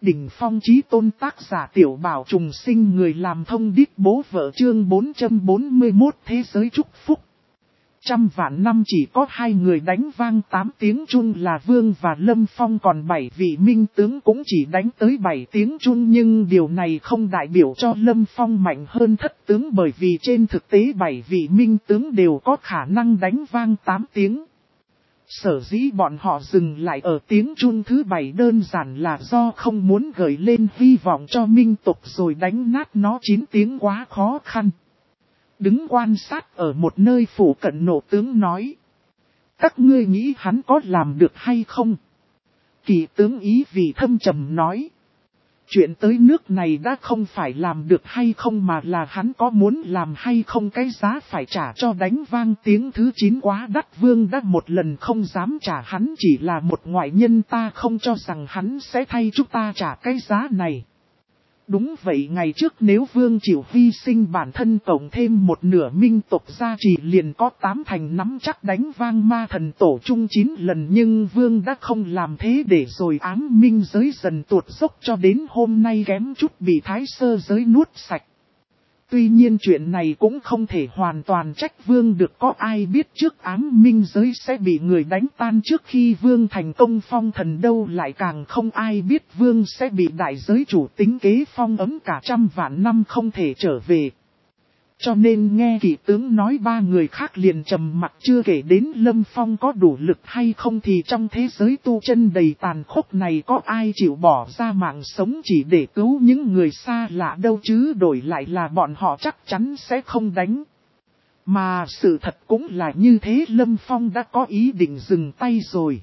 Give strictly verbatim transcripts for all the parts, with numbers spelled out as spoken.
đỉnh phong chí tôn tác giả Tiểu Bảo trùng sinh người làm thông điệp bố vợ chương bốn trăm bốn mươi mốt thế giới chúc phúc. Trăm vạn năm chỉ có hai người đánh vang tám tiếng chun là Vương và Lâm Phong, còn bảy vị minh tướng cũng chỉ đánh tới bảy tiếng chun, nhưng điều này không đại biểu cho Lâm Phong mạnh hơn thất tướng, bởi vì trên thực tế bảy vị minh tướng đều có khả năng đánh vang tám tiếng. Sở dĩ bọn họ dừng lại ở tiếng chun thứ bảy đơn giản là do không muốn gợi lên hy vọng cho minh tộc rồi đánh nát nó chín tiếng quá khó khăn. Đứng quan sát ở một nơi phủ cận nộ tướng nói: các ngươi nghĩ hắn có làm được hay không? Kỳ tướng ý vì thâm trầm nói: chuyện tới nước này đã không phải làm được hay không mà là hắn có muốn làm hay không, cái giá phải trả cho đánh vang tiếng thứ chín quá đắt. Vương đã một lần không dám trả, hắn chỉ là một ngoại nhân, ta không cho rằng hắn sẽ thay chúng ta trả cái giá này. Đúng vậy, ngày trước nếu Vương chịu hy sinh bản thân cộng thêm một nửa minh tộc gia trì liền có tám thành nắm chắc đánh vang ma thần tổ chung chín lần, nhưng Vương đã không làm thế, để rồi ám minh giới dần tuột dốc cho đến hôm nay kém chút bị Thái Sơ giới nuốt sạch. Tuy nhiên chuyện này cũng không thể hoàn toàn trách Vương được, có ai biết trước ám minh giới sẽ bị người đánh tan trước khi Vương thành công phong thần đâu, lại càng không ai biết Vương sẽ bị đại giới chủ tính kế phong ấm cả trăm vạn năm không thể trở về. Cho nên nghe kỵ tướng nói ba người khác liền trầm mặc, chưa kể đến Lâm Phong có đủ lực hay không thì trong thế giới tu chân đầy tàn khốc này có ai chịu bỏ ra mạng sống chỉ để cứu những người xa lạ đâu chứ, đổi lại là bọn họ chắc chắn sẽ không đánh. Mà sự thật cũng là như thế, Lâm Phong đã có ý định dừng tay rồi.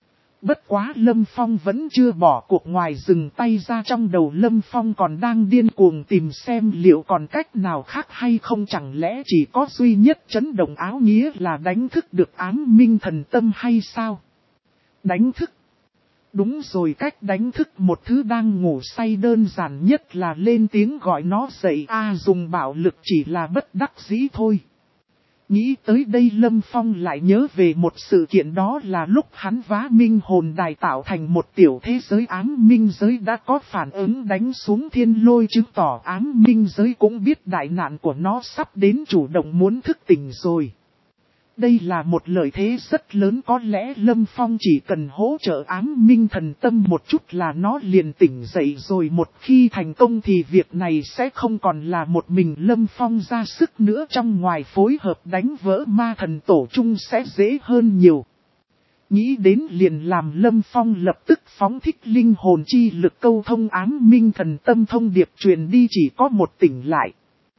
Bất quá Lâm Phong vẫn chưa bỏ cuộc, ngoài dừng tay ra trong đầu Lâm Phong còn đang điên cuồng tìm xem liệu còn cách nào khác hay không, chẳng lẽ chỉ có duy nhất chấn động áo nghĩa là đánh thức được ám minh thần tâm hay sao? Đánh thức? Đúng rồi, cách đánh thức một thứ đang ngủ say đơn giản nhất là lên tiếng gọi nó dậy, a dùng bạo lực chỉ là bất đắc dĩ thôi. Nghĩ tới đây Lâm Phong lại nhớ về một sự kiện, đó là lúc hắn vá minh hồn đài tạo thành một tiểu thế giới ám minh giới đã có phản ứng đánh xuống thiên lôi, chứng tỏ ám minh giới cũng biết đại nạn của nó sắp đến, chủ động muốn thức tỉnh rồi. Đây là một lợi thế rất lớn, có lẽ Lâm Phong chỉ cần hỗ trợ ám minh thần tâm một chút là nó liền tỉnh dậy rồi, một khi thành công thì việc này sẽ không còn là một mình Lâm Phong ra sức nữa, trong ngoài phối hợp đánh vỡ ma thần tổ chung sẽ dễ hơn nhiều. Nghĩ đến liền làm Lâm Phong lập tức phóng thích linh hồn chi lực câu thông ám minh thần tâm, thông điệp truyền đi chỉ có một tỉnh lại.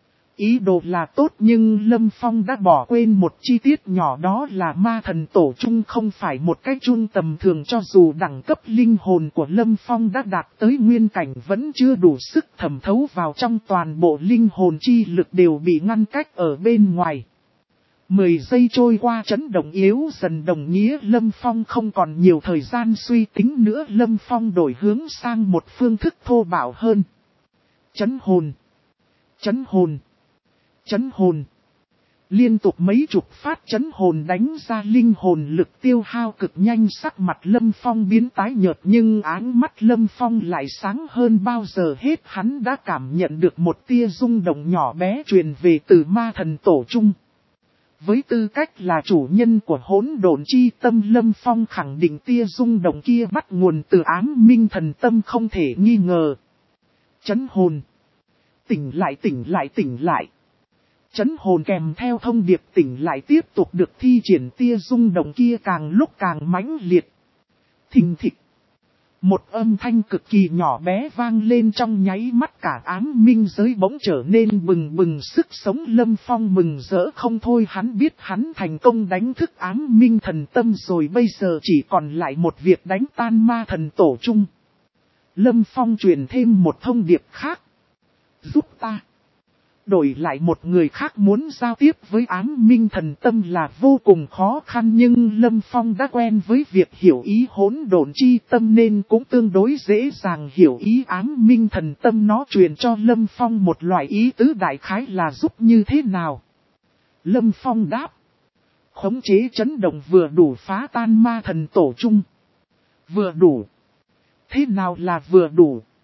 Ý đồ là tốt nhưng Lâm Phong đã bỏ quên một chi tiết nhỏ, đó là ma thần tổ chung không phải một cái chun tầm thường, cho dù đẳng cấp linh hồn của Lâm Phong đã đạt tới nguyên cảnh vẫn chưa đủ sức thẩm thấu vào trong, toàn bộ linh hồn chi lực đều bị ngăn cách ở bên ngoài. Mười giây trôi qua, chấn động yếu dần, đồng nghĩa Lâm Phong không còn nhiều thời gian suy tính nữa, Lâm Phong đổi hướng sang một phương thức thô bạo hơn. Chấn hồn, chấn hồn, chấn hồn. Liên tục mấy chục phát chấn hồn đánh ra, linh hồn lực tiêu hao cực nhanh, sắc mặt Lâm Phong biến tái nhợt nhưng áng mắt Lâm Phong lại sáng hơn bao giờ hết, hắn đã cảm nhận được một tia rung động nhỏ bé truyền về từ ma thần tổ chung. Với tư cách là chủ nhân của hỗn độn chi tâm, Lâm Phong khẳng định tia rung động kia bắt nguồn từ ám minh thần tâm không thể nghi ngờ. Chấn hồn. Tỉnh lại, tỉnh lại, tỉnh lại. Chấn hồn kèm theo thông điệp tỉnh lại tiếp tục được thi triển, tia rung động kia càng lúc càng mãnh liệt. Thình thịch. Một âm thanh cực kỳ nhỏ bé vang lên, trong nháy mắt cả ám minh giới bỗng trở nên bừng bừng sức sống. Lâm Phong mừng rỡ không thôi, hắn biết hắn thành công đánh thức ám minh thần tâm rồi, bây giờ chỉ còn lại một việc đánh tan ma thần tổ chung. Lâm Phong truyền thêm một thông điệp khác. Giúp ta. Đổi lại một người khác muốn giao tiếp với ám minh thần tâm là vô cùng khó khăn, nhưng Lâm Phong đã quen với việc hiểu ý hỗn độn chi tâm nên cũng tương đối dễ dàng hiểu ý ám minh thần tâm, nó truyền cho Lâm Phong một loại ý tứ đại khái là giúp như thế nào. Lâm Phong đáp. Khống chế chấn động vừa đủ phá tan ma thần tổ chung. Vừa đủ. Thế nào là vừa đủ?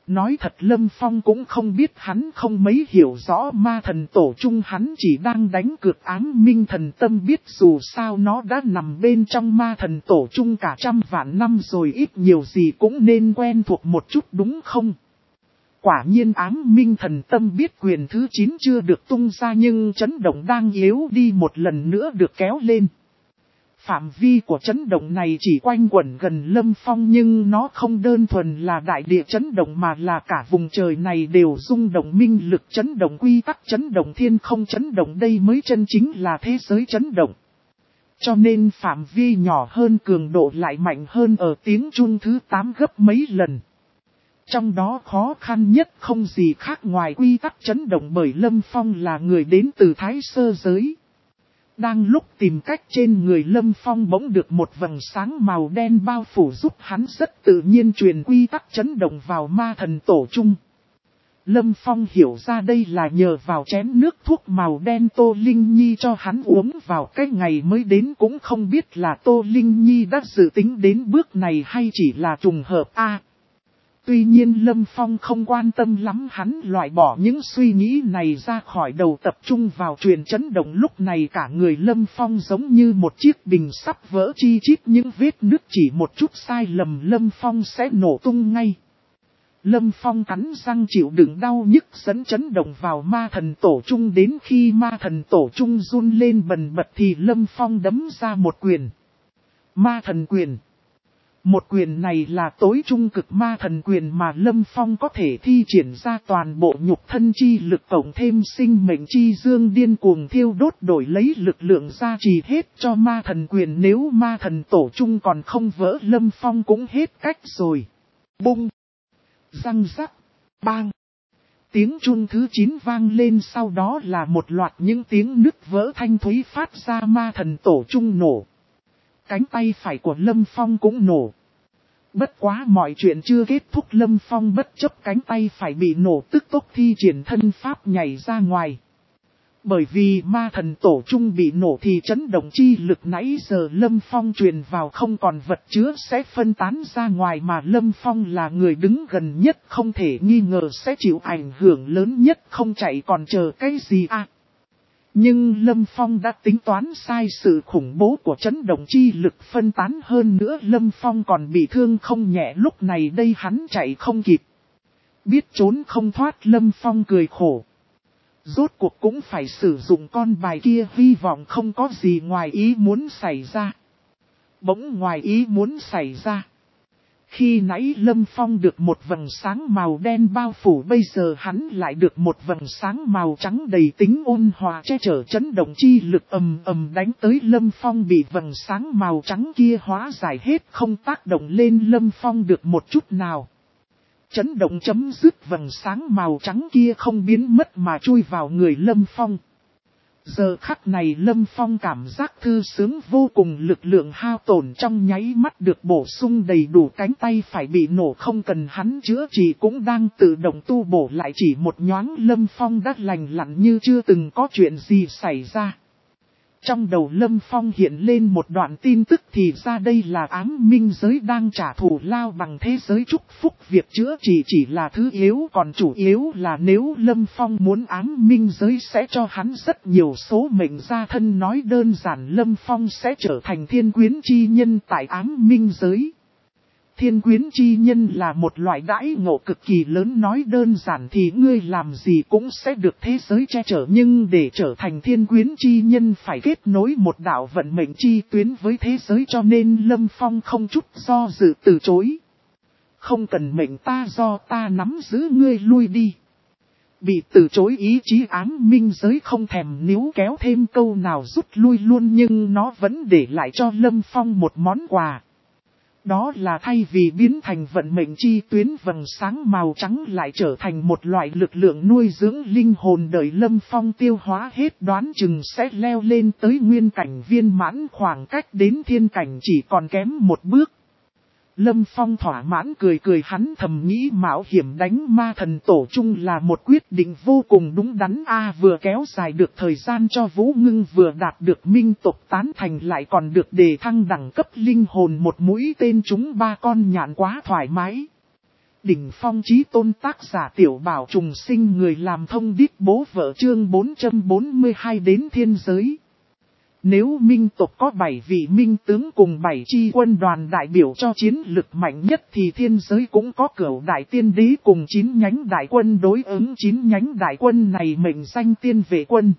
Nói thật Lâm Phong cũng không biết, hắn không mấy hiểu rõ ma thần tổ chung, hắn chỉ đang đánh cược ám minh thần tâm, biết dù sao nó đã nằm bên trong ma thần tổ chung cả trăm vạn năm rồi, ít nhiều gì cũng nên quen thuộc một chút đúng không? Quả nhiên ám minh thần tâm biết quyền thứ chín chưa được tung ra, nhưng chấn động đang yếu đi một lần nữa được kéo lên. Phạm vi của chấn động này chỉ quanh quẩn gần Lâm Phong, nhưng nó không đơn thuần là đại địa chấn động mà là cả vùng trời này đều rung động, minh lực chấn động, quy tắc chấn động, thiên không chấn động, đây mới chân chính là thế giới chấn động. Cho nên phạm vi nhỏ hơn, cường độ lại mạnh hơn ở tiếng chuông thứ tám gấp mấy lần. Trong đó khó khăn nhất không gì khác ngoài quy tắc chấn động, bởi Lâm Phong là người đến từ Thái Sơ giới. Đang lúc tìm cách, trên người Lâm Phong bỗng được một vầng sáng màu đen bao phủ, giúp hắn rất tự nhiên truyền quy tắc chấn động vào ma thần tổ chung. Lâm Phong hiểu ra đây là nhờ vào chén nước thuốc màu đen Tô Linh Nhi cho hắn uống vào cái ngày mới đến, cũng không biết là Tô Linh Nhi đã dự tính đến bước này hay chỉ là trùng hợp a. À, tuy nhiên Lâm Phong không quan tâm lắm, hắn loại bỏ những suy nghĩ này ra khỏi đầu, tập trung vào truyền chấn động. Lúc này cả người Lâm Phong giống như một chiếc bình sắp vỡ, chi chít những vết nứt, chỉ một chút sai lầm Lâm Phong sẽ nổ tung ngay. Lâm Phong cắn răng chịu đựng đau nhức dẫn chấn động vào ma thần tổ chung, đến khi ma thần tổ chung run lên bần bật thì Lâm Phong đấm ra một quyền. Ma thần quyền. Một quyền này là tối trung cực ma thần quyền mà Lâm Phong có thể thi triển ra toàn bộ nhục thân chi lực cộng thêm sinh mệnh chi dương điên cuồng thiêu đốt, đổi lấy lực lượng gia trì hết cho ma thần quyền. Nếu ma thần tổ chung còn không vỡ, Lâm Phong cũng hết cách rồi. Bung! Răng rắc! Bang! Tiếng chuông thứ chín vang lên, sau đó là một loạt những tiếng nứt vỡ thanh thúy phát ra, ma thần tổ chung nổ. Cánh tay phải của Lâm Phong cũng nổ. Bất quá mọi chuyện chưa kết thúc, Lâm Phong bất chấp cánh tay phải bị nổ, tức tốc thi triển thân pháp nhảy ra ngoài. Bởi vì ma thần tổ chung bị nổ thì chấn động chi lực nãy giờ Lâm Phong truyền vào không còn vật chứa sẽ phân tán ra ngoài, mà Lâm Phong là người đứng gần nhất, không thể nghi ngờ sẽ chịu ảnh hưởng lớn nhất, không chạy còn chờ cái gì à. Nhưng Lâm Phong đã tính toán sai, sự khủng bố của chấn động chi lực phân tán, hơn nữa Lâm Phong còn bị thương không nhẹ, lúc này đây hắn chạy không kịp. Biết trốn không thoát, Lâm Phong cười khổ. Rốt cuộc cũng phải sử dụng con bài kia, hy vọng không có gì ngoài ý muốn xảy ra. Bỗng ngoài ý muốn xảy ra. Khi nãy Lâm Phong được một vầng sáng màu đen bao phủ, bây giờ hắn lại được một vầng sáng màu trắng đầy tính ôn hòa che chở, chấn động chi lực ầm ầm đánh tới Lâm Phong, bị vầng sáng màu trắng kia hóa giải hết, không tác động lên Lâm Phong được một chút nào. Chấn động chấm dứt, vầng sáng màu trắng kia không biến mất mà chui vào người Lâm Phong. Giờ khắc này Lâm Phong cảm giác thư sướng vô cùng, lực lượng hao tổn trong nháy mắt được bổ sung đầy đủ, cánh tay phải bị nổ không cần hắn chữa trị cũng đang tự động tu bổ lại, chỉ một nhoáng Lâm Phong đã lành lặn như chưa từng có chuyện gì xảy ra. Trong đầu Lâm Phong hiện lên một đoạn tin tức, thì ra đây là ám minh giới đang trả thù lao bằng thế giới chúc phúc, việc chữa trị chỉ là thứ yếu, còn chủ yếu là nếu Lâm Phong muốn ám minh giới sẽ cho hắn rất nhiều số mệnh gia thân, nói đơn giản Lâm Phong sẽ trở thành thiên quyến chi nhân tại ám minh giới. Thiên quyến chi nhân là một loại đãi ngộ cực kỳ lớn, nói đơn giản thì ngươi làm gì cũng sẽ được thế giới che chở, nhưng để trở thành thiên quyến chi nhân phải kết nối một đạo vận mệnh chi tuyến với thế giới, cho nên Lâm Phong không chút do dự từ chối. Không cần mệnh ta, do ta nắm giữ, ngươi lui đi. Bị từ chối, ý chí ám minh giới không thèm níu kéo thêm câu nào rút lui luôn, nhưng nó vẫn để lại cho Lâm Phong một món quà. Đó là thay vì biến thành vận mệnh chi tuyến, vầng sáng màu trắng lại trở thành một loại lực lượng nuôi dưỡng linh hồn, đợi Lâm Phong tiêu hóa hết đoán chừng sẽ leo lên tới nguyên cảnh viên mãn, khoảng cách đến thiên cảnh chỉ còn kém một bước. Lâm Phong thỏa mãn cười cười, hắn thầm nghĩ mạo hiểm đánh ma thần tổ chung là một quyết định vô cùng đúng đắn a, vừa kéo dài được thời gian cho Vũ Ngưng, vừa đạt được minh tộc tán thành, lại còn được đề thăng đẳng cấp linh hồn một mũi tên trúng ba con nhạn, quá thoải mái. Đỉnh phong chí tôn tác giả Tiểu Bảo trùng sinh, người làm thông điệp bố vợ, chương bốn trăm bốn mươi hai đến thiên giới. Nếu minh tộc có bảy vị minh tướng cùng bảy chi quân đoàn đại biểu cho chiến lực mạnh nhất thì thiên giới cũng có cửu đại tiên đế cùng chín nhánh đại quân đối ứng. Chín nhánh đại quân này mệnh danh tiên vệ quân.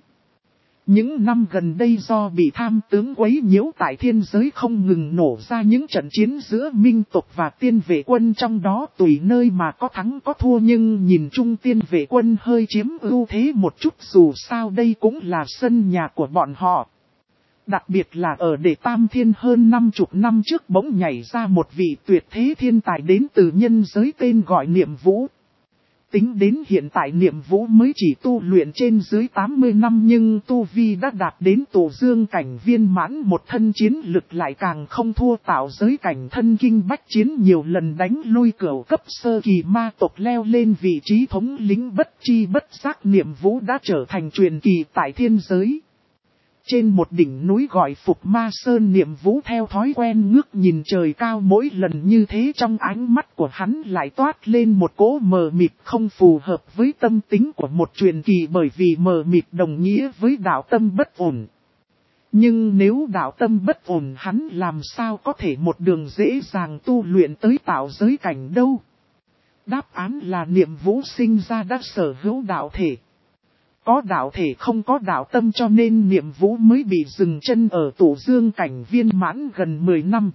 Những năm gần đây do bị tham tướng quấy nhiễu tại thiên giới không ngừng nổ ra những trận chiến giữa minh tộc và tiên vệ quân, trong đó tùy nơi mà có thắng có thua, nhưng nhìn chung tiên vệ quân hơi chiếm ưu thế một chút, dù sao đây cũng là sân nhà của bọn họ. Đặc biệt là ở Đệ Tam Thiên hơn năm chục năm trước bỗng nhảy ra một vị tuyệt thế thiên tài đến từ nhân giới tên gọi Niệm Vũ. Tính đến hiện tại Niệm Vũ mới chỉ tu luyện trên dưới tám mươi năm nhưng tu vi đã đạt đến tổ dương cảnh viên mãn, một thân chiến lực lại càng không thua tạo giới cảnh thân kinh bách chiến, nhiều lần đánh lui cửu cấp sơ kỳ ma tộc, leo lên vị trí thống lĩnh, bất chi bất giác Niệm Vũ đã trở thành truyền kỳ tại thiên giới. Trên một đỉnh núi gọi Phục Ma Sơn, Niệm Vũ theo thói quen ngước nhìn trời cao, mỗi lần như thế trong ánh mắt của hắn lại toát lên một cỗ mờ mịt không phù hợp với tâm tính của một truyền kỳ, bởi vì mờ mịt đồng nghĩa với đạo tâm bất ổn. Nhưng nếu đạo tâm bất ổn, hắn làm sao có thể một đường dễ dàng tu luyện tới tạo giới cảnh đâu? Đáp án là Niệm Vũ sinh ra đã sở hữu đạo thể. Có đạo thể không có đạo tâm, cho nên Niệm Vũ mới bị dừng chân ở tổ dương cảnh viên mãn gần mười năm.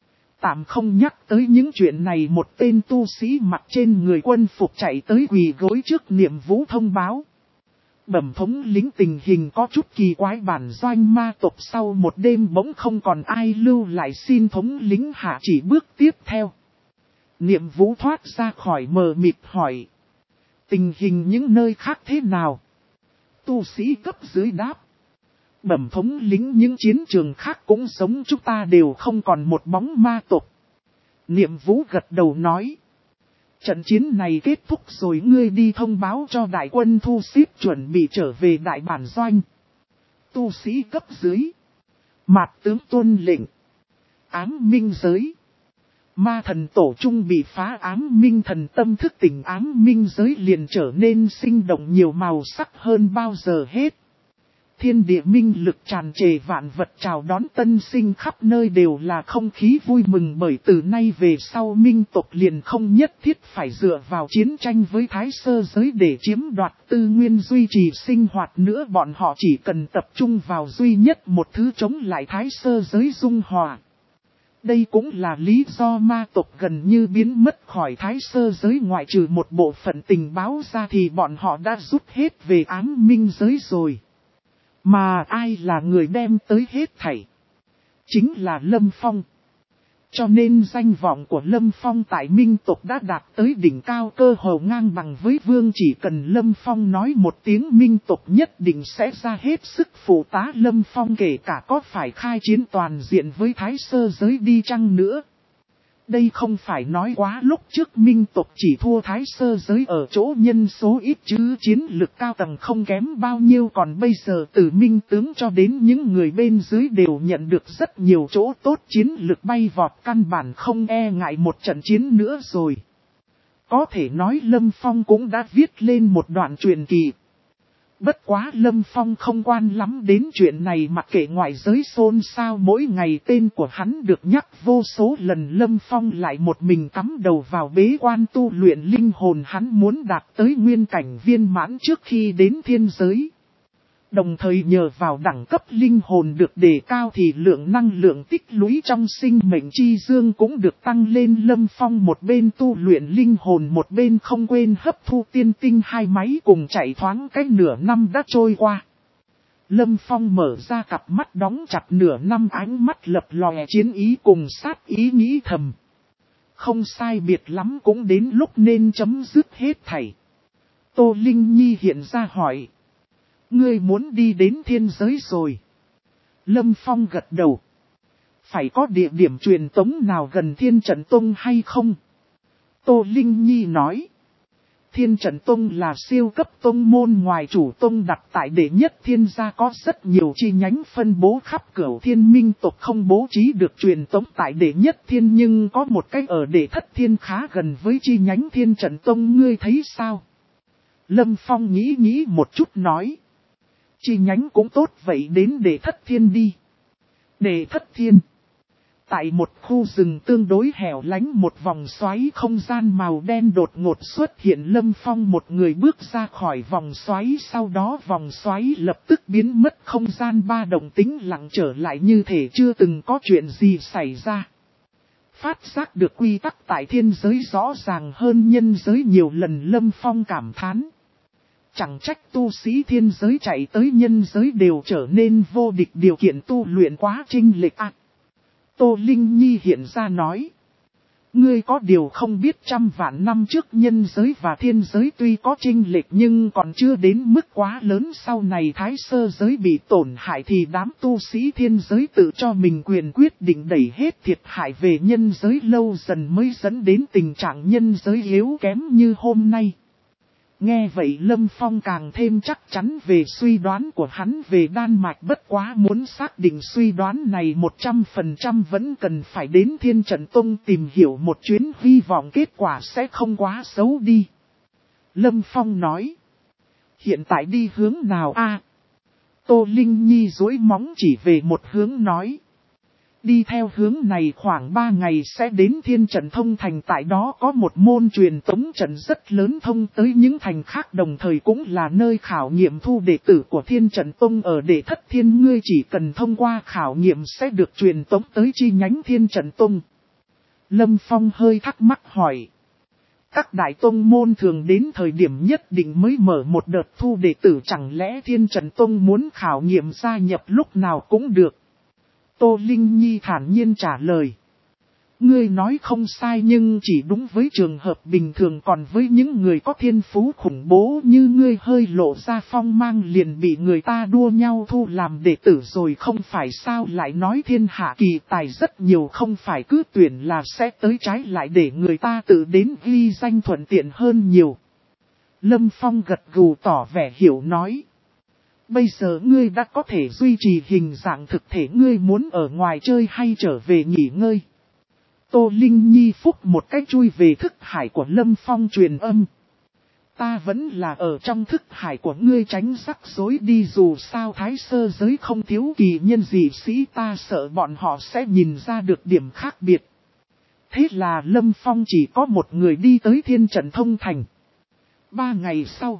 Tạm không nhắc tới những chuyện này, một tên tu sĩ mặc trên người quân phục chạy tới quỳ gối trước Niệm Vũ thông báo. Bẩm thống lĩnh, tình hình có chút kỳ quái, bản doanh ma tộc sau một đêm bỗng không còn ai lưu lại, xin thống lĩnh hạ chỉ bước tiếp theo. Niệm Vũ thoát ra khỏi mờ mịt hỏi. Tình hình những nơi khác thế nào? Tu sĩ cấp dưới đáp. Bẩm thống lĩnh, những chiến trường khác cũng giống chúng ta, đều không còn một bóng ma tộc. Niệm Vũ gật đầu nói. Trận chiến này kết thúc rồi, ngươi đi thông báo cho đại quân thu xếp chuẩn bị trở về đại bản doanh. Tu sĩ cấp dưới. Mạt tướng tuân lệnh. Ám minh giới. Ma thần tổ trung bị phá, ám minh thần tâm thức tỉnh, ám minh giới liền trở nên sinh động nhiều màu sắc hơn bao giờ hết. Thiên địa minh lực tràn trề, vạn vật chào đón tân sinh, khắp nơi đều là không khí vui mừng, bởi từ nay về sau minh tộc liền không nhất thiết phải dựa vào chiến tranh với thái sơ giới để chiếm đoạt tư nguyên duy trì sinh hoạt nữa, bọn họ chỉ cần tập trung vào duy nhất một thứ, chống lại thái sơ giới dung hòa. Đây cũng là lý do ma tộc gần như biến mất khỏi thái sơ giới, ngoại trừ một bộ phận tình báo ra thì bọn họ đã rút hết về ám minh giới rồi. Mà ai là người đem tới hết thảy? Chính là Lâm Phong. Cho nên danh vọng của Lâm Phong tại minh tộc đã đạt tới đỉnh cao, cơ hồ ngang bằng với vương. Chỉ cần Lâm Phong nói một tiếng, minh tộc nhất định sẽ ra hết sức phụ tá Lâm Phong, kể cả có phải khai chiến toàn diện với thái sơ giới đi chăng nữa. Đây không phải nói quá, lúc trước minh tộc chỉ thua thái sơ giới ở chỗ nhân số ít chứ chiến lực cao tầng không kém bao nhiêu, còn bây giờ từ minh tướng cho đến những người bên dưới đều nhận được rất nhiều chỗ tốt, chiến lực bay vọt, căn bản không e ngại một trận chiến nữa rồi. Có thể nói Lâm Phong cũng đã viết lên một đoạn truyền kỳ. Bất quá Lâm Phong không quan lắm đến chuyện này, mặc kệ ngoại giới xôn xao, mỗi ngày tên của hắn được nhắc vô số lần, Lâm Phong lại một mình cắm đầu vào bế quan tu luyện linh hồn, hắn muốn đạt tới nguyên cảnh viên mãn trước khi đến thiên giới. Đồng thời nhờ vào đẳng cấp linh hồn được đề cao thì lượng năng lượng tích lũy trong sinh mệnh chi dương cũng được tăng lên. Lâm Phong một bên tu luyện linh hồn một bên không quên hấp thu tiên tinh, hai máy cùng chạy thoáng cách nửa năm đã trôi qua. Lâm Phong mở ra cặp mắt đóng chặt nửa năm, ánh mắt lập lòe chiến ý cùng sát ý, nghĩ thầm. Không sai biệt lắm cũng đến lúc nên chấm dứt hết thảy. Tô Linh Nhi hiện ra hỏi. Ngươi muốn đi đến thiên giới rồi. Lâm Phong gật đầu. Phải có địa điểm truyền tống nào gần Thiên Trận Tông hay không? Tô Linh Nhi nói. Thiên Trận Tông là siêu cấp tông môn ngoài chủ tông đặt tại đệ nhất thiên gia có rất nhiều chi nhánh phân bố khắp cửu thiên minh tộc không bố trí được truyền tống tại đệ nhất thiên nhưng có một cách ở đệ thất thiên khá gần với chi nhánh Thiên Trận Tông ngươi thấy sao? Lâm Phong nghĩ nghĩ một chút nói. Chi nhánh cũng tốt vậy đến đệ thất thiên đi. Đệ thất thiên. Tại một khu rừng tương đối hẻo lánh một vòng xoáy không gian màu đen đột ngột xuất hiện Lâm Phong một người bước ra khỏi vòng xoáy sau đó vòng xoáy lập tức biến mất không gian ba động tĩnh lặng trở lại như thể chưa từng có chuyện gì xảy ra. Phát giác được quy tắc tại thiên giới rõ ràng hơn nhân giới nhiều lần Lâm Phong cảm thán. Chẳng trách tu sĩ thiên giới chạy tới nhân giới đều trở nên vô địch điều kiện tu luyện quá chênh lệch ạ. Tô Linh Nhi hiện ra nói. Ngươi có điều không biết trăm vạn năm trước nhân giới và thiên giới tuy có chênh lệch nhưng còn chưa đến mức quá lớn sau này thái sơ giới bị tổn hại thì đám tu sĩ thiên giới tự cho mình quyền quyết định đẩy hết thiệt hại về nhân giới lâu dần mới dẫn đến tình trạng nhân giới yếu kém như hôm nay. Nghe vậy Lâm Phong càng thêm chắc chắn về suy đoán của hắn về Đan Mạch bất quá muốn xác định suy đoán này một trăm phần trăm vẫn cần phải đến Thiên Trận Tông tìm hiểu một chuyến hy vọng kết quả sẽ không quá xấu đi. Lâm Phong nói. Hiện tại đi hướng nào a? Tô Linh Nhi duỗi móng chỉ về một hướng nói. Đi theo hướng này khoảng ba ngày sẽ đến Thiên Trận Thông Thành tại đó có một môn truyền tống trận rất lớn thông tới những thành khác đồng thời cũng là nơi khảo nghiệm thu đệ tử của Thiên Trận Tông ở đệ thất thiên ngươi chỉ cần thông qua khảo nghiệm sẽ được truyền tống tới chi nhánh Thiên Trận Tông. Lâm Phong hơi thắc mắc hỏi. Các đại tông môn thường đến thời điểm nhất định mới mở một đợt thu đệ tử chẳng lẽ Thiên Trận Tông muốn khảo nghiệm gia nhập lúc nào cũng được. Tô Linh Nhi thản nhiên trả lời. Ngươi nói không sai nhưng chỉ đúng với trường hợp bình thường còn với những người có thiên phú khủng bố như ngươi hơi lộ ra phong mang liền bị người ta đua nhau thu làm đệ tử rồi không phải sao lại nói thiên hạ kỳ tài rất nhiều không phải cứ tuyển là sẽ tới trái lại để người ta tự đến ghi danh thuận tiện hơn nhiều. Lâm Phong gật gù tỏ vẻ hiểu nói. Bây giờ ngươi đã có thể duy trì hình dạng thực thể ngươi muốn ở ngoài chơi hay trở về nghỉ ngơi. Tô Linh Nhi phúc một cách chui về thức hải của Lâm Phong truyền âm. Ta vẫn là ở trong thức hải của ngươi tránh rắc rối đi dù sao thái sơ giới không thiếu kỳ nhân dị sĩ ta sợ bọn họ sẽ nhìn ra được điểm khác biệt. Thế là Lâm Phong chỉ có một người đi tới Thiên Trận Thông Thành. Ba ngày sau.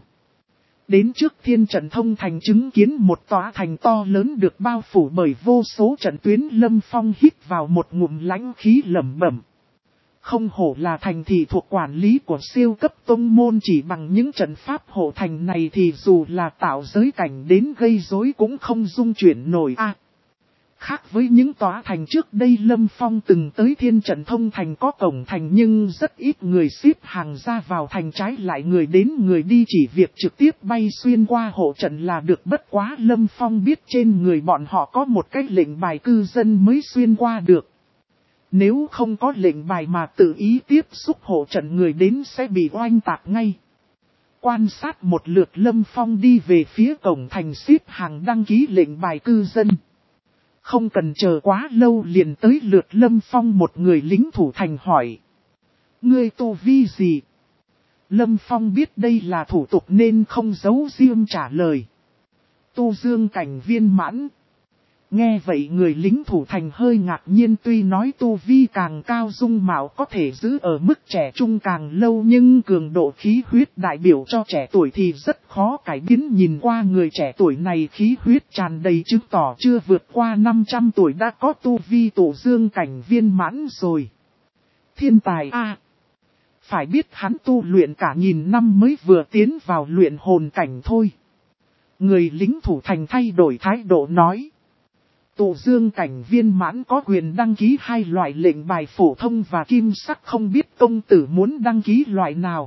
Đến trước Thiên Trận Thông Thành chứng kiến một tòa thành to lớn được bao phủ bởi vô số trận tuyến Lâm Phong hít vào một ngụm lãnh khí lẩm bẩm. Không hổ là thành thị thuộc quản lý của siêu cấp tông môn chỉ bằng những trận pháp hộ thành này thì dù là tạo giới cảnh đến gây rối cũng không dung chuyển nổi a. Khác với những tòa thành trước đây Lâm Phong từng tới Thiên Trận Thông Thành có cổng thành nhưng rất ít người xếp hàng ra vào thành trái lại người đến người đi chỉ việc trực tiếp bay xuyên qua hộ trận là được bất quá Lâm Phong biết trên người bọn họ có một cái lệnh bài cư dân mới xuyên qua được. Nếu không có lệnh bài mà tự ý tiếp xúc hộ trận người đến sẽ bị oanh tạc ngay. Quan sát một lượt Lâm Phong đi về phía cổng thành xếp hàng đăng ký lệnh bài cư dân. Không cần chờ quá lâu liền tới lượt Lâm Phong một người lính thủ thành hỏi. Ngươi tu vi gì? Lâm Phong biết đây là thủ tục nên không giấu riêng trả lời. Tu dương cảnh viên mãn. Nghe vậy người lính thủ thành hơi ngạc nhiên tuy nói tu vi càng cao dung mạo có thể giữ ở mức trẻ trung càng lâu nhưng cường độ khí huyết đại biểu cho trẻ tuổi thì rất khó cải biến nhìn qua người trẻ tuổi này khí huyết tràn đầy chứng tỏ chưa vượt qua năm trăm tuổi đã có tu vi tổ dương cảnh viên mãn rồi. Thiên tài a phải biết hắn tu luyện cả nghìn năm mới vừa tiến vào luyện hồn cảnh thôi. Người lính thủ thành thay đổi thái độ nói. Tụ dương cảnh viên mãn có quyền đăng ký hai loại lệnh bài phổ thông và kim sắc không biết công tử muốn đăng ký loại nào.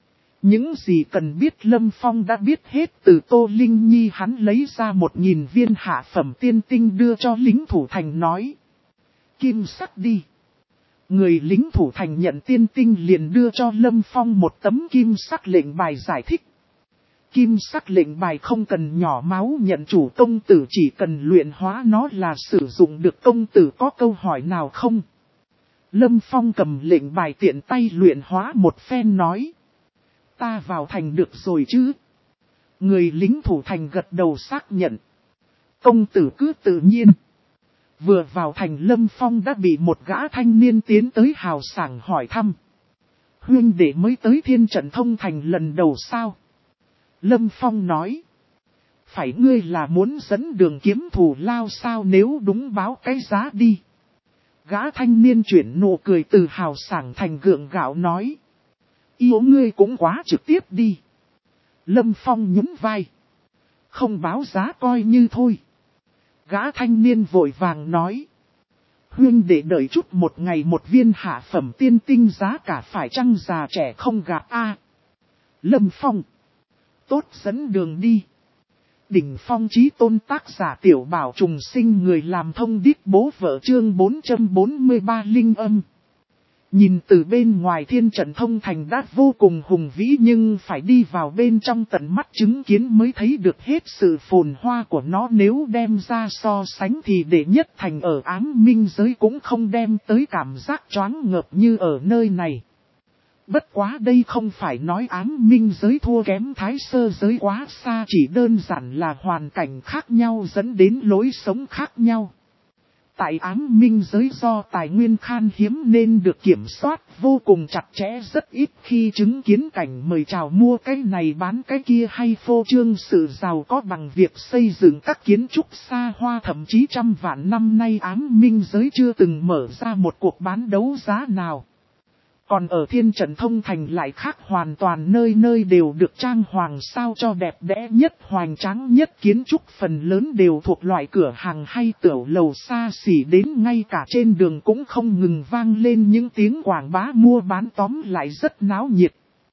Những gì cần biết Lâm Phong đã biết hết từ Tô Linh Nhi hắn lấy ra một nghìn viên hạ phẩm tiên tinh đưa cho lính thủ thành nói. Kim sắc đi. Người lính thủ thành nhận tiên tinh liền đưa cho Lâm Phong một tấm kim sắc lệnh bài giải thích. Kim sắc lệnh bài không cần nhỏ máu nhận chủ, công tử chỉ cần luyện hóa nó là sử dụng được. Công tử có câu hỏi nào không? Lâm Phong cầm lệnh bài tiện tay luyện hóa một phen nói. Ta vào thành được rồi chứ? Người lính thủ thành gật đầu xác nhận. Công tử cứ tự nhiên. Vừa vào thành Lâm Phong đã bị một gã thanh niên tiến tới hào sảng hỏi thăm. Huynh đệ mới tới Thiên Trận Thông Thành lần đầu sao? Lâm Phong nói. Phải, ngươi là muốn dẫn đường kiếm thù lao sao? Nếu đúng báo cái giá đi. Gã thanh niên chuyển nụ cười từ hào sảng thành gượng gạo nói. Yêu ngươi cũng quá trực tiếp đi. Lâm Phong nhún vai. Không báo giá coi như thôi. Gã thanh niên vội vàng nói. Huynh để đợi chút một ngày một viên hạ phẩm tiên tinh, giá cả phải chăng già trẻ không gạt a? Lâm Phong. Tốt, dẫn đường đi. Đỉnh phong chí tôn, tác giả Tiểu Bảo Trùng Sinh, người làm thông điệp bố vợ, chương bốn trăm bốn mươi ba linh âm. Nhìn từ bên ngoài Thiên Trận Thông Thành đã vô cùng hùng vĩ, nhưng phải đi vào bên trong tận mắt chứng kiến mới thấy được hết sự phồn hoa của nó. Nếu đem ra so sánh thì đệ nhất thành ở Ám Minh giới cũng không đem tới cảm giác choáng ngợp như ở nơi này. Bất quá đây không phải nói Ám Minh giới thua kém Thái Sơ giới quá xa, chỉ đơn giản là hoàn cảnh khác nhau dẫn đến lối sống khác nhau. Tại Ám Minh giới do tài nguyên khan hiếm nên được kiểm soát vô cùng chặt chẽ, rất ít khi chứng kiến cảnh mời chào mua cái này bán cái kia hay phô trương sự giàu có bằng việc xây dựng các kiến trúc xa hoa. Thậm chí trăm vạn năm nay Ám Minh giới chưa từng mở ra một cuộc bán đấu giá nào. Còn ở Thiên Trận Thông Thành lại khác hoàn toàn, nơi nơi đều được trang hoàng sao cho đẹp đẽ nhất, hoành tráng nhất, kiến trúc phần lớn đều thuộc loại cửa hàng hay tiểu lầu xa xỉ, đến ngay cả trên đường cũng không ngừng vang lên những tiếng quảng bá mua bán, tóm lại rất náo nhiệt.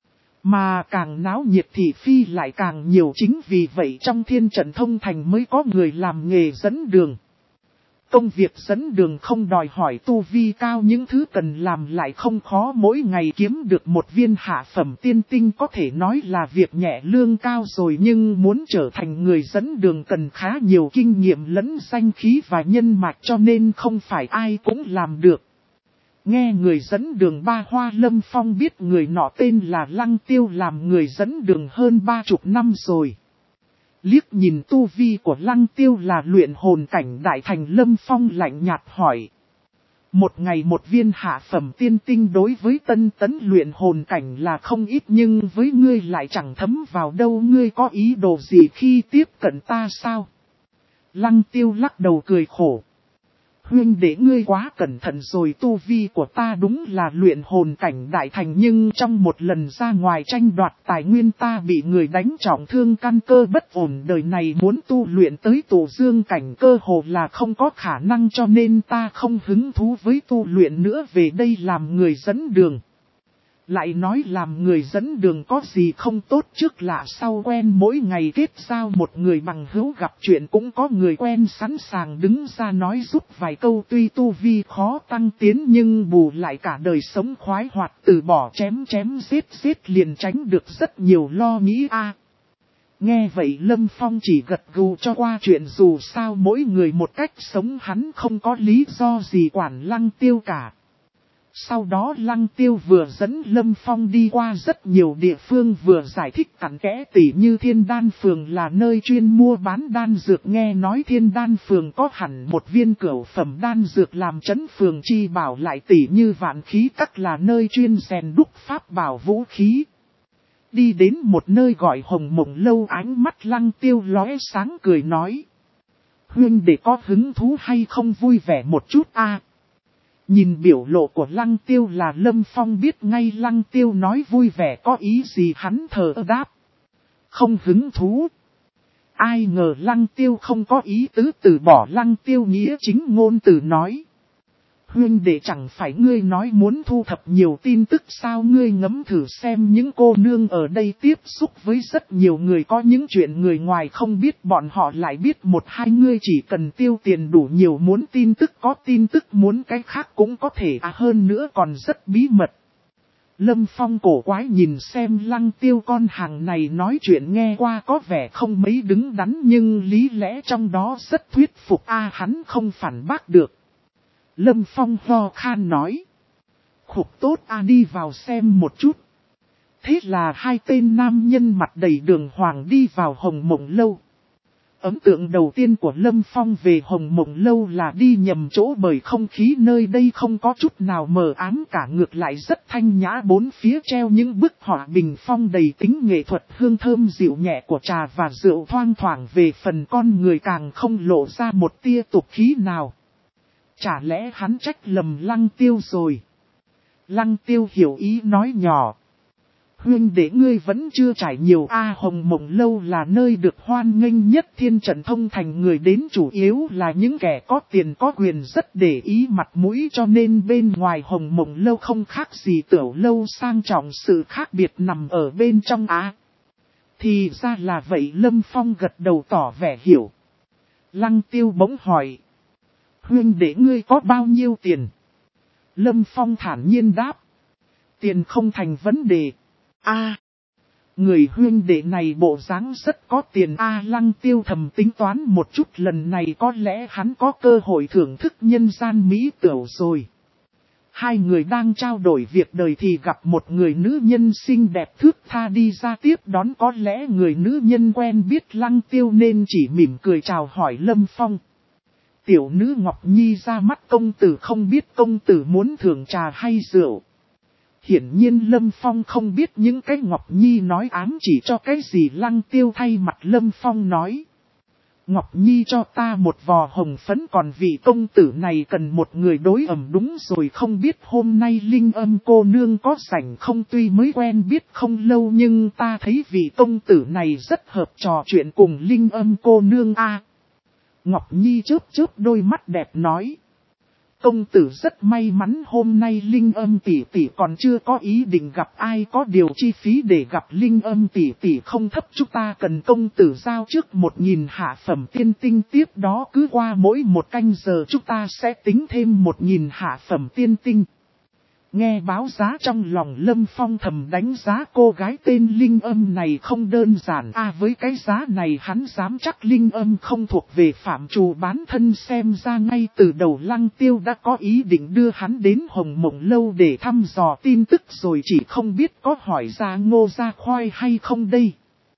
Mà càng náo nhiệt thì phi lại càng nhiều, chính vì vậy trong Thiên Trận Thông Thành mới có người làm nghề dẫn đường. Công việc dẫn đường không đòi hỏi tu vi cao, những thứ cần làm lại không khó, mỗi ngày kiếm được một viên hạ phẩm tiên tinh có thể nói là việc nhẹ lương cao rồi, nhưng muốn trở thành người dẫn đường cần khá nhiều kinh nghiệm lẫn danh khí và nhân mạch, cho nên không phải ai cũng làm được. Nghe người dẫn đường ba hoa, Lâm Phong biết người nọ tên là Lăng Tiêu, làm người dẫn đường hơn ba chục năm rồi. Liếc nhìn tu vi của Lăng Tiêu là luyện hồn cảnh đại thành, Lâm Phong lạnh nhạt hỏi. Một ngày một viên hạ phẩm tiên tinh đối với tân tấn luyện hồn cảnh là không ít, nhưng với ngươi lại chẳng thấm vào đâu, ngươi có ý đồ gì khi tiếp cận ta sao? Lăng Tiêu lắc đầu cười khổ. Huynh đệ ngươi quá cẩn thận rồi, tu vi của ta đúng là luyện hồn cảnh đại thành, nhưng trong một lần ra ngoài tranh đoạt tài nguyên ta bị người đánh trọng thương, căn cơ bất ổn, đời này muốn tu luyện tới tổ dương cảnh cơ hồ là không có khả năng, cho nên ta không hứng thú với tu luyện nữa, về đây làm người dẫn đường. Lại nói làm người dẫn đường có gì không tốt, trước lạ sau quen, mỗi ngày kết giao một người bằng hữu, gặp chuyện cũng có người quen sẵn sàng đứng ra nói giúp vài câu, tuy tu vi khó tăng tiến nhưng bù lại cả đời sống khoái hoạt, từ bỏ chém chém giết giết liền tránh được rất nhiều lo nghĩ a. Nghe vậy Lâm Phong chỉ gật gù cho qua chuyện, dù sao mỗi người một cách sống, hắn không có lý do gì quản Lăng Tiêu cả. Sau đó Lăng Tiêu vừa dẫn Lâm Phong đi qua rất nhiều địa phương, vừa giải thích cặn kẽ, tỉ như Thiên Đan Phường là nơi chuyên mua bán đan dược, nghe nói Thiên Đan Phường có hẳn một viên cửu phẩm đan dược làm trấn phường chi bảo, lại tỉ như Vạn Khí Các là nơi chuyên rèn đúc pháp bảo vũ khí. Đi đến một nơi gọi Hồng Mộng Lâu, ánh mắt Lăng Tiêu lóe sáng cười nói. Huynh đệ có hứng thú hay không vui vẻ một chút a? Nhìn biểu lộ của Lăng Tiêu là Lâm Phong biết ngay Lăng Tiêu nói vui vẻ có ý gì, hắn thờ ơ đáp. Không hứng thú. Ai ngờ Lăng Tiêu không có ý tứ từ bỏ, Lăng Tiêu nghĩa chính ngôn từ nói. Huynh đệ chẳng phải ngươi nói muốn thu thập nhiều tin tức sao, ngươi ngẫm thử xem những cô nương ở đây tiếp xúc với rất nhiều người, có những chuyện người ngoài không biết bọn họ lại biết một hai, ngươi chỉ cần tiêu tiền đủ nhiều muốn tin tức có tin tức, muốn cái khác cũng có thể, à hơn nữa còn rất bí mật. Lâm Phong cổ quái nhìn xem Lăng Tiêu con hàng này nói chuyện nghe qua có vẻ không mấy đứng đắn nhưng lý lẽ trong đó rất thuyết phục, a hắn không phản bác được. Lâm Phong ho khan nói. Khục tốt a đi vào xem một chút. Thế là hai tên nam nhân mặt đầy đường hoàng đi vào Hồng Mộng Lâu. Ấn tượng đầu tiên của Lâm Phong về Hồng Mộng Lâu là đi nhầm chỗ, bởi không khí nơi đây không có chút nào mờ ám cả, ngược lại rất thanh nhã, bốn phía treo những bức họa bình phong đầy tính nghệ thuật, hương thơm dịu nhẹ của trà và rượu thoang thoảng, về phần con người càng không lộ ra một tia tục khí nào. Chả lẽ hắn trách lầm Lăng Tiêu rồi? Lăng Tiêu hiểu ý nói nhỏ. Huynh đệ ngươi vẫn chưa trải nhiều a Hồng Mộng Lâu là nơi được hoan nghênh nhất thiên trận thông thành, người đến chủ yếu là những kẻ có tiền có quyền, rất để ý mặt mũi, cho nên bên ngoài Hồng Mộng Lâu không khác gì tiểu lâu sang trọng, sự khác biệt nằm ở bên trong á. Thì ra là vậy, Lâm Phong gật đầu tỏ vẻ hiểu. Lăng Tiêu bỗng hỏi. Huynh đệ ngươi có bao nhiêu tiền? Lâm Phong thản nhiên đáp. Tiền không thành vấn đề. A, người huynh đệ này bộ dáng rất có tiền a. Lăng Tiêu thầm tính toán một chút, lần này có lẽ hắn có cơ hội thưởng thức nhân gian mỹ tửu rồi. Hai người đang trao đổi việc đời thì gặp một người nữ nhân xinh đẹp thướt tha đi ra tiếp đón, có lẽ người nữ nhân quen biết Lăng Tiêu nên chỉ mỉm cười chào hỏi Lâm Phong. Tiểu nữ Ngọc Nhi ra mắt công tử, không biết công tử muốn thưởng trà hay rượu. Hiển nhiên Lâm Phong không biết những cái Ngọc Nhi nói ám chỉ cho cái gì. Lăng Tiêu thay mặt Lâm Phong nói. Ngọc Nhi cho ta một vò hồng phấn, còn vị công tử này cần một người đối ẩm. Đúng rồi, không biết hôm nay Linh Âm cô nương có rảnh không, tuy mới quen biết không lâu nhưng ta thấy vị công tử này rất hợp trò chuyện cùng Linh Âm cô nương a. Ngọc Nhi chớp chớp đôi mắt đẹp nói. Công tử rất may mắn, hôm nay Linh Âm tỷ tỷ còn chưa có ý định gặp ai, có điều chi phí để gặp Linh Âm tỷ tỷ không thấp, chúng ta cần công tử giao trước một nghìn hạ phẩm tiên tinh, tiếp đó cứ qua mỗi một canh giờ chúng ta sẽ tính thêm một nghìn hạ phẩm tiên tinh. Nghe báo giá trong lòng Lâm Phong thầm đánh giá cô gái tên Linh Âm này không đơn giản a. À, với cái giá này hắn dám chắc Linh Âm không thuộc về phạm trù bán thân, xem ra ngay từ đầu Lăng Tiêu đã có ý định đưa hắn đến Hồng Mộng Lâu để thăm dò tin tức rồi, chỉ không biết có hỏi ra Ngô Gia Khoai hay không đây.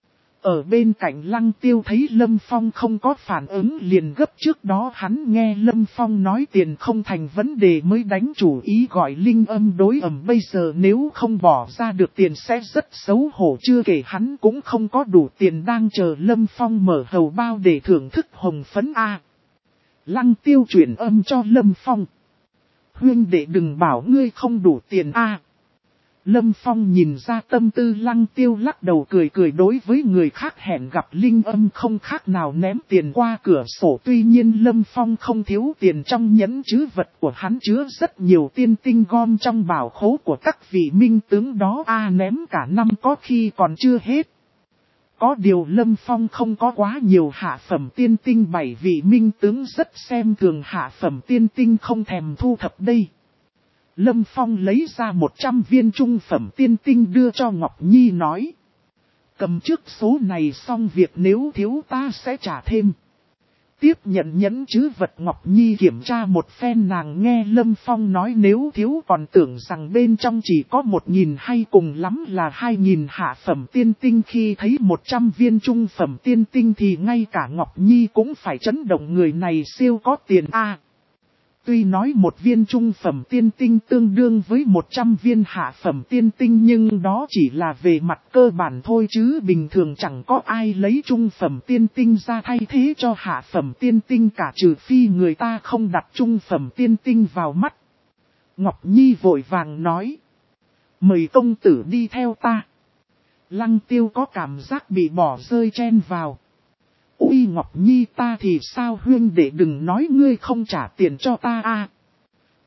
Ở bên cạnh Lăng Tiêu thấy Lâm Phong không có phản ứng liền gấp, trước đó hắn nghe Lâm Phong nói tiền không thành vấn đề mới đánh chủ ý gọi Linh Âm đối ẩm, bây giờ nếu không bỏ ra được tiền sẽ rất xấu hổ, chưa kể hắn cũng không có đủ tiền đang chờ Lâm Phong mở hầu bao để thưởng thức hồng phấn a. Lăng Tiêu chuyển âm cho Lâm Phong. Huynh đệ đừng bảo ngươi không đủ tiền a. Lâm Phong nhìn ra tâm tư Lăng Tiêu, lắc đầu cười cười, đối với người khác hẹn gặp Linh Âm không khác nào ném tiền qua cửa sổ. Tuy nhiên Lâm Phong không thiếu tiền, trong nhẫn trữ vật của hắn chứa rất nhiều tiên tinh gom trong bảo khố của các vị minh tướng đó a, à, ném cả năm có khi còn chưa hết. Có điều Lâm Phong không có quá nhiều hạ phẩm tiên tinh, bảy vị minh tướng rất xem thường hạ phẩm tiên tinh không thèm thu thập đây. Lâm Phong lấy ra một trăm viên trung phẩm tiên tinh đưa cho Ngọc Nhi nói. Cầm trước số này xong việc, nếu thiếu ta sẽ trả thêm. Tiếp nhận nhẫn trữ vật, Ngọc Nhi kiểm tra một phen, nàng nghe Lâm Phong nói nếu thiếu còn tưởng rằng bên trong chỉ có một nghìn hay cùng lắm là hai nghìn hạ phẩm tiên tinh, khi thấy một trăm viên trung phẩm tiên tinh thì ngay cả Ngọc Nhi cũng phải chấn động, người này siêu có tiền a. À, tuy nói một viên trung phẩm tiên tinh tương đương với một trăm viên hạ phẩm tiên tinh nhưng đó chỉ là về mặt cơ bản thôi, chứ bình thường chẳng có ai lấy trung phẩm tiên tinh ra thay thế cho hạ phẩm tiên tinh cả, trừ phi người ta không đặt trung phẩm tiên tinh vào mắt. Ngọc Nhi vội vàng nói. Mời công tử đi theo ta. Lăng Tiêu có cảm giác bị bỏ rơi chen vào. Ui Ngọc Nhi, ta thì sao huynh đệ đừng nói ngươi không trả tiền cho ta a.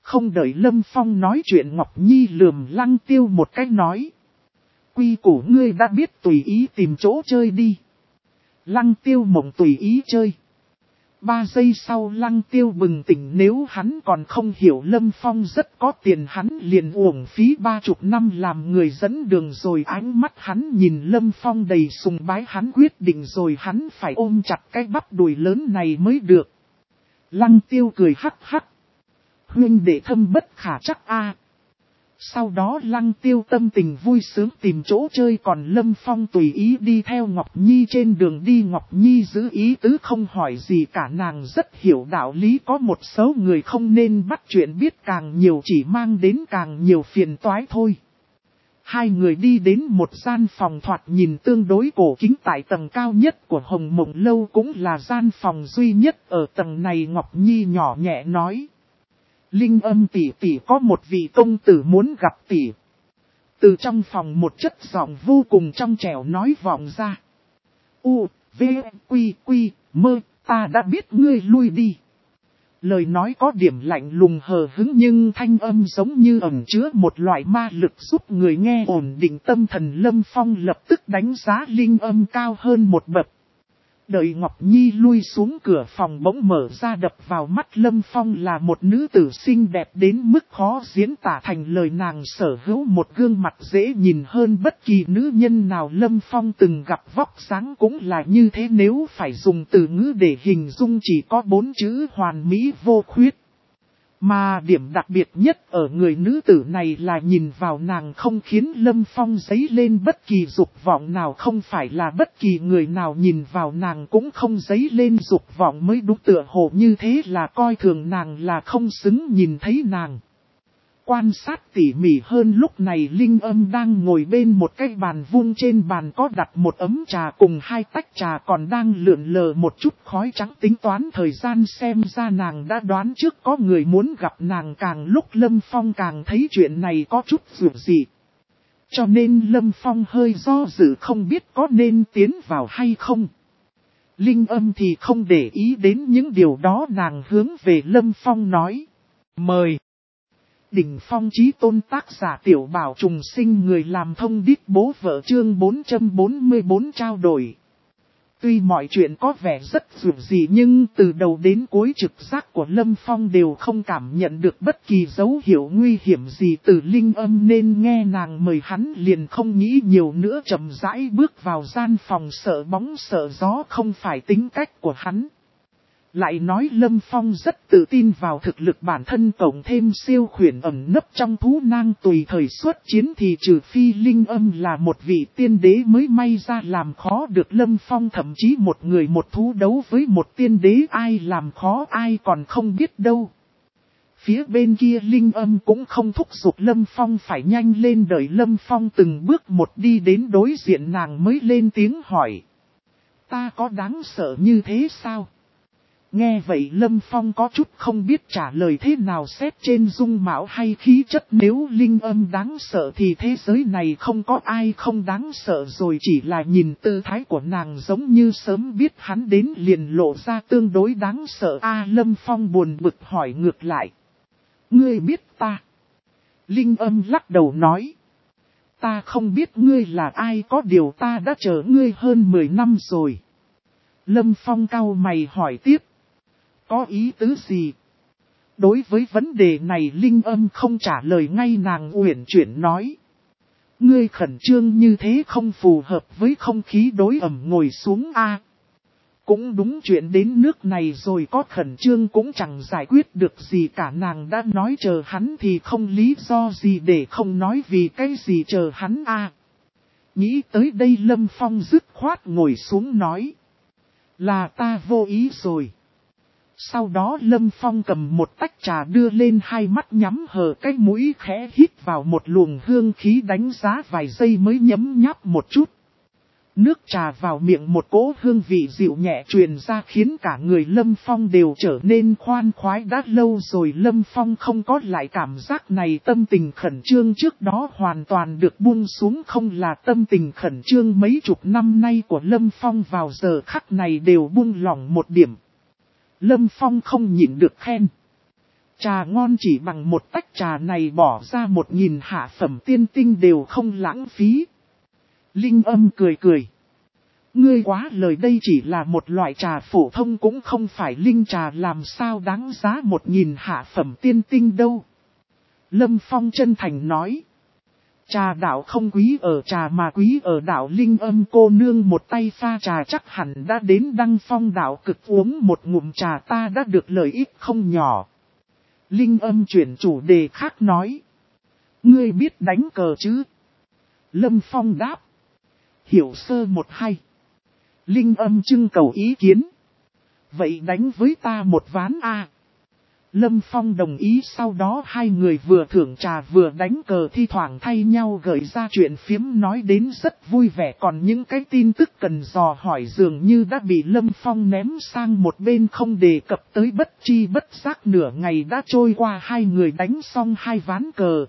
Không đợi Lâm Phong nói chuyện, Ngọc Nhi lườm Lăng Tiêu một cái nói. Quy củ ngươi đã biết, tùy ý tìm chỗ chơi đi. Lăng Tiêu mộng tùy ý chơi. Ba giây sau Lăng Tiêu bừng tỉnh, nếu hắn còn không hiểu Lâm Phong rất có tiền, hắn liền uổng phí ba chục năm làm người dẫn đường rồi. Ánh mắt hắn nhìn Lâm Phong đầy sùng bái, hắn quyết định rồi hắn phải ôm chặt cái bắp đùi lớn này mới được. Lăng Tiêu cười hắc hắc. Huynh đệ thâm bất khả chắc a. Sau đó Lăng Tiêu tâm tình vui sướng tìm chỗ chơi, còn Lâm Phong tùy ý đi theo Ngọc Nhi trên đường đi. Ngọc Nhi giữ ý tứ không hỏi gì cả, nàng rất hiểu đạo lý, có một số người không nên bắt chuyện biết càng nhiều chỉ mang đến càng nhiều phiền toái thôi. Hai người đi đến một gian phòng thoạt nhìn tương đối cổ kính tại tầng cao nhất của Hồng Mộng Lâu, cũng là gian phòng duy nhất ở tầng này. Ngọc Nhi nhỏ nhẹ nói. Linh Âm tỷ tỷ, có một vị công tử muốn gặp tỷ. Từ trong phòng một chất giọng vô cùng trong trẻo nói vọng ra. U, V, Quy, Quy, Mơ, ta đã biết ngươi lui đi. Lời nói có điểm lạnh lùng hờ hững, nhưng thanh âm giống như ẩn chứa một loại ma lực giúp người nghe ổn định tâm thần. Lâm Phong lập tức đánh giá Linh Âm cao hơn một bậc. Đợi Ngọc Nhi lui xuống, cửa phòng bỗng mở ra, đập vào mắt Lâm Phong là một nữ tử xinh đẹp đến mức khó diễn tả thành lời. Nàng sở hữu một gương mặt dễ nhìn hơn bất kỳ nữ nhân nào Lâm Phong từng gặp, vóc dáng cũng là như thế, nếu phải dùng từ ngữ để hình dung chỉ có bốn chữ: hoàn mỹ vô khuyết. Mà điểm đặc biệt nhất ở người nữ tử này là nhìn vào nàng không khiến Lâm Phong dấy lên bất kỳ dục vọng nào, không phải là bất kỳ người nào nhìn vào nàng cũng không dấy lên dục vọng mới đúng, tựa hồ như thế là coi thường nàng, là không xứng nhìn thấy nàng. Quan sát tỉ mỉ hơn, lúc này Linh Âm đang ngồi bên một cái bàn vuông, trên bàn có đặt một ấm trà cùng hai tách trà, còn đang lượn lờ một chút khói trắng. Tính toán thời gian, xem ra nàng đã đoán trước có người muốn gặp nàng. Càng lúc Lâm Phong càng thấy chuyện này có chút dường dị, cho nên Lâm Phong hơi do dự không biết có nên tiến vào hay không. Linh Âm thì không để ý đến những điều đó, nàng hướng về Lâm Phong nói. Mời. Đỉnh Phong Chí Tôn, tác giả Tiểu Bảo Trùng Sinh, người làm thông điệp bố vợ, chương bốn trăm bốn mươi bốn trao đổi. Tuy mọi chuyện có vẻ rất dường dị, nhưng từ đầu đến cuối trực giác của Lâm Phong đều không cảm nhận được bất kỳ dấu hiệu nguy hiểm gì từ Linh Âm, nên nghe nàng mời hắn liền không nghĩ nhiều nữa, chậm rãi bước vào gian phòng. Sợ bóng sợ gió không phải tính cách của hắn. Lại nói Lâm Phong rất tự tin vào thực lực bản thân, cộng thêm siêu khuyển ẩn nấp trong thú nang tùy thời xuất chiến, thì trừ phi Linh Âm là một vị tiên đế mới may ra làm khó được Lâm Phong. Thậm chí một người một thú đấu với một tiên đế, ai làm khó ai còn không biết đâu. Phía bên kia Linh Âm cũng không thúc giục Lâm Phong phải nhanh lên, đợi Lâm Phong từng bước một đi đến đối diện nàng mới lên tiếng hỏi. Ta có đáng sợ như thế sao? Nghe vậy Lâm Phong có chút không biết trả lời thế nào, xét trên dung mạo hay khí chất, nếu Linh Âm đáng sợ thì thế giới này không có ai không đáng sợ rồi, chỉ là nhìn tư thái của nàng giống như sớm biết hắn đến liền lộ ra tương đối đáng sợ. A Lâm Phong buồn bực hỏi ngược lại. Ngươi biết ta? Linh Âm lắc đầu nói. Ta không biết ngươi là ai, có điều ta đã chờ ngươi hơn mười năm rồi. Lâm Phong cau mày hỏi tiếp. Có ý tứ gì? Đối với vấn đề này Linh Âm không trả lời ngay, nàng uyển chuyển nói. Ngươi khẩn trương như thế không phù hợp với không khí, đối ẩm ngồi xuống a. Cũng đúng, chuyện đến nước này rồi có khẩn trương cũng chẳng giải quyết được gì cả. Nàng đã nói chờ hắn thì không lý do gì để không nói, vì cái gì chờ hắn a. Nghĩ tới đây Lâm Phong dứt khoát ngồi xuống nói. Là ta vô ý rồi. Sau đó Lâm Phong cầm một tách trà đưa lên, hai mắt nhắm hờ, cái mũi khẽ hít vào một luồng hương khí, đánh giá vài giây mới nhấm nháp một chút. Nước trà vào miệng, một cỗ hương vị dịu nhẹ truyền ra khiến cả người Lâm Phong đều trở nên khoan khoái. Đã lâu rồi Lâm Phong không có lại cảm giác này, tâm tình khẩn trương trước đó hoàn toàn được buông xuống, không là tâm tình khẩn trương mấy chục năm nay của Lâm Phong vào giờ khắc này đều buông lỏng một điểm. Lâm Phong không nhịn được khen. Trà ngon chỉ bằng một tách trà này bỏ ra một nghìn hạ phẩm tiên tinh đều không lãng phí. Linh Âm cười cười. Ngươi quá lời, đây chỉ là một loại trà phổ thông cũng không phải linh trà, làm sao đáng giá một nghìn hạ phẩm tiên tinh đâu. Lâm Phong chân thành nói. Trà đạo không quý ở trà mà quý ở đạo. Linh Âm cô nương một tay pha trà chắc hẳn đã đến Đăng Phong đạo cực, uống một ngụm trà ta đã được lợi ích không nhỏ. Linh Âm chuyển chủ đề khác nói. Ngươi biết đánh cờ chứ? Lâm Phong đáp. Hiểu sơ một hai. Linh Âm trưng cầu ý kiến. Vậy đánh với ta một ván a. Lâm Phong đồng ý, sau đó hai người vừa thưởng trà vừa đánh cờ, thi thoảng thay nhau gợi ra chuyện phiếm nói đến rất vui vẻ. Còn những cái tin tức cần dò hỏi dường như đã bị Lâm Phong ném sang một bên không đề cập tới. Bất chi bất giác nửa ngày đã trôi qua, hai người đánh xong hai ván cờ.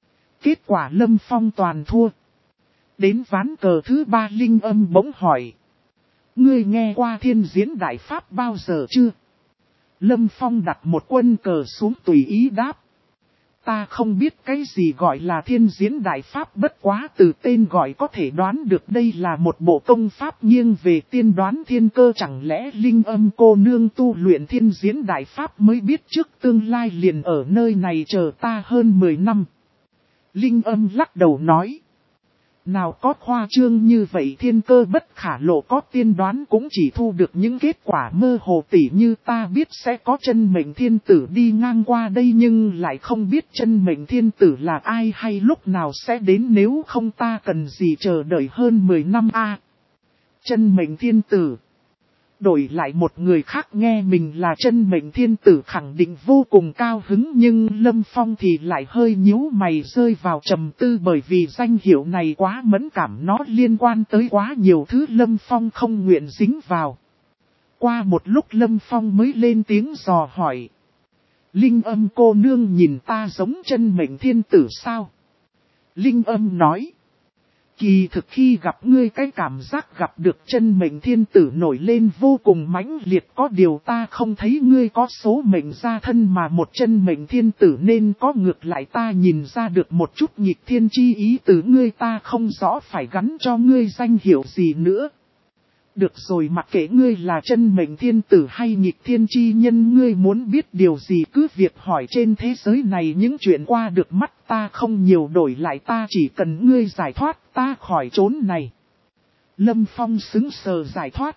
Kết quả Lâm Phong toàn thua. Đến ván cờ thứ ba Linh Âm bỗng hỏi. Ngươi nghe qua Thiên Diễn Đại Pháp bao giờ chưa? Lâm Phong đặt một quân cờ xuống tùy ý đáp. Ta không biết cái gì gọi là Thiên Diễn Đại Pháp, bất quá từ tên gọi có thể đoán được đây là một bộ công pháp nghiêng về tiên đoán thiên cơ. Chẳng lẽ Linh Âm cô nương tu luyện Thiên Diễn Đại Pháp mới biết trước tương lai liền ở nơi này chờ ta hơn mười năm? Linh Âm lắc đầu nói. Nào có khoa trương như vậy, thiên cơ bất khả lộ, có tiên đoán cũng chỉ thu được những kết quả mơ hồ. Tỉ như ta biết sẽ có chân mệnh thiên tử đi ngang qua đây, nhưng lại không biết chân mệnh thiên tử là ai hay lúc nào sẽ đến, nếu không ta cần gì chờ đợi hơn mười năm a. Chân mệnh thiên tử. Đổi lại một người khác nghe mình là chân mệnh thiên tử khẳng định vô cùng cao hứng, nhưng Lâm Phong thì lại hơi nhíu mày rơi vào trầm tư, bởi vì danh hiệu này quá mẫn cảm, nó liên quan tới quá nhiều thứ Lâm Phong không nguyện dính vào. Qua một lúc Lâm Phong mới lên tiếng dò hỏi. Linh Âm cô nương nhìn ta giống chân mệnh thiên tử sao? Linh Âm nói. Kỳ thực khi gặp ngươi cái cảm giác gặp được chân mệnh thiên tử nổi lên vô cùng mãnh liệt, có điều ta không thấy ngươi có số mệnh gia thân mà một chân mệnh thiên tử nên có, ngược lại ta nhìn ra được một chút nghịch thiên chi ý từ ngươi, ta không rõ phải gắn cho ngươi danh hiệu gì nữa. Được rồi, mặc kệ ngươi là chân mệnh thiên tử hay nghịch thiên chi nhân, ngươi muốn biết điều gì cứ việc hỏi. Trên thế giới này những chuyện qua được mắt ta không nhiều, đổi lại ta chỉ cần ngươi giải thoát ta khỏi chốn này. Lâm Phong sững sờ, giải thoát?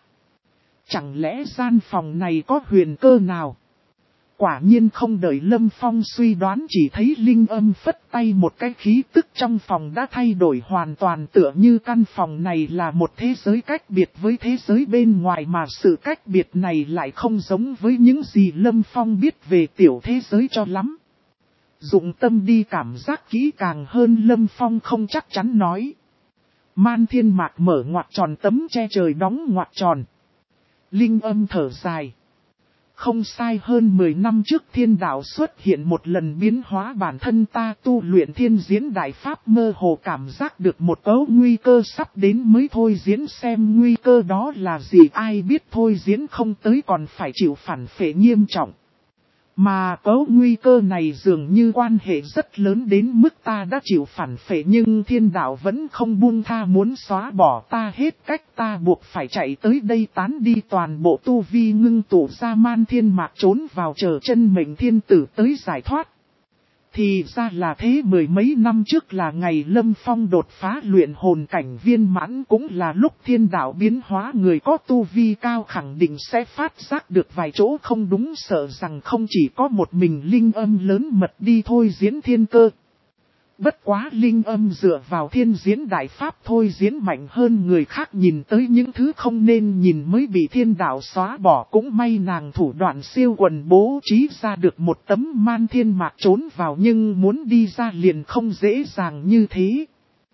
Chẳng lẽ gian phòng này có huyền cơ nào? Quả nhiên không đợi Lâm Phong suy đoán, chỉ thấy Linh Âm phất tay một cái, khí tức trong phòng đã thay đổi hoàn toàn, tựa như căn phòng này là một thế giới cách biệt với thế giới bên ngoài, mà sự cách biệt này lại không giống với những gì Lâm Phong biết về tiểu thế giới cho lắm. Dụng tâm đi cảm giác kỹ càng hơn, Lâm Phong không chắc chắn nói. Man thiên mạc mở ngoặc tròn, tấm che trời đóng ngoặc tròn. Linh Âm thở dài. Không sai, hơn mười năm trước thiên đạo xuất hiện một lần biến hóa bản thân ta tu luyện Thiên Diễn Đại Pháp, mơ hồ cảm giác được một cấu nguy cơ sắp đến, mới thôi diễn xem nguy cơ đó là gì, ai biết thôi diễn không tới còn phải chịu phản phệ nghiêm trọng. Mà cấu nguy cơ này dường như quan hệ rất lớn đến mức ta đã chịu phản phệ, nhưng thiên đạo vẫn không buông tha, muốn xóa bỏ ta hết cách, ta buộc phải chạy tới đây tán đi toàn bộ tu vi, ngưng tụ ra man thiên mạc trốn vào chờ chân mệnh thiên tử tới giải thoát. Thì ra là thế, mười mấy năm trước là ngày Lâm Phong đột phá luyện hồn cảnh viên mãn, cũng là lúc thiên đạo biến hóa, người có tu vi cao khẳng định sẽ phát giác được vài chỗ không đúng, sợ rằng không chỉ có một mình Linh Âm lớn mật đi thôi diễn thiên cơ. Bất quá Linh Âm dựa vào Thiên Diễn Đại Pháp thôi diễn mạnh hơn người khác, nhìn tới những thứ không nên nhìn mới bị thiên đạo xóa bỏ, cũng may nàng thủ đoạn siêu quần bố trí ra được một tấm man thiên mạc trốn vào, nhưng muốn đi ra liền không dễ dàng như thế.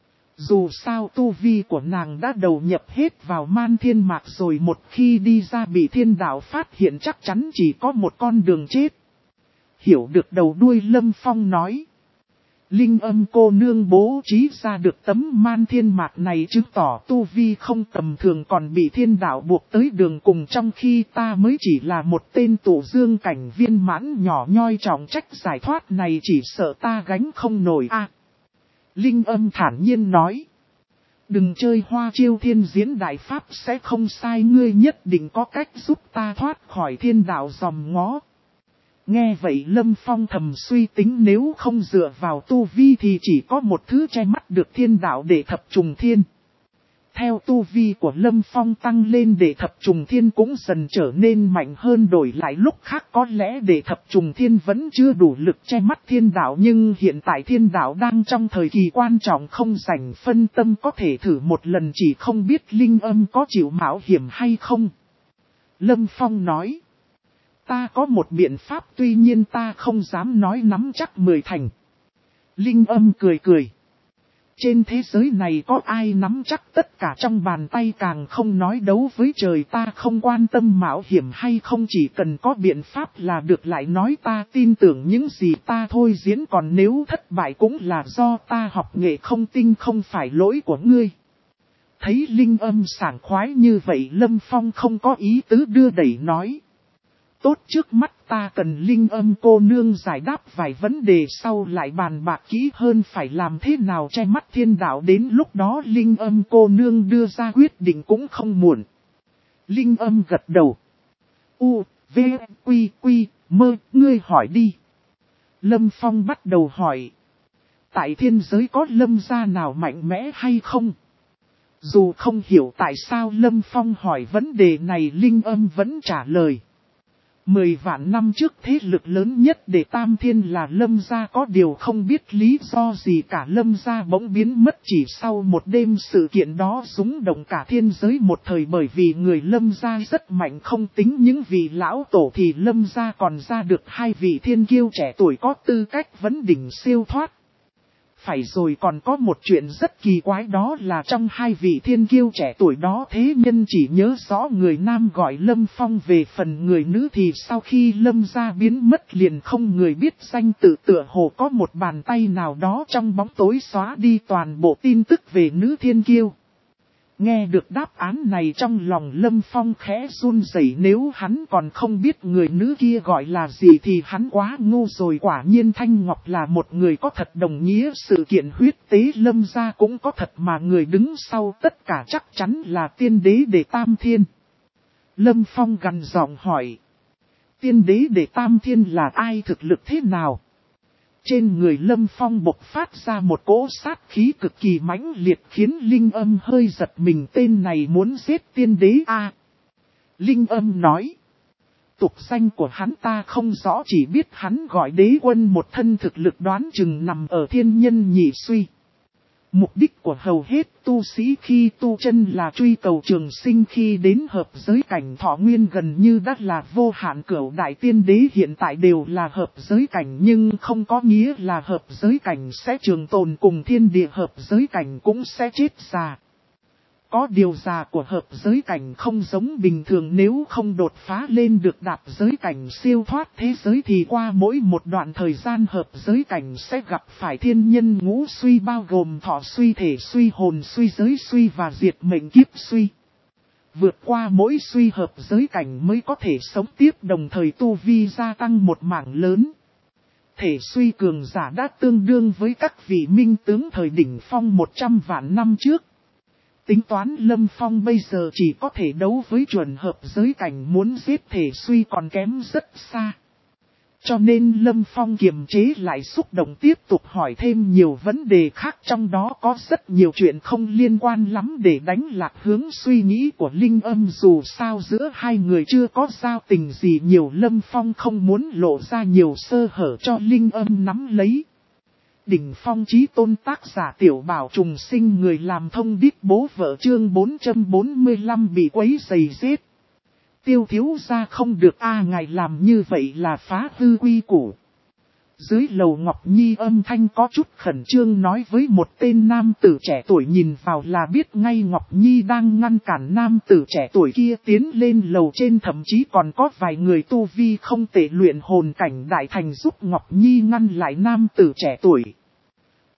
Dù sao tu vi của nàng đã đầu nhập hết vào man thiên mạc rồi, một khi đi ra bị thiên đạo phát hiện chắc chắn chỉ có một con đường chết. Hiểu được đầu đuôi Lâm Phong nói. Linh Âm cô nương bố trí ra được tấm man thiên mạc này chứng tỏ tu vi không tầm thường, còn bị thiên đạo buộc tới đường cùng, trong khi ta mới chỉ là một tên tụ dương cảnh viên mãn nhỏ nhoi, trọng trách giải thoát này chỉ sợ ta gánh không nổi a. À, Linh Âm thản nhiên nói. Đừng chơi hoa chiêu thiên diễn đại pháp sẽ không sai, ngươi nhất định có cách giúp ta thoát khỏi thiên đạo giòm ngó. Nghe vậy Lâm Phong thầm suy tính, nếu không dựa vào tu vi thì chỉ có một thứ che mắt được thiên đạo để thập trùng thiên. Theo tu vi của Lâm Phong tăng lên, để thập trùng thiên cũng dần trở nên mạnh hơn, đổi lại lúc khác có lẽ để thập trùng thiên vẫn chưa đủ lực che mắt thiên đạo, nhưng hiện tại thiên đạo đang trong thời kỳ quan trọng, không rảnh phân tâm, có thể thử một lần, chỉ không biết Linh Âm có chịu mạo hiểm hay không. Lâm Phong nói. Ta có một biện pháp, tuy nhiên ta không dám nói nắm chắc mười thành. Linh Âm cười cười. Trên thế giới này có ai nắm chắc tất cả trong bàn tay, càng không nói đấu với trời. Ta không quan tâm mạo hiểm hay không, chỉ cần có biện pháp là được, lại nói ta tin tưởng những gì ta thôi diễn, còn nếu thất bại cũng là do ta học nghệ không tinh, không phải lỗi của ngươi. Thấy Linh Âm sảng khoái như vậy, Lâm Phong không có ý tứ đưa đẩy nói. Tốt, trước mắt ta cần Linh Âm cô nương giải đáp vài vấn đề, sau lại bàn bạc kỹ hơn phải làm thế nào che mắt thiên đạo, đến lúc đó Linh Âm cô nương đưa ra quyết định cũng không muộn. Linh Âm gật đầu. U, V, Quy, Quy, Mơ, ngươi hỏi đi. Lâm Phong bắt đầu hỏi. Tại thiên giới có Lâm gia nào mạnh mẽ hay không? Dù không hiểu tại sao Lâm Phong hỏi vấn đề này, Linh Âm vẫn trả lời. Mười vạn năm trước thế lực lớn nhất để Tam Thiên là Lâm gia, có điều không biết lý do gì cả Lâm gia bỗng biến mất chỉ sau một đêm. Sự kiện đó rúng động cả thiên giới một thời, bởi vì người Lâm gia rất mạnh, không tính những vị lão tổ thì Lâm gia còn ra được hai vị thiên kiêu trẻ tuổi có tư cách vấn đỉnh siêu thoát. Phải rồi, còn có một chuyện rất kỳ quái, đó là trong hai vị thiên kiêu trẻ tuổi đó, thế nhân chỉ nhớ rõ người nam gọi Lâm Phong, về phần người nữ thì sau khi Lâm gia biến mất liền không người biết danh tự, tựa hồ có một bàn tay nào đó trong bóng tối xóa đi toàn bộ tin tức về nữ thiên kiêu. Nghe được đáp án này, trong lòng Lâm Phong khẽ run rẩy, nếu hắn còn không biết người nữ kia gọi là gì thì hắn quá ngu rồi. Quả nhiên Thanh Ngọc là một người có thật, đồng nghĩa sự kiện huyết tế Lâm gia cũng có thật, mà người đứng sau tất cả chắc chắn là tiên đế Đệ Tam Thiên. Lâm Phong gằn giọng hỏi. Tiên đế Đệ Tam Thiên là ai, thực lực thế nào? Trên người Lâm Phong bộc phát ra một cỗ sát khí cực kỳ mãnh liệt, khiến Linh Âm hơi giật mình. Tên này muốn giết tiên đế a? Linh Âm nói. Tục danh của hắn ta không rõ, chỉ biết hắn gọi đế quân, một thân thực lực đoán chừng nằm ở thiên nhân nhị suy. Mục đích của hầu hết tu sĩ khi tu chân là truy cầu trường sinh, khi đến hợp giới cảnh thọ nguyên gần như đã là vô hạn. Cửu đại tiên đế hiện tại đều là hợp giới cảnh, nhưng không có nghĩa là hợp giới cảnh sẽ trường tồn, cùng thiên địa hợp giới cảnh cũng sẽ chết già. Có điều già của hợp giới cảnh không giống bình thường, nếu không đột phá lên được đạp giới cảnh siêu thoát thế giới thì qua mỗi một đoạn thời gian hợp giới cảnh sẽ gặp phải thiên nhân ngũ suy, bao gồm thọ suy, thể suy, hồn suy, giới suy và diệt mệnh kiếp suy. Vượt qua mỗi suy hợp giới cảnh mới có thể sống tiếp, đồng thời tu vi gia tăng một mảng lớn. Thể suy cường giả đã tương đương với các vị minh tướng thời đỉnh phong một trăm vạn năm trước. Tính toán Lâm Phong bây giờ chỉ có thể đấu với chuẩn hợp giới cảnh, muốn giết thể suy còn kém rất xa. Cho nên Lâm Phong kiềm chế lại xúc động, tiếp tục hỏi thêm nhiều vấn đề khác, trong đó có rất nhiều chuyện không liên quan lắm, để đánh lạc hướng suy nghĩ của Linh Âm. Dù sao giữa hai người chưa có giao tình gì nhiều, Lâm Phong không muốn lộ ra nhiều sơ hở cho Linh Âm nắm lấy. Đỉnh phong chí tôn tác giả Tiểu Bảo trùng sinh, người làm thông điệp bố vợ, chương bốn trăm bốn mươi lăm bị quấy rầy giết. Tiêu thiếu gia không được a, ngài làm như vậy là phá hư quy củ. Dưới lầu Ngọc Nhi âm thanh có chút khẩn trương nói với một tên nam tử trẻ tuổi, nhìn vào là biết ngay Ngọc Nhi đang ngăn cản nam tử trẻ tuổi kia tiến lên lầu trên, thậm chí còn có vài người tu vi không tệ luyện hồn cảnh đại thành giúp Ngọc Nhi ngăn lại nam tử trẻ tuổi.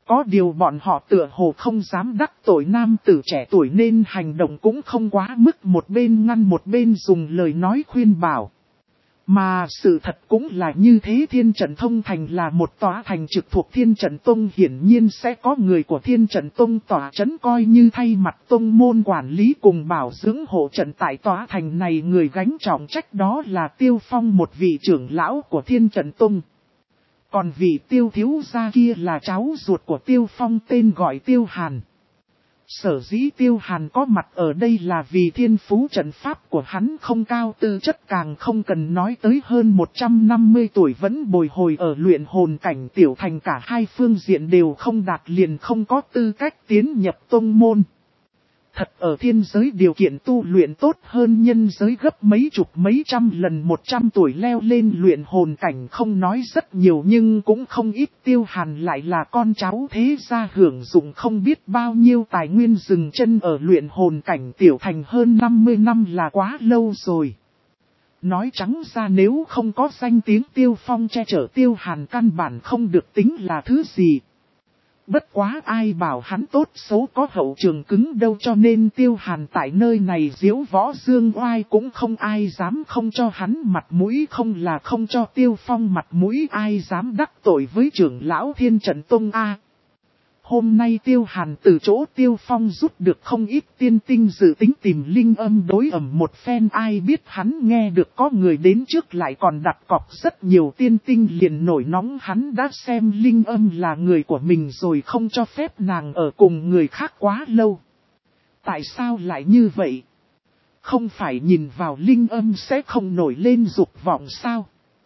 Có điều bọn họ tựa hồ không dám đắc tội nam tử trẻ tuổi nên hành động cũng không quá mức, một bên ngăn một bên dùng lời nói khuyên bảo. Mà sự thật cũng là như thế, Thiên Trận Thông Thành là một tòa thành trực thuộc Thiên Trận Tông, hiển nhiên sẽ có người của Thiên Trận Tông tòa trấn coi như thay mặt tông môn quản lý cùng bảo dưỡng hộ trận tại tòa thành này. Người gánh trọng trách đó là Tiêu Phong, một vị trưởng lão của Thiên Trận Tông. Còn vị Tiêu thiếu gia kia là cháu ruột của Tiêu Phong, tên gọi Tiêu Hàn. Sở dĩ Tiêu Hàn có mặt ở đây là vì thiên phú trận pháp của hắn không cao, tư chất càng không cần nói tới, hơn một trăm năm mươi tuổi vẫn bồi hồi ở luyện hồn cảnh tiểu thành, cả hai phương diện đều không đạt liền không có tư cách tiến nhập tông môn. Thật ở thiên giới điều kiện tu luyện tốt hơn nhân giới gấp mấy chục mấy trăm lần, một trăm tuổi leo lên luyện hồn cảnh không nói rất nhiều nhưng cũng không ít. Tiêu Hàn lại là con cháu thế gia, hưởng dụng không biết bao nhiêu tài nguyên, dừng chân ở luyện hồn cảnh tiểu thành hơn năm mươi năm là quá lâu rồi. Nói trắng ra nếu không có danh tiếng Tiêu Phong che chở, Tiêu Hàn căn bản không được tính là thứ gì. Bất quá ai bảo hắn tốt xấu có hậu trường cứng đâu, cho nên Tiêu Hàn tại nơi này diễu võ dương oai cũng không ai dám không cho hắn mặt mũi, không là không cho Tiêu Phong mặt mũi, ai dám đắc tội với trưởng lão Thiên Trận Tông a. Hôm nay Tiêu Hàn từ chỗ Tiêu Phong rút được không ít tiên tinh, dự tính tìm linh âm đối ẩm một phen, ai biết hắn nghe được có người đến trước lại còn đặt cọc rất nhiều tiên tinh, liền nổi nóng. Hắn đã xem linh âm là người của mình rồi, không cho phép nàng ở cùng người khác quá lâu. Tại sao lại như vậy? Không phải nhìn vào linh âm sẽ không nổi lên dục vọng sao?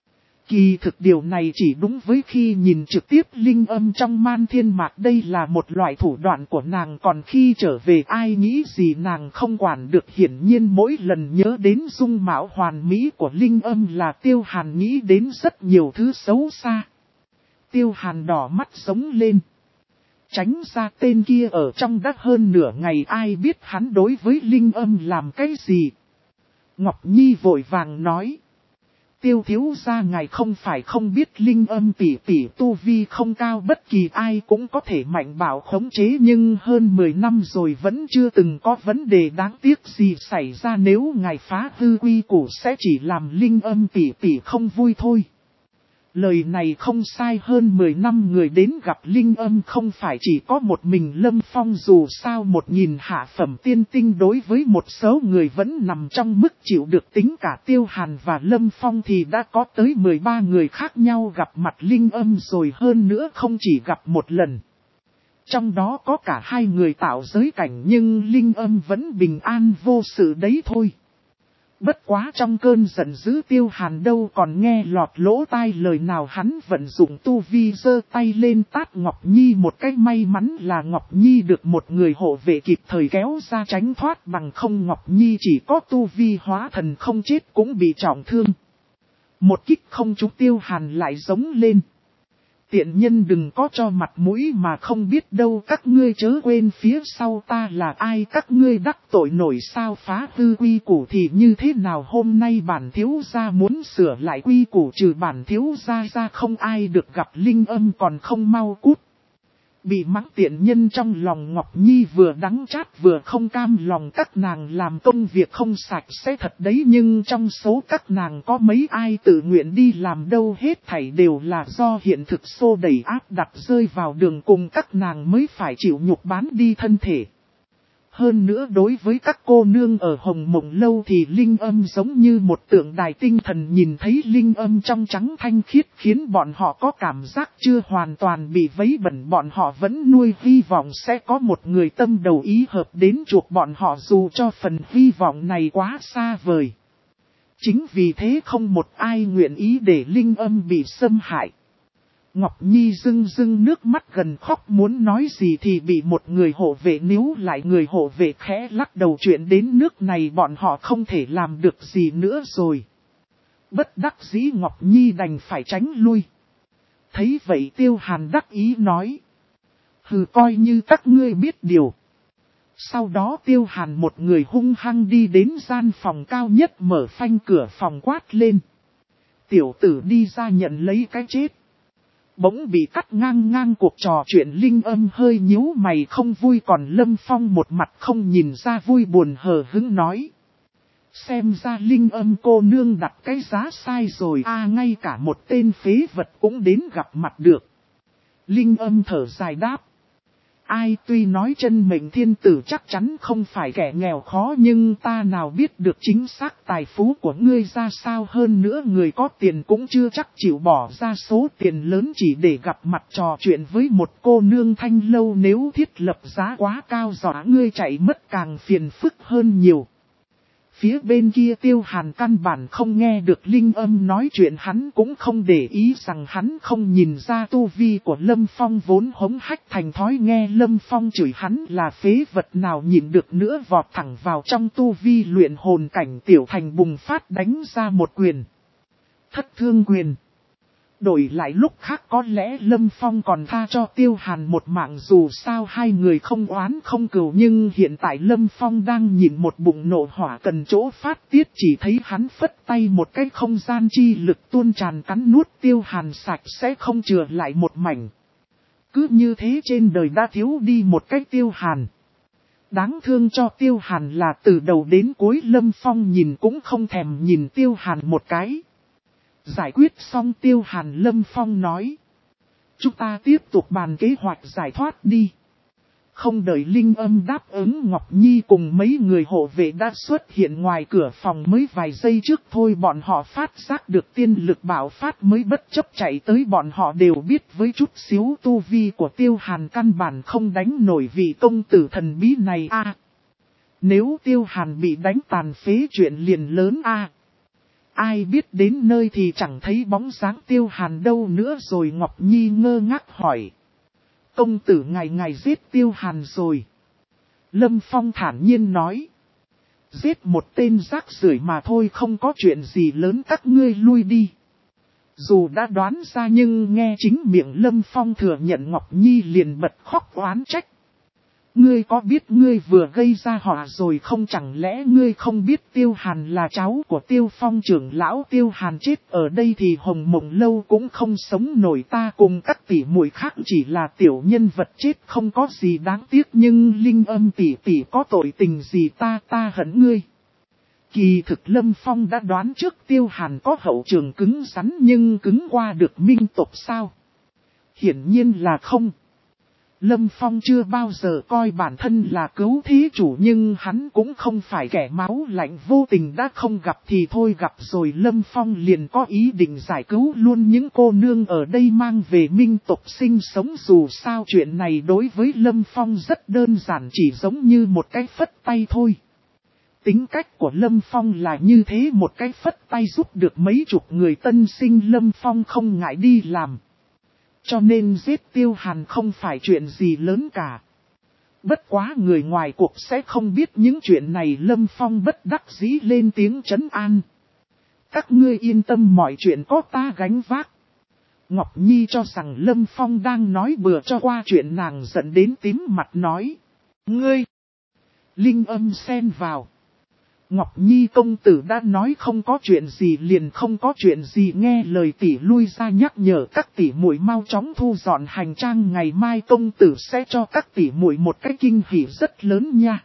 Kỳ thực điều này chỉ đúng với khi nhìn trực tiếp linh âm trong Man Thiên Mạc, đây là một loại thủ đoạn của nàng, còn khi trở về ai nghĩ gì nàng không quản được. Hiển nhiên mỗi lần nhớ đến dung mạo hoàn mỹ của linh âm là Tiêu Hàn nghĩ đến rất nhiều thứ xấu xa. Tiêu Hàn đỏ mắt sống lên. Tránh ra, tên kia ở trong đất hơn nửa ngày, ai biết hắn đối với linh âm làm cái gì. Ngọc Nhi vội vàng nói. Tiêu thiếu gia ngài không phải không biết linh âm tỷ tỷ tu vi không cao, bất kỳ ai cũng có thể mạnh bạo khống chế, nhưng hơn mười năm rồi vẫn chưa từng có vấn đề đáng tiếc gì xảy ra, nếu ngài phá hư quy củ sẽ chỉ làm linh âm tỷ tỷ không vui thôi. Lời này không sai, hơn mười năm người đến gặp linh âm không phải chỉ có một mình Lâm Phong, dù sao một nghìn hạ phẩm tiên tinh đối với một số người vẫn nằm trong mức chịu được, tính cả Tiêu Hàn và Lâm Phong thì đã có tới mười ba người khác nhau gặp mặt linh âm rồi, hơn nữa không chỉ gặp một lần. Trong đó có cả hai người tạo giới cảnh, nhưng linh âm vẫn bình an vô sự đấy thôi. Bất quá trong cơn giận dữ Tiêu Hàn đâu còn nghe lọt lỗ tai lời nào, hắn vận dụng tu vi giơ tay lên tát Ngọc Nhi một cái, may mắn là Ngọc Nhi được một người hộ vệ kịp thời kéo ra tránh thoát, bằng không Ngọc Nhi chỉ có tu vi hóa thần không chết cũng bị trọng thương. Một kích không trúng, Tiêu Hàn lại giống lên. Tiện nhân đừng có cho mặt mũi mà không biết đâu, các ngươi chớ quên phía sau ta là ai, các ngươi đắc tội nổi sao? Phá hư quy củ thì như thế nào? Hôm nay bản thiếu gia muốn sửa lại quy củ, trừ bản thiếu gia ra không ai được gặp linh âm, còn không mau cút. Bị mắng tiện nhân trong lòng Ngọc Nhi vừa đắng chát vừa không cam lòng, các nàng làm công việc không sạch sẽ thật đấy, nhưng trong số các nàng có mấy ai tự nguyện đi làm đâu, hết thảy đều là do hiện thực xô đẩy áp đặt, rơi vào đường cùng các nàng mới phải chịu nhục bán đi thân thể. Hơn nữa đối với các cô nương ở Hồng Mộng Lâu thì linh âm giống như một tượng đài tinh thần, nhìn thấy linh âm trong trắng thanh khiết khiến bọn họ có cảm giác chưa hoàn toàn bị vấy bẩn, bọn họ vẫn nuôi hy vọng sẽ có một người tâm đầu ý hợp đến chuộc bọn họ, dù cho phần hy vọng này quá xa vời. Chính vì thế không một ai nguyện ý để linh âm bị xâm hại. Ngọc Nhi rưng rưng nước mắt gần khóc, muốn nói gì thì bị một người hộ vệ níu lại, người hộ vệ khẽ lắc đầu, chuyện đến nước này bọn họ không thể làm được gì nữa rồi. Bất đắc dĩ Ngọc Nhi đành phải tránh lui. Thấy vậy Tiêu Hàn đắc ý nói. Hừ, coi như các ngươi biết điều. Sau đó Tiêu Hàn một người hung hăng đi đến gian phòng cao nhất, mở phanh cửa phòng quát lên. Tiểu tử đi ra nhận lấy cái chết. Bỗng bị cắt ngang ngang cuộc trò chuyện, Linh Âm hơi nhíu mày không vui, còn Lâm Phong một mặt không nhìn ra vui buồn hờ hững nói. Xem ra Linh Âm cô nương đặt cái giá sai rồi a à, ngay cả một tên phế vật cũng đến gặp mặt được. Linh Âm thở dài đáp. Ai tuy nói chân mệnh thiên tử chắc chắn không phải kẻ nghèo khó, nhưng ta nào biết được chính xác tài phú của ngươi ra sao, hơn nữa người có tiền cũng chưa chắc chịu bỏ ra số tiền lớn chỉ để gặp mặt trò chuyện với một cô nương thanh lâu, nếu thiết lập giá quá cao dọa ngươi chạy mất càng phiền phức hơn nhiều. Phía bên kia Tiêu Hàn căn bản không nghe được Linh Âm nói chuyện, hắn cũng không để ý rằng hắn không nhìn ra tu vi của Lâm Phong vốn hống hách thành thói, nghe Lâm Phong chửi hắn là phế vật nào nhịn được nữa, vọt thẳng vào trong tu vi luyện hồn cảnh tiểu thành, bùng phát đánh ra một quyền. Thất thương quyền. Đổi lại lúc khác có lẽ Lâm Phong còn tha cho Tiêu Hàn một mạng, dù sao hai người không oán không cừu, nhưng hiện tại Lâm Phong đang nhìn một bụng nộ hỏa cần chỗ phát tiết, chỉ thấy hắn phất tay một cái không gian chi lực tuôn tràn cắn nuốt Tiêu Hàn sạch sẽ không chừa lại một mảnh. Cứ như thế trên đời đã thiếu đi một cái Tiêu Hàn. Đáng thương cho Tiêu Hàn là từ đầu đến cuối Lâm Phong nhìn cũng không thèm nhìn Tiêu Hàn một cái. Giải quyết xong Tiêu Hàn, Lâm Phong nói. Chúng ta tiếp tục bàn kế hoạch giải thoát đi. Không đợi Linh Âm đáp ứng, Ngọc Nhi cùng mấy người hộ vệ đã xuất hiện ngoài cửa phòng, mới vài giây trước thôi bọn họ phát giác được tiên lực bạo phát mới bất chấp chạy tới. Bọn họ đều biết với chút xíu tu vi của Tiêu Hàn căn bản không đánh nổi vị công tử thần bí này a. À, nếu Tiêu Hàn bị đánh tàn phế chuyện liền lớn a. À, ai biết đến nơi thì chẳng thấy bóng dáng Tiêu Hàn đâu nữa rồi. Ngọc Nhi ngơ ngác hỏi. Công tử ngày ngày giết Tiêu Hàn rồi. Lâm Phong thản nhiên nói. Giết một tên rác rưởi mà thôi, không có chuyện gì lớn, các ngươi lui đi. Dù đã đoán ra nhưng nghe chính miệng Lâm Phong thừa nhận, Ngọc Nhi liền bật khóc oán trách. Ngươi có biết ngươi vừa gây ra họa rồi không? Chẳng lẽ ngươi không biết Tiêu Hàn là cháu của Tiêu Phong trưởng lão? Tiêu Hàn chết ở đây thì Hồng Mộng Lâu cũng không sống nổi, ta cùng các tỷ muội khác chỉ là tiểu nhân vật chết không có gì đáng tiếc, nhưng Linh Âm tỷ tỷ có tội tình gì ta ta hận ngươi. Kỳ thực Lâm Phong đã đoán trước Tiêu Hàn có hậu trường cứng rắn, nhưng cứng qua được minh tộc sao? Hiển nhiên là không. Lâm Phong chưa bao giờ coi bản thân là cứu thế chủ, nhưng hắn cũng không phải kẻ máu lạnh vô tình, đã không gặp thì thôi gặp rồi. Lâm Phong liền có ý định giải cứu luôn những cô nương ở đây mang về minh tộc sinh sống, dù sao chuyện này đối với Lâm Phong rất đơn giản, chỉ giống như một cái phất tay thôi. Tính cách của Lâm Phong là như thế, một cái phất tay giúp được mấy chục người tân sinh, Lâm Phong không ngại đi làm. Cho nên giết Tiêu Hàn không phải chuyện gì lớn cả. Bất quá người ngoài cuộc sẽ không biết những chuyện này. Lâm Phong bất đắc dĩ lên tiếng trấn an. Các ngươi yên tâm, mọi chuyện có ta gánh vác. Ngọc Nhi cho rằng Lâm Phong đang nói bừa cho qua chuyện, nàng giận đến tím mặt nói. Ngươi! Linh Âm xen vào. Ngọc Nhi công tử đã nói không có chuyện gì liền không có chuyện gì, nghe lời tỷ lui ra, nhắc nhở các tỷ muội mau chóng thu dọn hành trang, ngày mai công tử sẽ cho các tỷ muội một cái kinh hỉ rất lớn nha.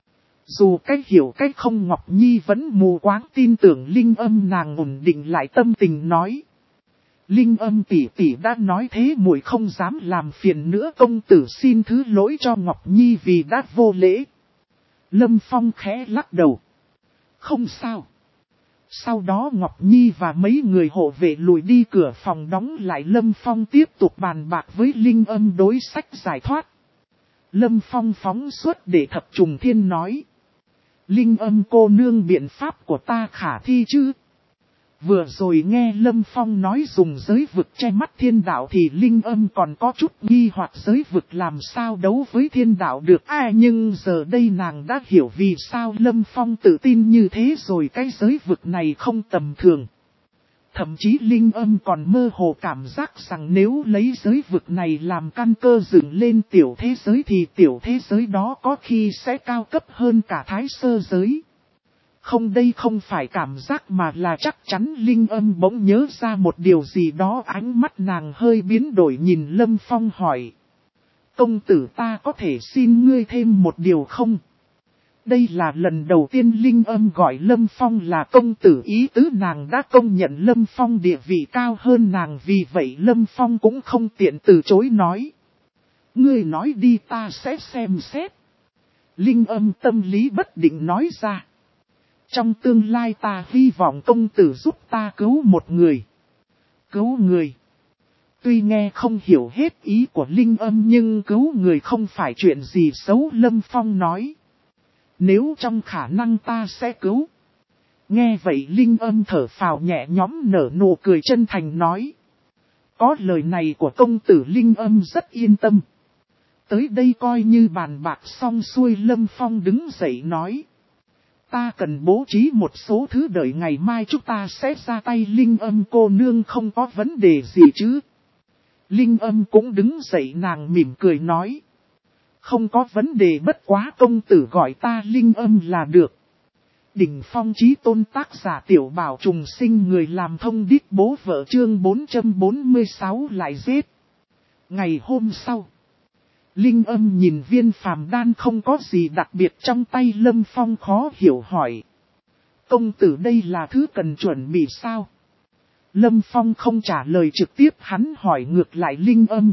Dù cách hiểu cách không, Ngọc Nhi vẫn mù quáng tin tưởng Linh Âm, nàng ổn định lại tâm tình nói. Linh Âm tỷ tỷ đã nói thế muội không dám làm phiền nữa, công tử xin thứ lỗi cho Ngọc Nhi vì đã vô lễ. Lâm Phong khẽ lắc đầu. Không sao. Sau đó Ngọc Nhi và mấy người hộ vệ lùi đi, cửa phòng đóng lại. Lâm Phong tiếp tục bàn bạc với Linh Âm đối sách giải thoát. Lâm Phong phóng suốt để Thập Trùng Thiên nói. Linh Âm cô nương, biện pháp của ta khả thi chứ? Vừa rồi nghe Lâm Phong nói dùng giới vực che mắt thiên đạo thì Linh Âm còn có chút nghi hoặc giới vực làm sao đấu với thiên đạo được. À, nhưng giờ đây nàng đã hiểu vì sao Lâm Phong tự tin như thế rồi, cái giới vực này không tầm thường. Thậm chí Linh Âm còn mơ hồ cảm giác rằng nếu lấy giới vực này làm căn cơ dựng lên tiểu thế giới thì tiểu thế giới đó có khi sẽ cao cấp hơn cả thái sơ giới. Không, đây không phải cảm giác mà là chắc chắn. Linh Âm bỗng nhớ ra một điều gì đó, ánh mắt nàng hơi biến đổi nhìn Lâm Phong hỏi. Công tử, ta có thể xin ngươi thêm một điều không? Đây là lần đầu tiên Linh Âm gọi Lâm Phong là công tử, ý tứ nàng đã công nhận Lâm Phong địa vị cao hơn nàng, vì vậy Lâm Phong cũng không tiện từ chối nói. Ngươi nói đi, ta sẽ xem xét. Linh Âm tâm lý bất định nói ra. Trong tương lai ta hy vọng công tử giúp ta cứu một người. Cứu người. Tuy nghe không hiểu hết ý của Linh Âm nhưng cứu người không phải chuyện gì xấu, Lâm Phong nói. Nếu trong khả năng ta sẽ cứu. Nghe vậy Linh Âm thở phào nhẹ nhõm, nở nụ cười chân thành nói. Có lời này của công tử, Linh Âm rất yên tâm. Tới đây coi như bàn bạc xong xuôi, Lâm Phong đứng dậy nói. Ta cần bố trí một số thứ, đợi ngày mai chúng ta sẽ ra tay. Linh Âm cô nương không có vấn đề gì chứ? Linh Âm cũng đứng dậy, nàng mỉm cười nói. Không có vấn đề, bất quá công tử gọi ta Linh Âm là được. Đỉnh phong chí tôn, tác giả Tiểu Bảo Trùng Sinh, người làm thông điệp bố vợ, chương bốn trăm bốn mươi sáu lại giết. Ngày hôm sau, Linh Âm nhìn viên phàm đan không có gì đặc biệt trong tay, Lâm Phong khó hiểu hỏi. Công tử, đây là thứ cần chuẩn bị sao? Lâm Phong không trả lời trực tiếp, hắn hỏi ngược lại Linh Âm.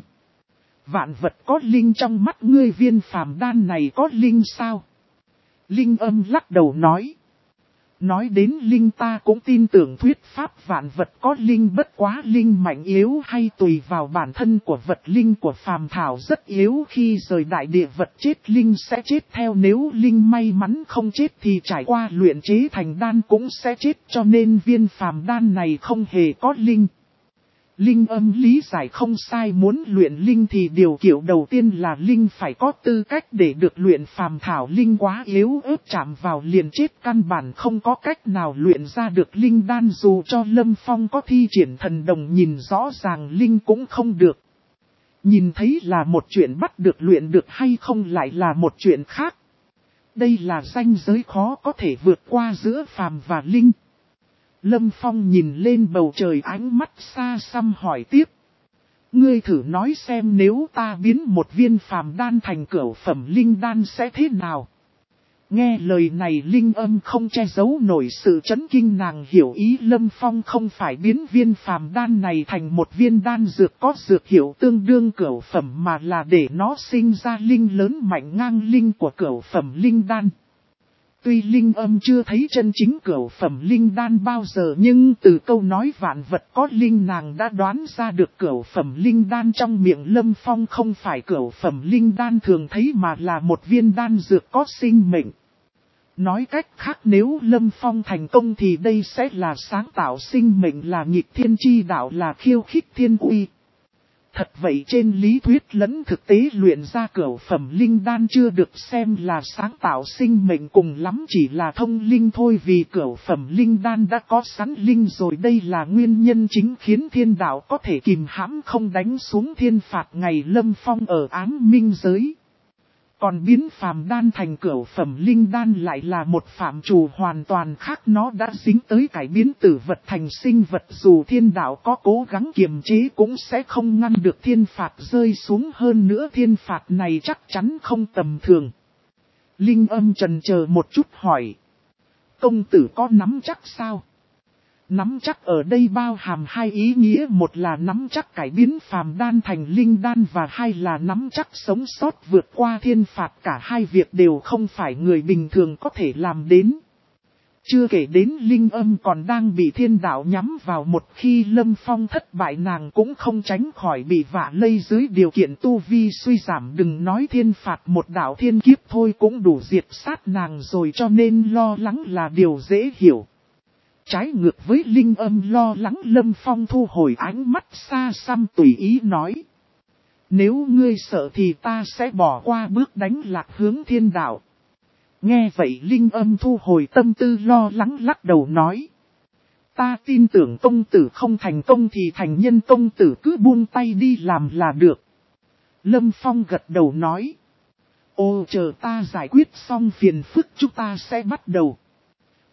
Vạn vật có linh, trong mắt ngươi viên phàm đan này có linh sao? Linh Âm lắc đầu nói. Nói đến linh, ta cũng tin tưởng thuyết pháp vạn vật có linh, bất quá linh mạnh yếu hay tùy vào bản thân của vật. Linh của phàm thảo rất yếu, khi rời đại địa vật chết linh sẽ chết theo, nếu linh may mắn không chết thì trải qua luyện chế thành đan cũng sẽ chết, cho nên viên phàm đan này không hề có linh. Linh Âm lý giải không sai, muốn luyện linh thì điều kiểu đầu tiên là linh phải có tư cách để được luyện, phàm thảo linh quá yếu ớt, chạm vào liền chết, căn bản không có cách nào luyện ra được linh đan. Dù cho Lâm Phong có thi triển thần đồng nhìn rõ ràng linh cũng không được. Nhìn thấy là một chuyện, bắt được luyện được hay không lại là một chuyện khác. Đây là ranh giới khó có thể vượt qua giữa phàm và linh. Lâm Phong nhìn lên bầu trời, ánh mắt xa xăm hỏi tiếp. Ngươi thử nói xem, nếu ta biến một viên phàm đan thành cửu phẩm linh đan sẽ thế nào? Nghe lời này Linh Âm không che giấu nổi sự chấn kinh, nàng hiểu ý Lâm Phong không phải biến viên phàm đan này thành một viên đan dược có dược hiệu tương đương cửu phẩm, mà là để nó sinh ra linh lớn mạnh ngang linh của cửu phẩm linh đan. Tuy Linh Âm chưa thấy chân chính cửu phẩm linh đan bao giờ, nhưng từ câu nói vạn vật có linh nàng đã đoán ra được cửu phẩm linh đan trong miệng Lâm Phong không phải cửu phẩm linh đan thường thấy mà là một viên đan dược có sinh mệnh. Nói cách khác, nếu Lâm Phong thành công thì đây sẽ là sáng tạo sinh mệnh, là nghịch thiên chi đạo, là khiêu khích thiên uy. Thật vậy, trên lý thuyết lẫn thực tế luyện ra cửu phẩm linh đan chưa được xem là sáng tạo sinh mệnh, cùng lắm chỉ là thông linh thôi, vì cửu phẩm linh đan đã có sẵn linh rồi. Đây là nguyên nhân chính khiến thiên đạo có thể kìm hãm không đánh xuống thiên phạt ngày Lâm Phong ở Áng Minh giới. Còn biến phàm đan thành cửu phẩm linh đan lại là một phạm trù hoàn toàn khác, nó đã dính tới cải biến tử vật thành sinh vật, dù thiên đạo có cố gắng kiềm chế cũng sẽ không ngăn được thiên phạt rơi xuống, hơn nữa thiên phạt này chắc chắn không tầm thường. Linh Âm chần chờ một chút hỏi. Công tử có nắm chắc sao? Nắm chắc ở đây bao hàm hai ý nghĩa, một là nắm chắc cải biến phàm đan thành linh đan, và hai là nắm chắc sống sót vượt qua thiên phạt. Cả hai việc đều không phải người bình thường có thể làm đến. Chưa kể đến Linh Âm còn đang bị thiên đạo nhắm vào, một khi Lâm Phong thất bại nàng cũng không tránh khỏi bị vạ lây dưới điều kiện tu vi suy giảm, đừng nói thiên phạt, một đạo thiên kiếp thôi cũng đủ diệt sát nàng rồi, cho nên lo lắng là điều dễ hiểu. Trái ngược với Linh Âm lo lắng, Lâm Phong thu hồi ánh mắt xa xăm tùy ý nói. Nếu ngươi sợ thì ta sẽ bỏ qua bước đánh lạc hướng thiên đạo. Nghe vậy Linh Âm thu hồi tâm tư lo lắng, lắc đầu nói. Ta tin tưởng công tử, không thành công thì thành nhân công tử cứ buông tay đi làm là được. Lâm Phong gật đầu nói. Ô, chờ ta giải quyết xong phiền phức chúng ta sẽ bắt đầu.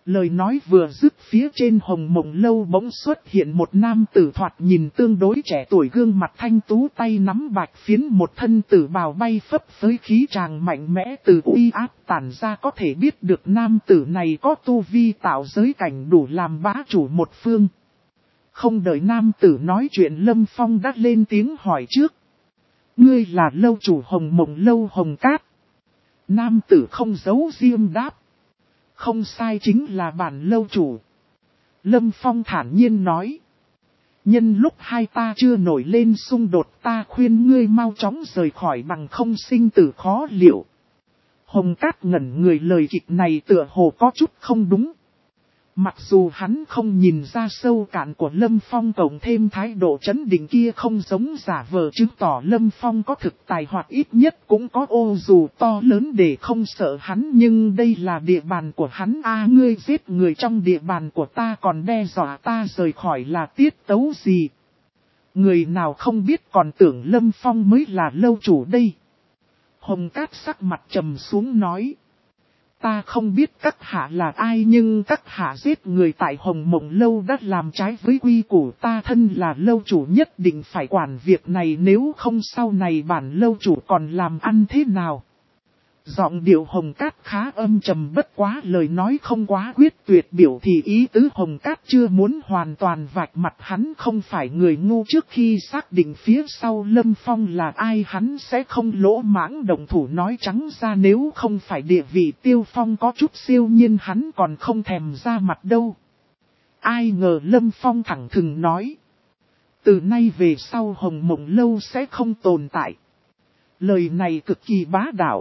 Lời nói vừa dứt, phía trên Hồng Mộng Lâu bỗng xuất hiện một nam tử thoạt nhìn tương đối trẻ tuổi, gương mặt thanh tú, tay nắm bạch phiến, một thân tử bào bay phấp phới, khí tràng mạnh mẽ từ uy áp tản ra, có thể biết được nam tử này có tu vi tạo giới cảnh đủ làm bá chủ một phương. Không đợi nam tử nói chuyện, Lâm Phong đã lên tiếng hỏi trước. Ngươi là lâu chủ Hồng Mộng Lâu Hồng Cát? Nam tử không giấu riêng đáp. Không sai, chính là bản lâu chủ. Lâm Phong thản nhiên nói. Nhân lúc hai ta chưa nổi lên xung đột, ta khuyên ngươi mau chóng rời khỏi, bằng không sinh tử khó liệu. Hồng Cát ngẩn người, lời kịch này tựa hồ có chút không đúng. Mặc dù hắn không nhìn ra sâu cạn của Lâm Phong, cộng thêm thái độ trấn định kia không giống giả vờ, chứng tỏ Lâm Phong có thực tài, hoặc ít nhất cũng có ô dù to lớn để không sợ hắn. Nhưng đây là địa bàn của hắn a, ngươi giết người trong địa bàn của ta còn đe dọa ta rời khỏi, là tiết tấu gì? Người nào không biết còn tưởng Lâm Phong mới là lâu chủ đây. Hồng Cát sắc mặt trầm xuống nói. Ta không biết các hạ là ai, nhưng các hạ giết người tại Hồng Mộng Lâu đã làm trái với quy củ, ta thân là lâu chủ nhất định phải quản việc này, nếu không sau này bản lâu chủ còn làm ăn thế nào? Giọng điệu Hồng Cát khá âm trầm, bất quá lời nói không quá quyết tuyệt, biểu thị ý tứ Hồng Cát chưa muốn hoàn toàn vạch mặt hắn không phải người ngu. Trước khi xác định phía sau Lâm Phong là ai, hắn sẽ không lỗ mãng động thủ, nói trắng ra nếu không phải địa vị Tiêu Phong có chút siêu nhiên, hắn còn không thèm ra mặt đâu. Ai ngờ Lâm Phong thẳng thừng nói. Từ nay về sau Hồng Mộng Lâu sẽ không tồn tại. Lời này cực kỳ bá đạo.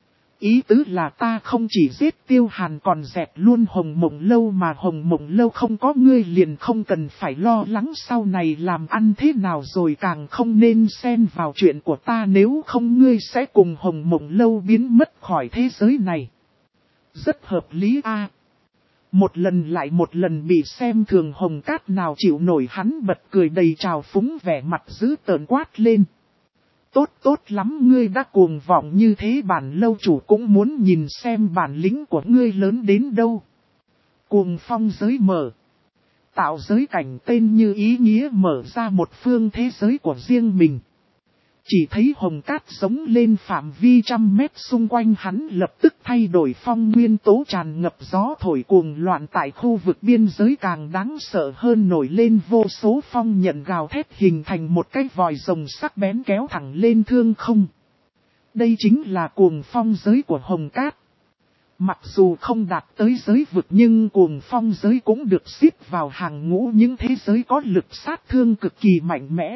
Ý tứ là ta không chỉ giết Tiêu Hàn còn dẹp luôn Hồng Mộng Lâu, mà Hồng Mộng Lâu không có ngươi liền không cần phải lo lắng sau này làm ăn thế nào, rồi càng không nên xen vào chuyện của ta, nếu không ngươi sẽ cùng Hồng Mộng Lâu biến mất khỏi thế giới này. Rất hợp lý a. Một lần lại một lần bị xem thường Hồng Cát nào chịu nổi, hắn bật cười đầy trào phúng, vẻ mặt dữ tợn quát lên. Tốt tốt lắm, ngươi đã cuồng vọng như thế, bản lâu chủ cũng muốn nhìn xem bản lĩnh của ngươi lớn đến đâu. Cuồng phong giới mở. Tạo giới cảnh tên như ý nghĩa mở ra một phương thế giới của riêng mình. Chỉ thấy Hồng Cát sống lên, phạm vi trăm mét xung quanh hắn lập tức thay đổi, phong nguyên tố tràn ngập, gió thổi cuồng loạn, tại khu vực biên giới càng đáng sợ hơn, nổi lên vô số phong nhận gào thét hình thành một cái vòi rồng sắc bén kéo thẳng lên thương không. Đây chính là cuồng phong giới của Hồng Cát. Mặc dù không đạt tới giới vực, nhưng cuồng phong giới cũng được xếp vào hàng ngũ những thế giới có lực sát thương cực kỳ mạnh mẽ.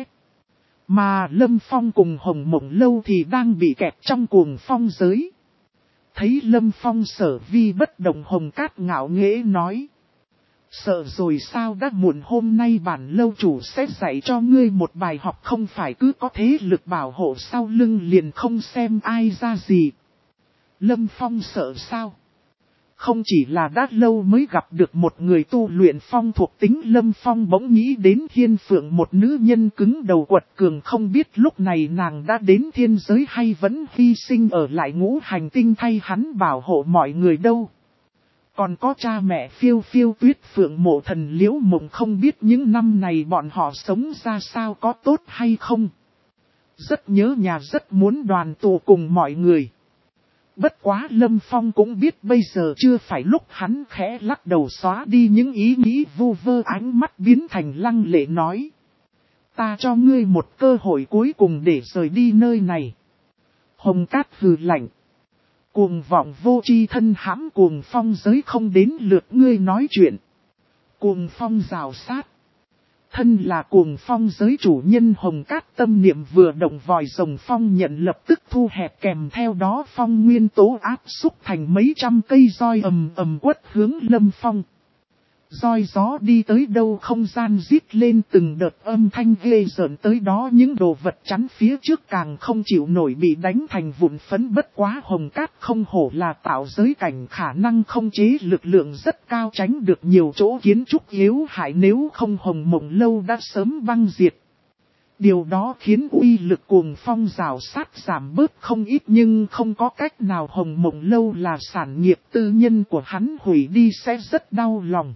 Mà Lâm Phong cùng Hồng Mộng Lâu thì đang bị kẹt trong cuồng phong giới. Thấy Lâm Phong sở vi bất động, Hồng Cát ngạo nghễ nói. Sợ rồi sao, đã muộn, hôm nay bản lâu chủ sẽ dạy cho ngươi một bài học, không phải cứ có thế lực bảo hộ sau lưng liền không xem ai ra gì. Lâm Phong sợ sao? Không chỉ là đã lâu mới gặp được một người tu luyện phong thuộc tính, Lâm Phong bỗng nghĩ đến Thiên Phượng, một nữ nhân cứng đầu quật cường, không biết lúc này nàng đã đến thiên giới hay vẫn hy sinh ở lại ngũ hành tinh thay hắn bảo hộ mọi người đâu. Còn có cha mẹ Phiêu Phiêu Tuyết Phượng, Mộ Thần, Liễu Mộng, không biết những năm này bọn họ sống ra sao, có tốt hay không. Rất nhớ nhà, rất muốn đoàn tụ cùng mọi người. Bất quá Lâm Phong cũng biết bây giờ chưa phải lúc, hắn khẽ lắc đầu xóa đi những ý nghĩ vu vơ, ánh mắt biến thành lăng lệ nói. Ta cho ngươi một cơ hội cuối cùng để rời đi nơi này. Hồng Cát hừ lạnh. Cuồng vọng vô tri thân hãm, cuồng phong giới không đến lượt ngươi nói chuyện. Cuồng phong rào sát. Thân là cuồng phong giới chủ nhân, Hồng Cát tâm niệm vừa động, vòi rồng phong nhận lập tức thu hẹp, kèm theo đó phong nguyên tố áp xúc thành mấy trăm cây roi ầm ầm quất hướng Lâm Phong. Roi gió đi tới đâu không gian rít lên từng đợt âm thanh ghê rợn, tới đó những đồ vật chắn phía trước càng không chịu nổi bị đánh thành vụn phấn. Bất quá Hồng Cát không hổ là tạo giới cảnh, khả năng không chế lực lượng rất cao, tránh được nhiều chỗ kiến trúc yếu hại, nếu không Hồng Mộng Lâu đã sớm băng diệt. Điều đó khiến uy lực cuồng phong rào sát giảm bớt không ít, nhưng không có cách nào. Hồng Mộng Lâu là sản nghiệp tư nhân của hắn, hủy đi sẽ rất đau lòng.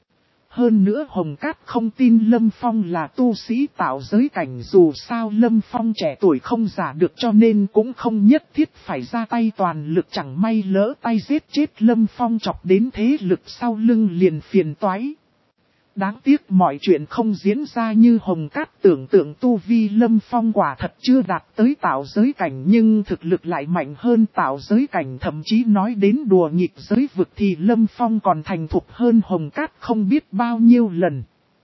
Hơn nữa Hồng Cát không tin Lâm Phong là tu sĩ tạo giới cảnh, dù sao Lâm Phong trẻ tuổi không giả được, cho nên cũng không nhất thiết phải ra tay toàn lực, chẳng may lỡ tay giết chết Lâm Phong chọc đến thế lực sau lưng liền phiền toái. Đáng tiếc mọi chuyện không diễn ra như Hồng Cát tưởng tượng. Tu vi Lâm Phong quả thật chưa đạt tới tạo giới cảnh, nhưng thực lực lại mạnh hơn tạo giới cảnh, thậm chí nói đến đùa nghịch giới vực thì Lâm Phong còn thành thục hơn Hồng Cát không biết bao nhiêu lần.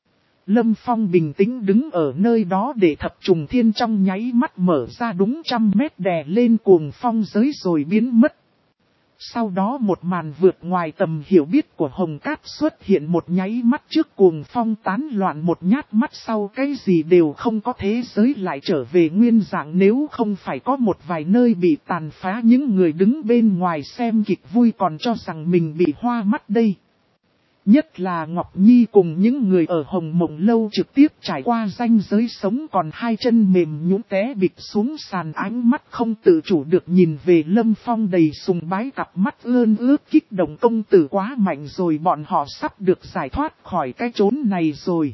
Lâm Phong bình tĩnh đứng ở nơi đó để thập trùng thiên trong nháy mắt mở ra đúng trăm mét đè lên cuồng phong giới rồi biến mất. Sau đó một màn vượt ngoài tầm hiểu biết của Hồng Cát xuất hiện một nháy mắt trước cuồng phong tán loạn, một nhát mắt sau cái gì đều không có, thế giới lại trở về nguyên dạng. Nếu không phải có một vài nơi bị tàn phá, những người đứng bên ngoài xem kịch vui còn cho rằng mình bị hoa mắt đây. Nhất là Ngọc Nhi cùng những người ở Hồng Mộng Lâu trực tiếp trải qua ranh giới sống còn hai chân mềm nhũn té bịch xuống sàn, ánh mắt không tự chủ được nhìn về Lâm Phong đầy sùng bái, cặp mắt ươn ướt kích động. Công tử quá mạnh rồi, bọn họ sắp được giải thoát khỏi cái chốn này rồi.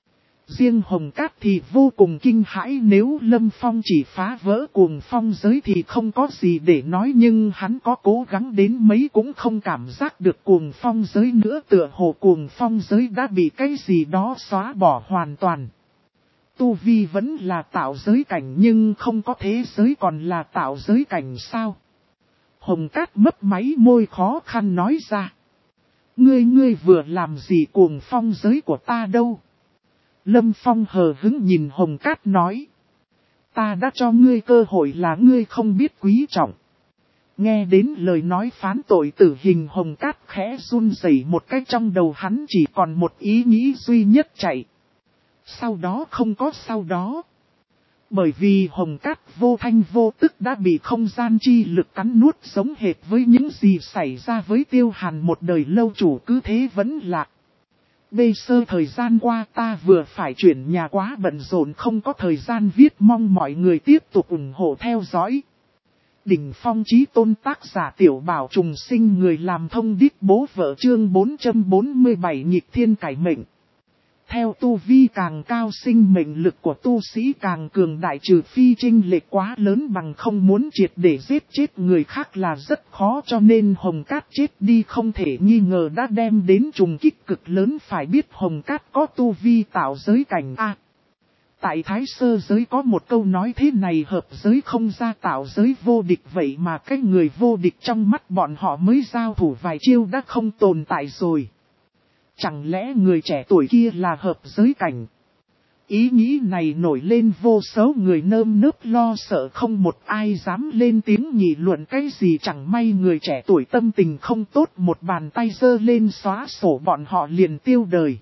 Riêng Hồng Cát thì vô cùng kinh hãi, nếu Lâm Phong chỉ phá vỡ cuồng phong giới thì không có gì để nói, nhưng hắn có cố gắng đến mấy cũng không cảm giác được cuồng phong giới nữa, tựa hồ cuồng phong giới đã bị cái gì đó xóa bỏ hoàn toàn. Tu vi vẫn là tạo giới cảnh nhưng không có thế giới còn là tạo giới cảnh sao? Hồng Cát mấp máy môi khó khăn nói ra. Ngươi ngươi vừa làm gì cuồng phong giới của ta đâu? Lâm Phong hờ hững nhìn Hồng Cát nói. Ta đã cho ngươi cơ hội là ngươi không biết quý trọng. Nghe đến lời nói phán tội tử hình, Hồng Cát khẽ run rẩy một cái, trong đầu hắn chỉ còn một ý nghĩ duy nhất chạy. Sau đó không có sau đó. Bởi vì Hồng Cát vô thanh vô tức đã bị không gian chi lực cắn nuốt, giống hệt với những gì xảy ra với Tiêu Hàn một đời lâu chủ cứ thế vẫn lạc. Bây giờ thời gian qua ta vừa phải chuyển nhà quá bận rộn, không có thời gian viết, mong mọi người tiếp tục ủng hộ theo dõi. Đỉnh phong chí tôn, tác giả Tiểu Bảo Trùng Sinh, người làm thông điệp bố vợ, chương bốn trăm bốn mươi bảy nghịch thiên cải mệnh. Theo tu vi càng cao, sinh mệnh lực của tu sĩ càng cường đại, trừ phi chênh lệch quá lớn, bằng không muốn triệt để giết chết người khác là rất khó, cho nên Hồng Cát chết đi không thể nghi ngờ đã đem đến trùng kích cực lớn. Phải biết Hồng Cát có tu vi tạo giới cảnh A. Tại Thái Sơ giới có một câu nói thế này: hợp giới không ra, tạo giới vô địch. Vậy mà cái người vô địch trong mắt bọn họ mới giao thủ vài chiêu đã không tồn tại rồi. Chẳng lẽ người trẻ tuổi kia là hợp giới cảnh? Ý nghĩ này nổi lên, vô số người nơm nớp lo sợ, không một ai dám lên tiếng nghị luận cái gì. Chẳng may người trẻ tuổi tâm tình không tốt, một bàn tay giơ lên xóa sổ bọn họ liền tiêu đời.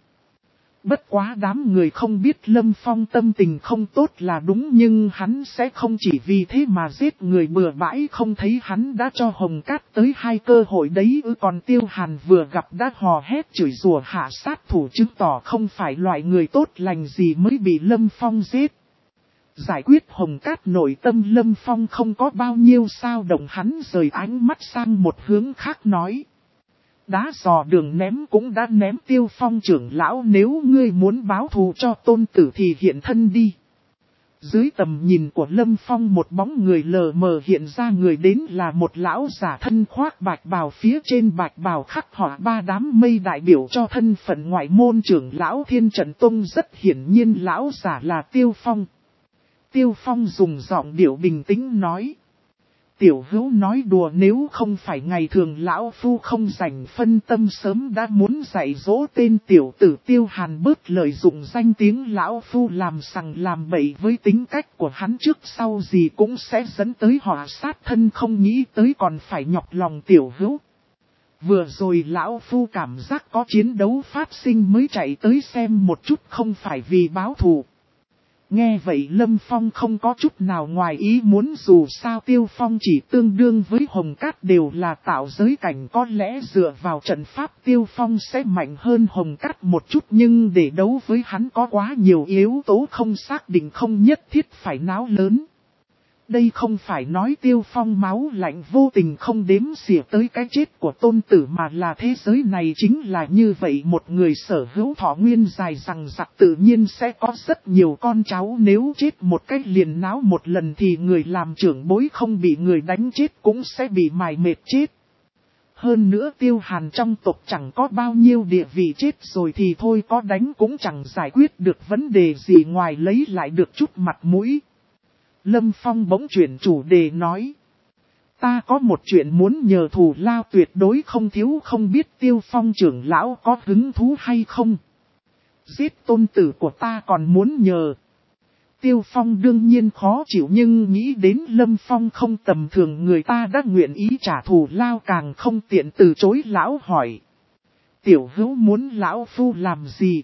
Bất quá đám người không biết Lâm Phong tâm tình không tốt là đúng, nhưng hắn sẽ không chỉ vì thế mà giết người bừa bãi. Không thấy hắn đã cho Hồng Cát tới hai cơ hội đấy ư? Còn Tiêu Hàn vừa gặp đã hò hét chửi rủa hạ sát thủ, chứng tỏ không phải loại người tốt lành gì mới bị Lâm Phong giết. Giải quyết Hồng Cát, nội tâm Lâm Phong không có bao nhiêu sao động, hắn rời ánh mắt sang một hướng khác nói. Đá dò đường ném cũng đã ném, Tiêu Phong trưởng lão, nếu ngươi muốn báo thù cho tôn tử thì hiện thân đi. Dưới tầm nhìn của Lâm Phong, một bóng người lờ mờ hiện ra, người đến là một lão giả thân khoác bạch bào, phía trên bạch bào khắc họa ba đám mây, đại biểu cho thân phận ngoại môn trưởng lão Thiên Trận Tông. Rất hiển nhiên lão giả là Tiêu Phong. Tiêu Phong dùng giọng điệu bình tĩnh nói. Tiểu hữu nói đùa, nếu không phải ngày thường lão phu không rảnh phân tâm, sớm đã muốn dạy dỗ tên tiểu tử Tiêu Hàn bớt lợi dụng danh tiếng lão phu làm sằng làm bậy. Với tính cách của hắn trước sau gì cũng sẽ dẫn tới họa sát thân, không nghĩ tới còn phải nhọc lòng tiểu hữu. Vừa rồi lão phu cảm giác có chiến đấu phát sinh mới chạy tới xem một chút, không phải vì báo thù. Nghe vậy Lâm Phong không có chút nào ngoài ý muốn, dù sao Tiêu Phong chỉ tương đương với Hồng Cát đều là tạo giới cảnh, có lẽ dựa vào trận pháp Tiêu Phong sẽ mạnh hơn Hồng Cát một chút, nhưng để đấu với hắn có quá nhiều yếu tố không xác định, không nhất thiết phải náo lớn. Đây không phải nói Tiêu Phong máu lạnh vô tình không đếm xỉa tới cái chết của tôn tử, mà là thế giới này chính là như vậy, một người sở hữu thọ nguyên dài rằng rặc tự nhiên sẽ có rất nhiều con cháu, nếu chết một cách liền náo một lần thì người làm trưởng bối không bị người đánh chết cũng sẽ bị mài mệt chết. Hơn nữa Tiêu Hàn trong tộc chẳng có bao nhiêu địa vị, chết rồi thì thôi, có đánh cũng chẳng giải quyết được vấn đề gì ngoài lấy lại được chút mặt mũi. Lâm Phong bỗng chuyển chủ đề nói. Ta có một chuyện muốn nhờ Thù Lao, tuyệt đối không thiếu, không biết Tiêu Phong trưởng lão có hứng thú hay không? Giết tôn tử của ta còn muốn nhờ. Tiêu Phong đương nhiên khó chịu, nhưng nghĩ đến Lâm Phong không tầm thường, người ta đã nguyện ý trả thù lao, càng không tiện từ chối. Lão hỏi. Tiểu hữu muốn lão phu làm gì?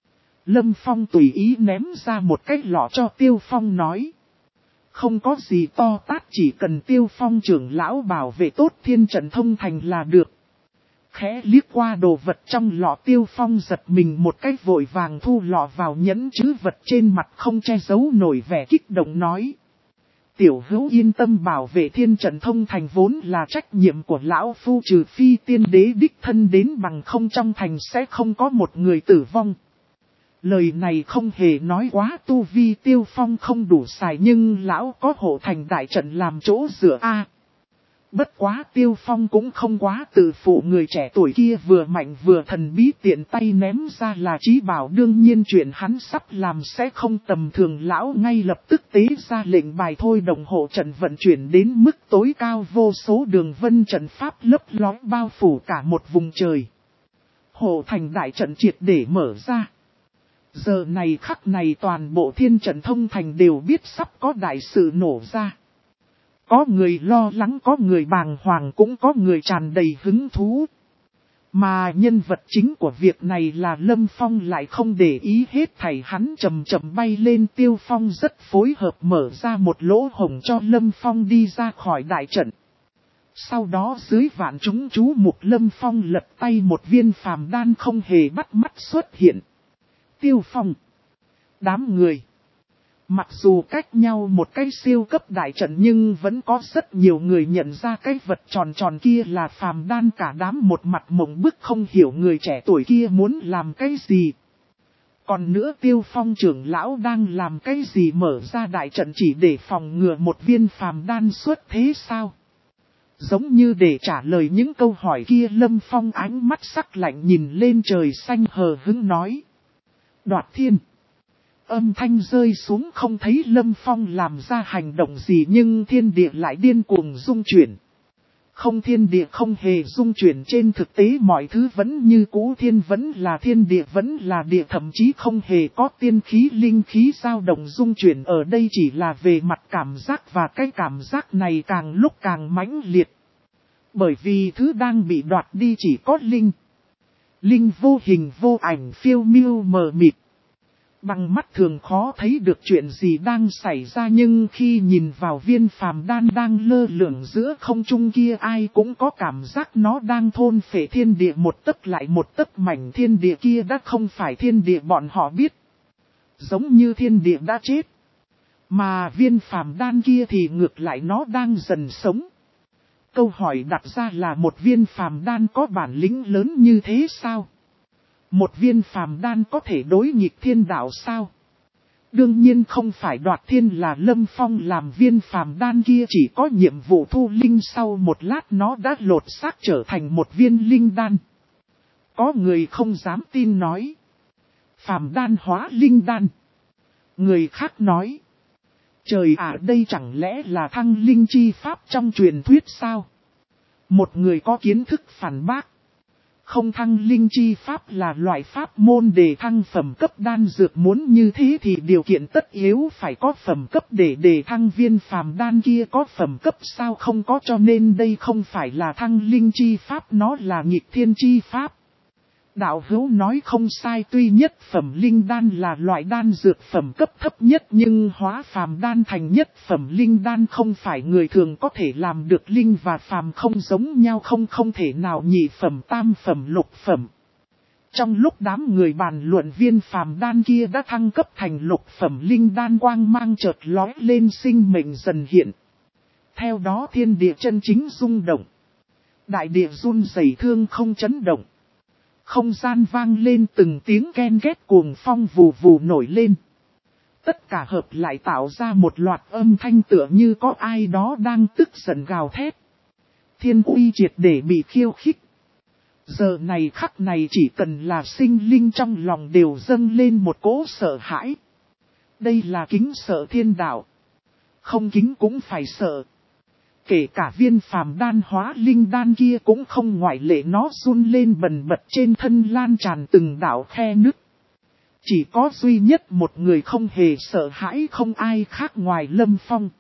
Lâm Phong tùy ý ném ra một cái lọ cho Tiêu Phong nói. Không có gì to tát, chỉ cần Tiêu Phong trưởng lão bảo vệ tốt thiên trận thông thành là được. Khẽ liếc qua đồ vật trong lọ, Tiêu Phong giật mình một cách, vội vàng thu lọ vào nhẫn chữ vật, trên mặt không che giấu nổi vẻ kích động nói. Tiểu hữu yên tâm, bảo vệ thiên trận thông thành vốn là trách nhiệm của lão phu, trừ phi tiên đế đích thân đến, bằng không trong thành sẽ không có một người tử vong. Lời này không hề nói quá, tu vi Tiêu Phong không đủ xài, nhưng lão có hộ thành đại trận làm chỗ dựa a. Bất quá Tiêu Phong cũng không quá tự phụ, người trẻ tuổi kia vừa mạnh vừa thần bí, tiện tay ném ra là chí bảo, đương nhiên chuyện hắn sắp làm sẽ không tầm thường. Lão ngay lập tức tế ra lệnh bài thôi động hộ trận vận chuyển đến mức tối cao, vô số đường vân trận pháp lấp lói bao phủ cả một vùng trời. Hộ thành đại trận triệt để mở ra. Giờ này khắc này toàn bộ thiên trận thông thành đều biết sắp có đại sự nổ ra. Có người lo lắng, có người bàng hoàng, cũng có người tràn đầy hứng thú. Mà nhân vật chính của việc này là Lâm Phong lại không để ý hết thảy, hắn chậm chậm bay lên. Tiêu Phong rất phối hợp mở ra một lỗ hổng cho Lâm Phong đi ra khỏi đại trận. Sau đó dưới vạn chúng chú mục, Lâm Phong lật tay một viên phàm đan không hề bắt mắt xuất hiện. Tiêu Phong, đám người. Mặc dù cách nhau một cái siêu cấp đại trận, nhưng vẫn có rất nhiều người nhận ra cái vật tròn tròn kia là phàm đan, cả đám một mặt mộng bức không hiểu người trẻ tuổi kia muốn làm cái gì. Còn nữa Tiêu Phong trưởng lão đang làm cái gì, mở ra đại trận chỉ để phòng ngừa một viên phàm đan xuất thế sao? Giống như để trả lời những câu hỏi kia, Lâm Phong ánh mắt sắc lạnh nhìn lên trời xanh hờ hững nói. Đoạt thiên. Âm thanh rơi xuống, không thấy Lâm Phong làm ra hành động gì, nhưng thiên địa lại điên cuồng rung chuyển. Không, thiên địa không hề rung chuyển, trên thực tế mọi thứ vẫn như cũ, thiên vẫn là thiên, địa vẫn là địa, thậm chí không hề có tiên khí linh khí dao động rung chuyển. Ở đây chỉ là về mặt cảm giác, và cái cảm giác này càng lúc càng mãnh liệt. Bởi vì thứ đang bị đoạt đi chỉ có linh. Linh vô hình vô ảnh, phiêu miêu mờ mịt. Bằng mắt thường khó thấy được chuyện gì đang xảy ra, nhưng khi nhìn vào viên phàm đan đang lơ lửng giữa không trung kia, ai cũng có cảm giác nó đang thôn phệ thiên địa một tấc lại một tấc. Mảnh thiên địa kia đã không phải thiên địa bọn họ biết. Giống như thiên địa đã chết. Mà viên phàm đan kia thì ngược lại nó đang dần sống. Câu hỏi đặt ra là một viên phàm đan có bản lĩnh lớn như thế sao? Một viên phàm đan có thể đối nghịch thiên đạo sao? Đương nhiên không phải. Đoạt thiên là Lâm Phong làm, viên phàm đan kia chỉ có nhiệm vụ thu linh, sau một lát nó đã lột xác trở thành một viên linh đan. Có người không dám tin nói. Phàm đan hóa linh đan. Người khác nói. Trời ạ, đây chẳng lẽ là thăng linh chi pháp trong truyền thuyết sao? Một người có kiến thức phản bác. Không, thăng linh chi pháp là loại pháp môn để thăng phẩm cấp đan dược, muốn như thế thì điều kiện tất yếu phải có phẩm cấp, để để thăng viên phàm đan kia có phẩm cấp sao? Không có, cho nên đây không phải là thăng linh chi pháp, nó là nghịch thiên chi pháp. Đạo hữu nói không sai, tuy nhất phẩm linh đan là loại đan dược phẩm cấp thấp nhất, nhưng hóa phàm đan thành nhất phẩm linh đan không phải người thường có thể làm được. Linh và phàm không giống nhau, không không thể nào nhị phẩm, tam phẩm, lục phẩm. Trong lúc đám người bàn luận, viên phàm đan kia đã thăng cấp thành lục phẩm linh đan, quang mang chợt lói lên, sinh mệnh dần hiện. Theo đó thiên địa chân chính rung động. Đại địa run rẩy, thương không chấn động. Không gian vang lên từng tiếng ken két, cuồng phong vù vù nổi lên. Tất cả hợp lại tạo ra một loạt âm thanh tựa như có ai đó đang tức giận gào thét. Thiên uy triệt để bị khiêu khích. Giờ này khắc này chỉ cần là sinh linh trong lòng đều dâng lên một cỗ sợ hãi. Đây là kính sợ thiên đạo. Không kính cũng phải sợ. Kể cả viên phàm đan hóa linh đan kia cũng không ngoại lệ, nó run lên bần bật, trên thân lan tràn từng đạo khe nứt. Chỉ có duy nhất một người không hề sợ hãi, không ai khác ngoài Lâm Phong.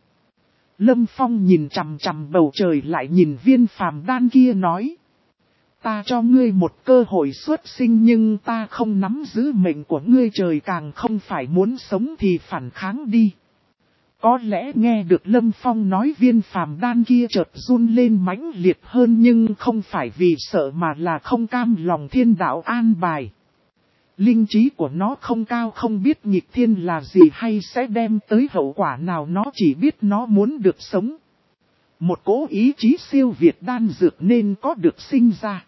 Lâm Phong nhìn chằm chằm bầu trời, lại nhìn viên phàm đan kia nói. Ta cho ngươi một cơ hội xuất sinh, nhưng ta không nắm giữ mệnh của ngươi, trời càng không phải muốn sống thì phản kháng đi. Có lẽ nghe được Lâm Phong nói, viên phàm đan kia chợt run lên mãnh liệt hơn, nhưng không phải vì sợ mà là không cam lòng thiên đạo an bài. Linh trí của nó không cao, không biết nghịch thiên là gì hay sẽ đem tới hậu quả nào, nó chỉ biết nó muốn được sống. Một cố ý chí siêu việt đan dược nên có được sinh ra.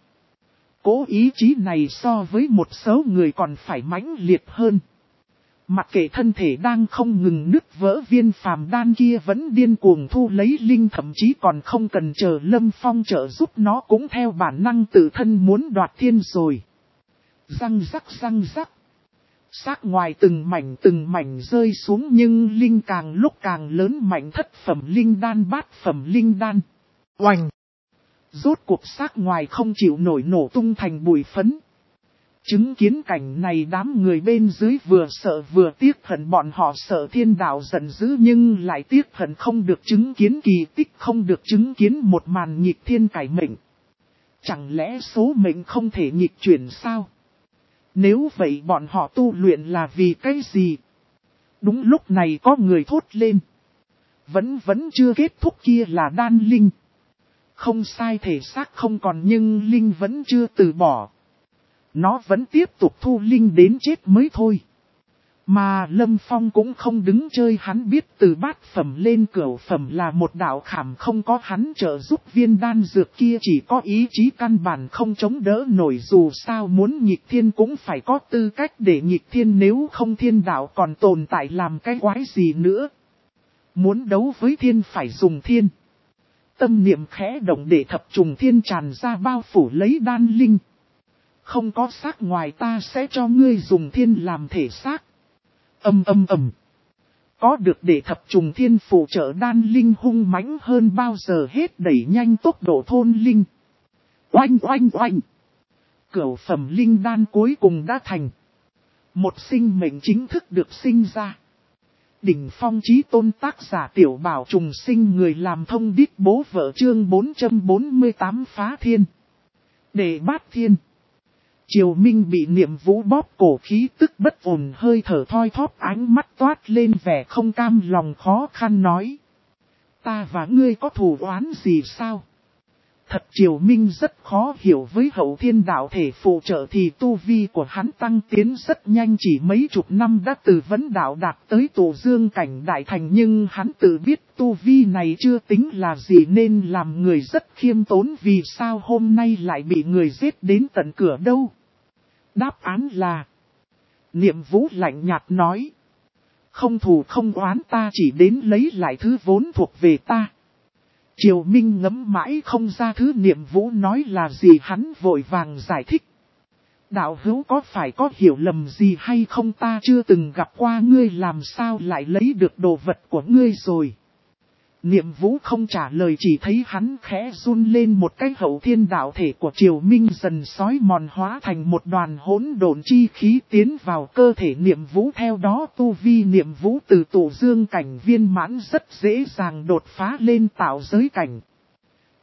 Cố ý chí này so với một số người còn phải mãnh liệt hơn. Mặc kệ thân thể đang không ngừng nứt vỡ, viên phàm đan kia vẫn điên cuồng thu lấy linh, thậm chí còn không cần chờ Lâm Phong trợ giúp, nó cũng theo bản năng tự thân muốn đoạt thiên rồi. Răng rắc răng rắc. Xác ngoài từng mảnh từng mảnh rơi xuống, nhưng linh càng lúc càng lớn mạnh, thất phẩm linh đan, bát phẩm linh đan. Oành! Rốt cuộc xác ngoài không chịu nổi nổ tung thành bụi phấn. Chứng kiến cảnh này, đám người bên dưới vừa sợ vừa tiếc hận, bọn họ sợ thiên đạo giận dữ nhưng lại tiếc hận không được chứng kiến kỳ tích, không được chứng kiến một màn nghịch thiên cải mệnh. Chẳng lẽ số mệnh không thể nghịch chuyển sao? Nếu vậy bọn họ tu luyện là vì cái gì? Đúng lúc này có người thốt lên. Vẫn vẫn chưa kết thúc, kia là đan linh. Không sai, thể xác không còn nhưng linh vẫn chưa từ bỏ. Nó vẫn tiếp tục thu linh đến chết mới thôi. Mà Lâm Phong cũng không đứng chơi, hắn biết từ bát phẩm lên cửu phẩm là một đạo khảm, không có hắn trợ giúp viên đan dược kia chỉ có ý chí căn bản không chống đỡ nổi, dù sao muốn nghịch thiên cũng phải có tư cách để nghịch thiên, nếu không thiên đạo còn tồn tại làm cái quái gì nữa. Muốn đấu với thiên phải dùng thiên. Tâm niệm khẽ động để thập trùng thiên tràn ra bao phủ lấy đan linh. Không có xác ngoài, ta sẽ cho ngươi dùng thiên làm thể xác. Âm âm ầm. Có được để thập trùng thiên phụ trợ, đan linh hung mãnh hơn bao giờ hết, đẩy nhanh tốc độ thôn linh. Oanh oanh oanh. Cửu phẩm linh đan cuối cùng đã thành. Một sinh mệnh chính thức được sinh ra. Đỉnh phong chí tôn, tác giả Tiểu Bảo Trùng Sinh, người làm thông điệp bố vợ, chương bốn trăm bốn mươi tám phá thiên. Đệ bát thiên. Triều Minh bị Niệm Vũ bóp cổ, khí tức bất ổn, hơi thở thoi thóp, ánh mắt toát lên vẻ không cam lòng, khó khăn nói. Ta và ngươi có thù oán gì sao? Thật Triều Minh rất khó hiểu, với hậu thiên đạo thể phụ trợ thì tu vi của hắn tăng tiến rất nhanh, chỉ mấy chục năm đã từ vấn đạo đạt tới tổ dương cảnh đại thành, nhưng hắn tự biết tu vi này chưa tính là gì nên làm người rất khiêm tốn, vì sao hôm nay lại bị người giết đến tận cửa đâu? Đáp án là... Niệm Vũ lạnh nhạt nói. Không thù không oán, ta chỉ đến lấy lại thứ vốn thuộc về ta. Triều Minh ngẫm mãi không ra thứ Niệm Vũ nói là gì, hắn vội vàng giải thích. Đạo hữu có phải có hiểu lầm gì hay không, ta chưa từng gặp qua ngươi, làm sao lại lấy được đồ vật của ngươi rồi. Niệm Vũ không trả lời, chỉ thấy hắn khẽ run lên một cái, hậu thiên đạo thể của Triều Minh dần xói mòn, hóa thành một đoàn hỗn độn chi khí tiến vào cơ thể Niệm Vũ, theo đó tu vi Niệm Vũ từ tổ dương cảnh viên mãn rất dễ dàng đột phá lên tạo giới cảnh.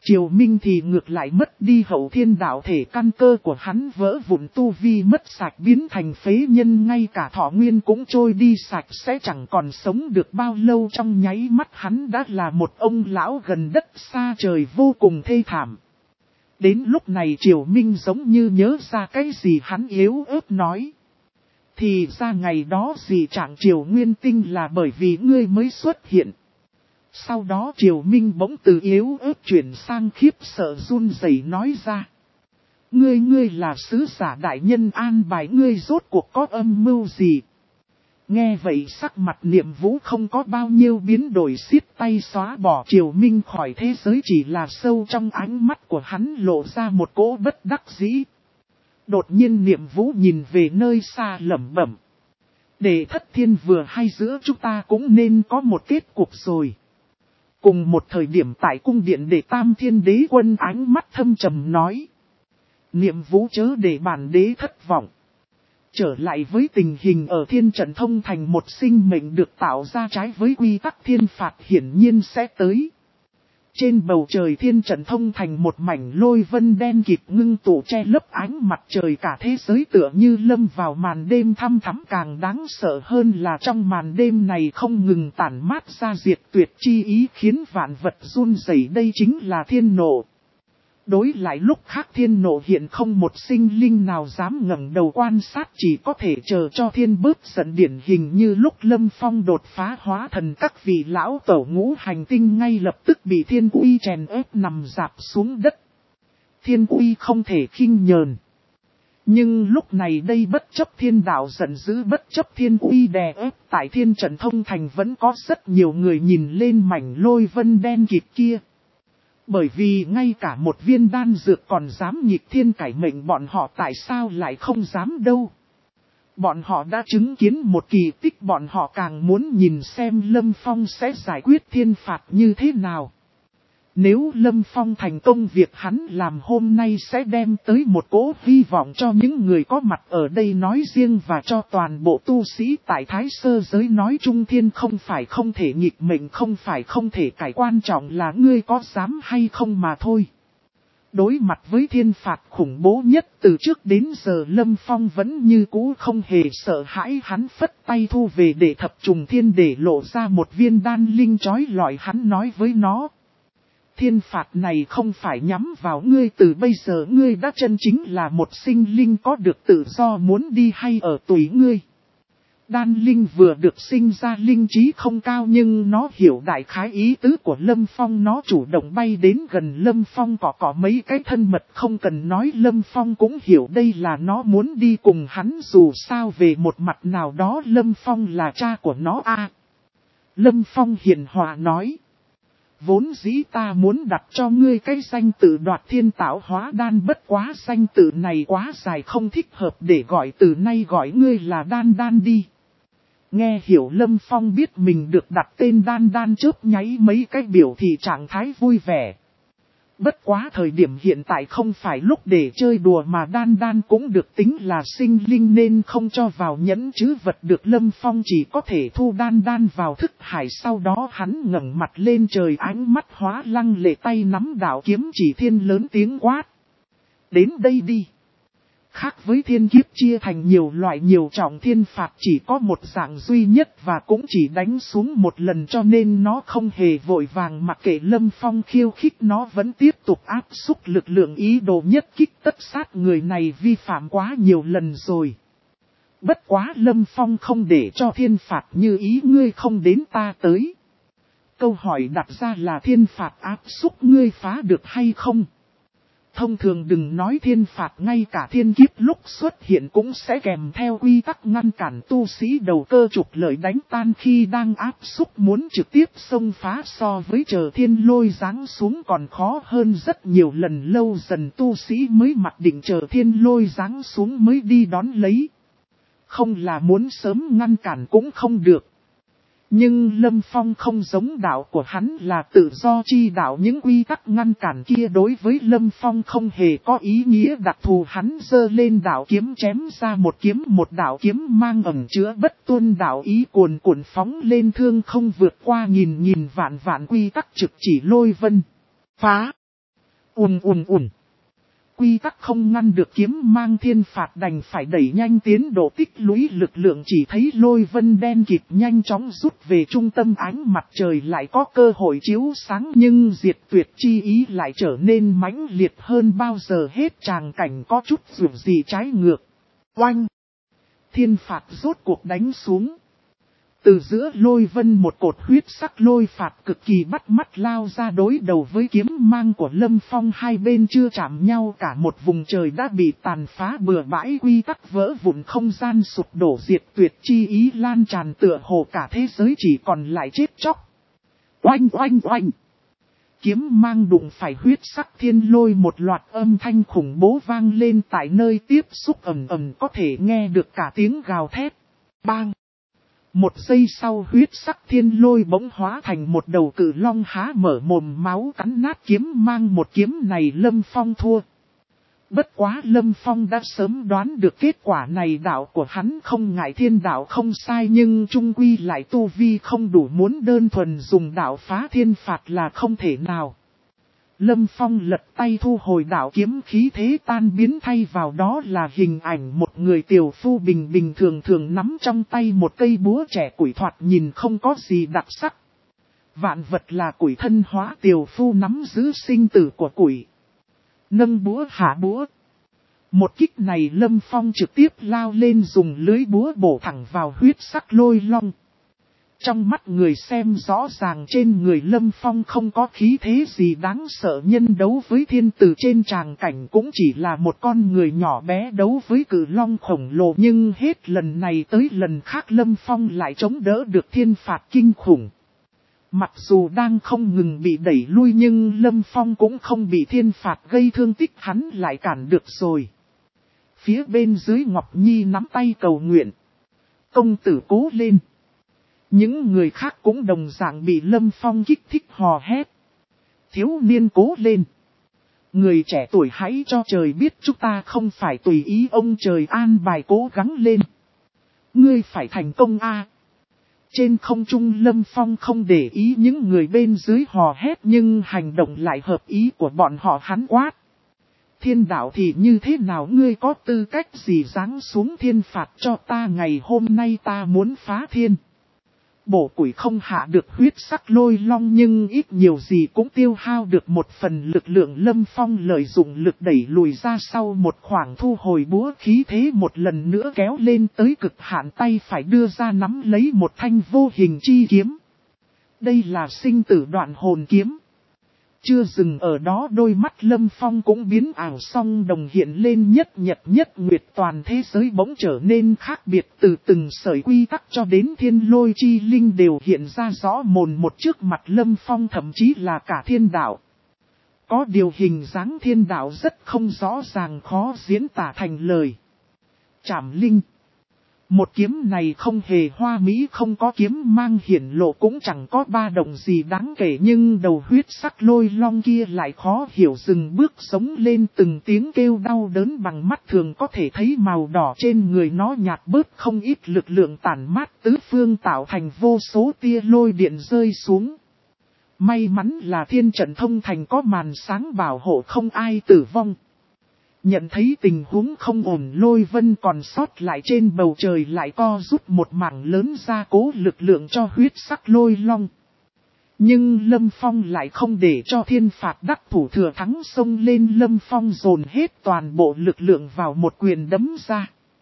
Triều Minh thì ngược lại mất đi hậu thiên đạo thể, căn cơ của hắn vỡ vụn, tu vi mất sạch biến thành phế nhân, ngay cả thọ nguyên cũng trôi đi sạch sẽ, chẳng còn sống được bao lâu. Trong nháy mắt hắn đã là một ông lão gần đất xa trời, vô cùng thê thảm. Đến lúc này Triều Minh giống như nhớ ra cái gì, hắn yếu ớt nói. Thì ra ngày đó dị trạng Triều Nguyên Tinh là bởi vì ngươi mới xuất hiện. Sau đó Triều Minh bỗng từ yếu ớt chuyển sang khiếp sợ run rẩy nói ra. Ngươi ngươi là sứ giả đại nhân an bài, ngươi rốt cuộc có âm mưu gì? Nghe vậy sắc mặt Niệm Vũ không có bao nhiêu biến đổi, xiết tay xóa bỏ Triều Minh khỏi thế giới, chỉ là sâu trong ánh mắt của hắn lộ ra một cỗ bất đắc dĩ. Đột nhiên Niệm Vũ nhìn về nơi xa lẩm bẩm. Để Thất Thiên vừa hay giữa chúng ta cũng nên có một kết cục rồi. Cùng một thời điểm tại cung điện Đệ Tam Thiên Đế Quân ánh mắt thâm trầm nói. Niệm Vũ chớ để bản đế thất vọng. Trở lại với tình hình ở Thiên Trận Thông Thành, một sinh mệnh được tạo ra trái với quy tắc thiên phạt hiển nhiên sẽ tới. Trên bầu trời Thiên Trận Thông Thành một mảnh lôi vân đen kịt ngưng tụ che lấp ánh mặt trời, cả thế giới tựa như lâm vào màn đêm thăm thắm. Càng đáng sợ hơn là trong màn đêm này không ngừng tản mát ra diệt tuyệt chi ý, khiến vạn vật run rẩy. Đây chính là thiên nộ. Đối lại lúc khác thiên nộ hiện không một sinh linh nào dám ngẩng đầu quan sát, chỉ có thể chờ cho thiên bớt giận, điển hình như lúc Lâm Phong đột phá hóa thần, các vị lão tổ ngũ hành tinh ngay lập tức bị thiên uy chèn ép nằm dạp xuống đất. Thiên uy không thể khinh nhờn. Nhưng lúc này đây bất chấp thiên đạo giận dữ, bất chấp thiên uy đè ép, tại Thiên Trận Thông Thành vẫn có rất nhiều người nhìn lên mảnh lôi vân đen kịt kia. Bởi vì ngay cả một viên đan dược còn dám nghịch thiên cải mệnh, bọn họ tại sao lại không dám đâu. Bọn họ đã chứng kiến một kỳ tích, bọn họ càng muốn nhìn xem Lâm Phong sẽ giải quyết thiên phạt như thế nào. Nếu Lâm Phong thành công, việc hắn làm hôm nay sẽ đem tới một cỗ hy vọng cho những người có mặt ở đây nói riêng, và cho toàn bộ tu sĩ tại Thái Sơ giới nói chung. Thiên không phải không thể nghịch mệnh, không phải không thể cải, quan trọng là ngươi có dám hay không mà thôi. Đối mặt với thiên phạt khủng bố nhất từ trước đến giờ, Lâm Phong vẫn như cũ không hề sợ hãi. Hắn phất tay thu về để thập trùng thiên, để lộ ra một viên đan linh chói lọi. Hắn nói với nó. Thiên phạt này không phải nhắm vào ngươi, từ bây giờ ngươi đã chân chính là một sinh linh có được tự do, muốn đi hay ở tùy ngươi. Đan linh vừa được sinh ra linh trí không cao, nhưng nó hiểu đại khái ý tứ của Lâm Phong. Nó chủ động bay đến gần Lâm Phong, cọ cọ mấy cái thân mật, không cần nói Lâm Phong cũng hiểu đây là nó muốn đi cùng hắn. Dù sao về một mặt nào đó Lâm Phong là cha của nó a. À, Lâm Phong hiền hòa nói. Vốn dĩ ta muốn đặt cho ngươi cái danh tự Đoạt Thiên Tạo Hóa Đan, bất quá danh tự này quá dài không thích hợp, để gọi từ nay gọi ngươi là Đan Đan đi. Nghe hiểu Lâm Phong biết mình được đặt tên Đan Đan, chớp nháy mấy cái biểu thị trạng thái vui vẻ. Bất quá thời điểm hiện tại không phải lúc để chơi đùa, mà Đan Đan cũng được tính là sinh linh nên không cho vào nhẫn chứ vật được. Lâm Phong chỉ có thể thu Đan Đan vào thức hải, sau đó hắn ngẩng mặt lên trời, ánh mắt hóa lăng lệ, tay nắm đạo kiếm chỉ thiên lớn tiếng quát. Đến đây đi. Khác với thiên kiếp chia thành nhiều loại nhiều trọng, thiên phạt chỉ có một dạng duy nhất và cũng chỉ đánh xuống một lần, cho nên nó không hề vội vàng mặc kệ Lâm Phong khiêu khích, nó vẫn tiếp tục áp xúc lực lượng, ý đồ nhất kích tất sát. Người này vi phạm quá nhiều lần rồi. Bất quá Lâm Phong không để cho thiên phạt như ý ngươi không đến ta tới. Câu hỏi đặt ra là thiên phạt áp xúc ngươi phá được hay không? Thông thường đừng nói thiên phạt, ngay cả thiên kiếp lúc xuất hiện cũng sẽ kèm theo quy tắc ngăn cản tu sĩ đầu cơ trục lợi đánh tan khi đang áp xúc, muốn trực tiếp xông phá so với chờ thiên lôi giáng xuống còn khó hơn rất nhiều lần. Lâu dần tu sĩ mới mặc định chờ thiên lôi giáng xuống mới đi đón lấy. Không là muốn sớm ngăn cản cũng không được. Nhưng Lâm Phong không giống đạo của hắn là tự do chi đạo, những quy tắc ngăn cản kia đối với Lâm Phong không hề có ý nghĩa đặc thù. Hắn giơ lên đạo kiếm chém ra một kiếm, một đạo kiếm mang ẩn chứa bất tuân đạo ý cuồn cuộn phóng lên thương không, vượt qua nghìn nghìn vạn vạn quy tắc trực chỉ lôi vân. Phá! Ùm ùm ùm. Quy tắc không ngăn được kiếm mang thiên phạt đành phải đẩy nhanh tiến độ tích lũy lực lượng, chỉ thấy lôi vân đen kịt nhanh chóng rút về trung tâm, ánh mặt trời lại có cơ hội chiếu sáng, nhưng diệt tuyệt chi ý lại trở nên mãnh liệt hơn bao giờ hết, tràng cảnh có chút dù gì trái ngược. Oanh! Thiên phạt rốt cuộc đánh xuống. Từ giữa lôi vân một cột huyết sắc lôi phạt cực kỳ bắt mắt lao ra đối đầu với kiếm mang của Lâm Phong, hai bên chưa chạm nhau, cả một vùng trời đã bị tàn phá bừa bãi, quy tắc vỡ vụn, không gian sụp đổ, diệt tuyệt chi ý lan tràn, tựa hồ cả thế giới chỉ còn lại chết chóc. Oanh oanh oanh! Kiếm mang đụng phải huyết sắc thiên lôi, một loạt âm thanh khủng bố vang lên, tại nơi tiếp xúc ầm ầm có thể nghe được cả tiếng gào thét. Bang! Một giây sau huyết sắc thiên lôi bỗng hóa thành một đầu cự long há mở mồm, máu cắn nát kiếm mang, một kiếm này Lâm Phong thua. Bất quá Lâm Phong đã sớm đoán được kết quả này, đạo của hắn không ngại thiên đạo không sai, nhưng trung quy lại tu vi không đủ, muốn đơn thuần dùng đạo phá thiên phạt là không thể nào. Lâm Phong lật tay thu hồi đạo kiếm, khí thế tan biến, thay vào đó là hình ảnh một người tiểu phu bình bình thường thường nắm trong tay một cây búa trẻ củi, thoạt nhìn không có gì đặc sắc. Vạn vật là củi thân hóa, tiểu phu nắm giữ sinh tử của củi. Nâng búa hạ búa. Một kích này Lâm Phong trực tiếp lao lên, dùng lưới búa bổ thẳng vào huyết sắc lôi long. Trong mắt người xem rõ ràng trên người Lâm Phong không có khí thế gì đáng sợ, nhân đấu với thiên tử trên tràng cảnh cũng chỉ là một con người nhỏ bé đấu với cự long khổng lồ, nhưng hết lần này tới lần khác Lâm Phong lại chống đỡ được thiên phạt kinh khủng. Mặc dù đang không ngừng bị đẩy lui nhưng Lâm Phong cũng không bị thiên phạt gây thương tích, hắn lại cản được rồi. Phía bên dưới Ngọc Nhi nắm tay cầu nguyện. Công tử cố lên. Những người khác cũng đồng dạng bị Lâm Phong kích thích hò hét. Thiếu niên cố lên. Người trẻ tuổi hãy cho trời biết chúng ta không phải tùy ý ông trời an bài, cố gắng lên. Ngươi phải thành công a. Trên không trung Lâm Phong không để ý những người bên dưới hò hét, nhưng hành động lại hợp ý của bọn họ, hắn quát. Thiên đạo thì như thế nào, ngươi có tư cách gì giáng xuống thiên phạt cho ta, ngày hôm nay ta muốn phá thiên. Bổ củi không hạ được huyết sắc lôi long, nhưng ít nhiều gì cũng tiêu hao được một phần lực lượng. Lâm Phong lợi dụng lực đẩy lùi ra sau một khoảng, thu hồi búa, khí thế một lần nữa kéo lên tới cực hạn, tay phải đưa ra nắm lấy một thanh vô hình chi kiếm. Đây là sinh tử đoạn hồn kiếm. Chưa dừng ở đó, đôi mắt Lâm Phong cũng biến ảo, song đồng hiện lên nhất nhật nhất nguyệt, toàn thế giới bỗng trở nên khác biệt, từ từng sợi quy tắc cho đến thiên lôi chi linh đều hiện ra rõ mồn một trước mặt Lâm Phong, thậm chí là cả thiên đạo. Có điều hình dáng thiên đạo rất không rõ ràng, khó diễn tả thành lời. Trảm linh. Một kiếm này không hề hoa mỹ, không có kiếm mang hiển lộ, cũng chẳng có ba động gì đáng kể, nhưng đầu huyết sắc lôi long kia lại khó hiểu dừng bước, sống lên từng tiếng kêu đau đớn, bằng mắt thường có thể thấy màu đỏ trên người nó nhạt bớt không ít, lực lượng tản mát tứ phương tạo thành vô số tia lôi điện rơi xuống. May mắn là thiên trận thông thành có màn sáng bảo hộ, không ai tử vong. Nhận thấy tình huống không ổn, lôi vân còn sót lại trên bầu trời lại co rút một mảng lớn ra, cố lực lượng cho huyết sắc lôi long. Nhưng Lâm Phong lại không để cho thiên phạt đắc thủ thừa thắng, xông lên. Lâm Phong dồn hết toàn bộ lực lượng vào một quyền đấm ra.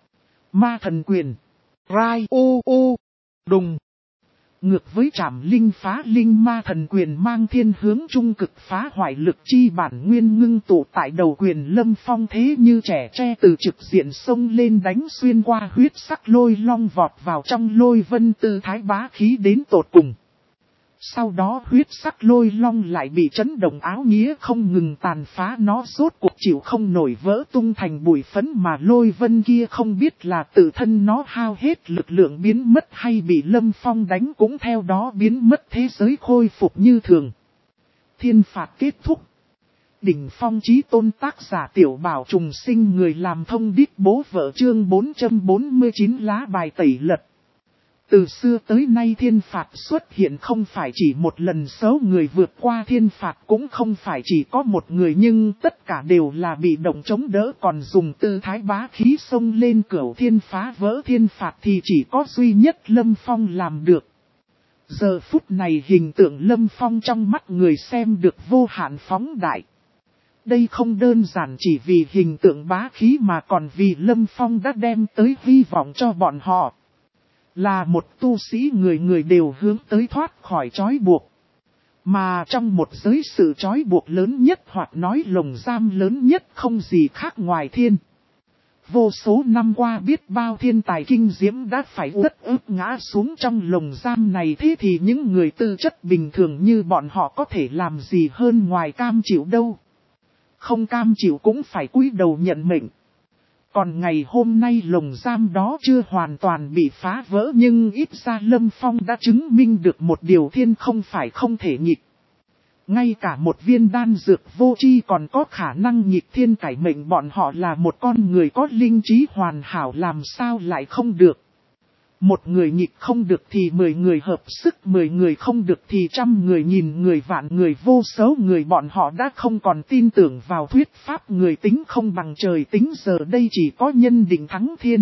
Ma thần quyền. Rai ô ô. Đùng. Ngược với trảm linh phá linh, ma thần quyền mang thiên hướng trung cực, phá hoại lực chi bản nguyên ngưng tụ tại đầu quyền. Lâm Phong thế như trẻ tre từ trực diện xông lên, đánh xuyên qua huyết sắc lôi long, vọt vào trong lôi vân, tư thái bá khí đến tột cùng. Sau đó huyết sắc lôi long lại bị chấn động, áo nghĩa không ngừng tàn phá, nó rốt cuộc chịu không nổi, vỡ tung thành bụi phấn, mà lôi vân kia không biết là tự thân nó hao hết lực lượng biến mất hay bị Lâm Phong đánh cũng theo đó biến mất, thế giới khôi phục như thường. Thiên phạt kết thúc. Đỉnh phong chí tôn, tác giả Tiểu Bảo Trùng Sinh, người làm thông điệp bố vợ, chương bốn trăm bốn mươi chín lá bài tẩy lật. Từ xưa tới nay thiên phạt xuất hiện không phải chỉ một lần, số người vượt qua thiên phạt cũng không phải chỉ có một người, nhưng tất cả đều là bị động chống đỡ, còn dùng tư thái bá khí xông lên cửu thiên phá vỡ thiên phạt thì chỉ có duy nhất Lâm Phong làm được. Giờ phút này hình tượng Lâm Phong trong mắt người xem được vô hạn phóng đại. Đây không đơn giản chỉ vì hình tượng bá khí mà còn vì Lâm Phong đã đem tới hy vọng cho bọn họ. Là một tu sĩ người người đều hướng tới thoát khỏi trói buộc. Mà trong một giới sự trói buộc lớn nhất hoặc nói lồng giam lớn nhất không gì khác ngoài thiên. Vô số năm qua biết bao thiên tài kinh diễm đã phải uất ức ngã xuống trong lồng giam này, thế thì những người tư chất bình thường như bọn họ có thể làm gì hơn ngoài cam chịu đâu. Không cam chịu cũng phải cúi đầu nhận mệnh. Còn ngày hôm nay lồng giam đó chưa hoàn toàn bị phá vỡ, nhưng ít ra Lâm Phong đã chứng minh được một điều, thiên không phải không thể nghịch. Ngay cả một viên đan dược vô tri còn có khả năng nghịch thiên cải mệnh, bọn họ là một con người có linh trí hoàn hảo làm sao lại không được. Một người nghịch không được thì mười người hợp sức, mười người không được thì trăm người, nghìn người, vạn người, vô số người. Bọn họ đã không còn tin tưởng vào thuyết pháp người tính không bằng trời tính, giờ đây chỉ có nhân định thắng thiên.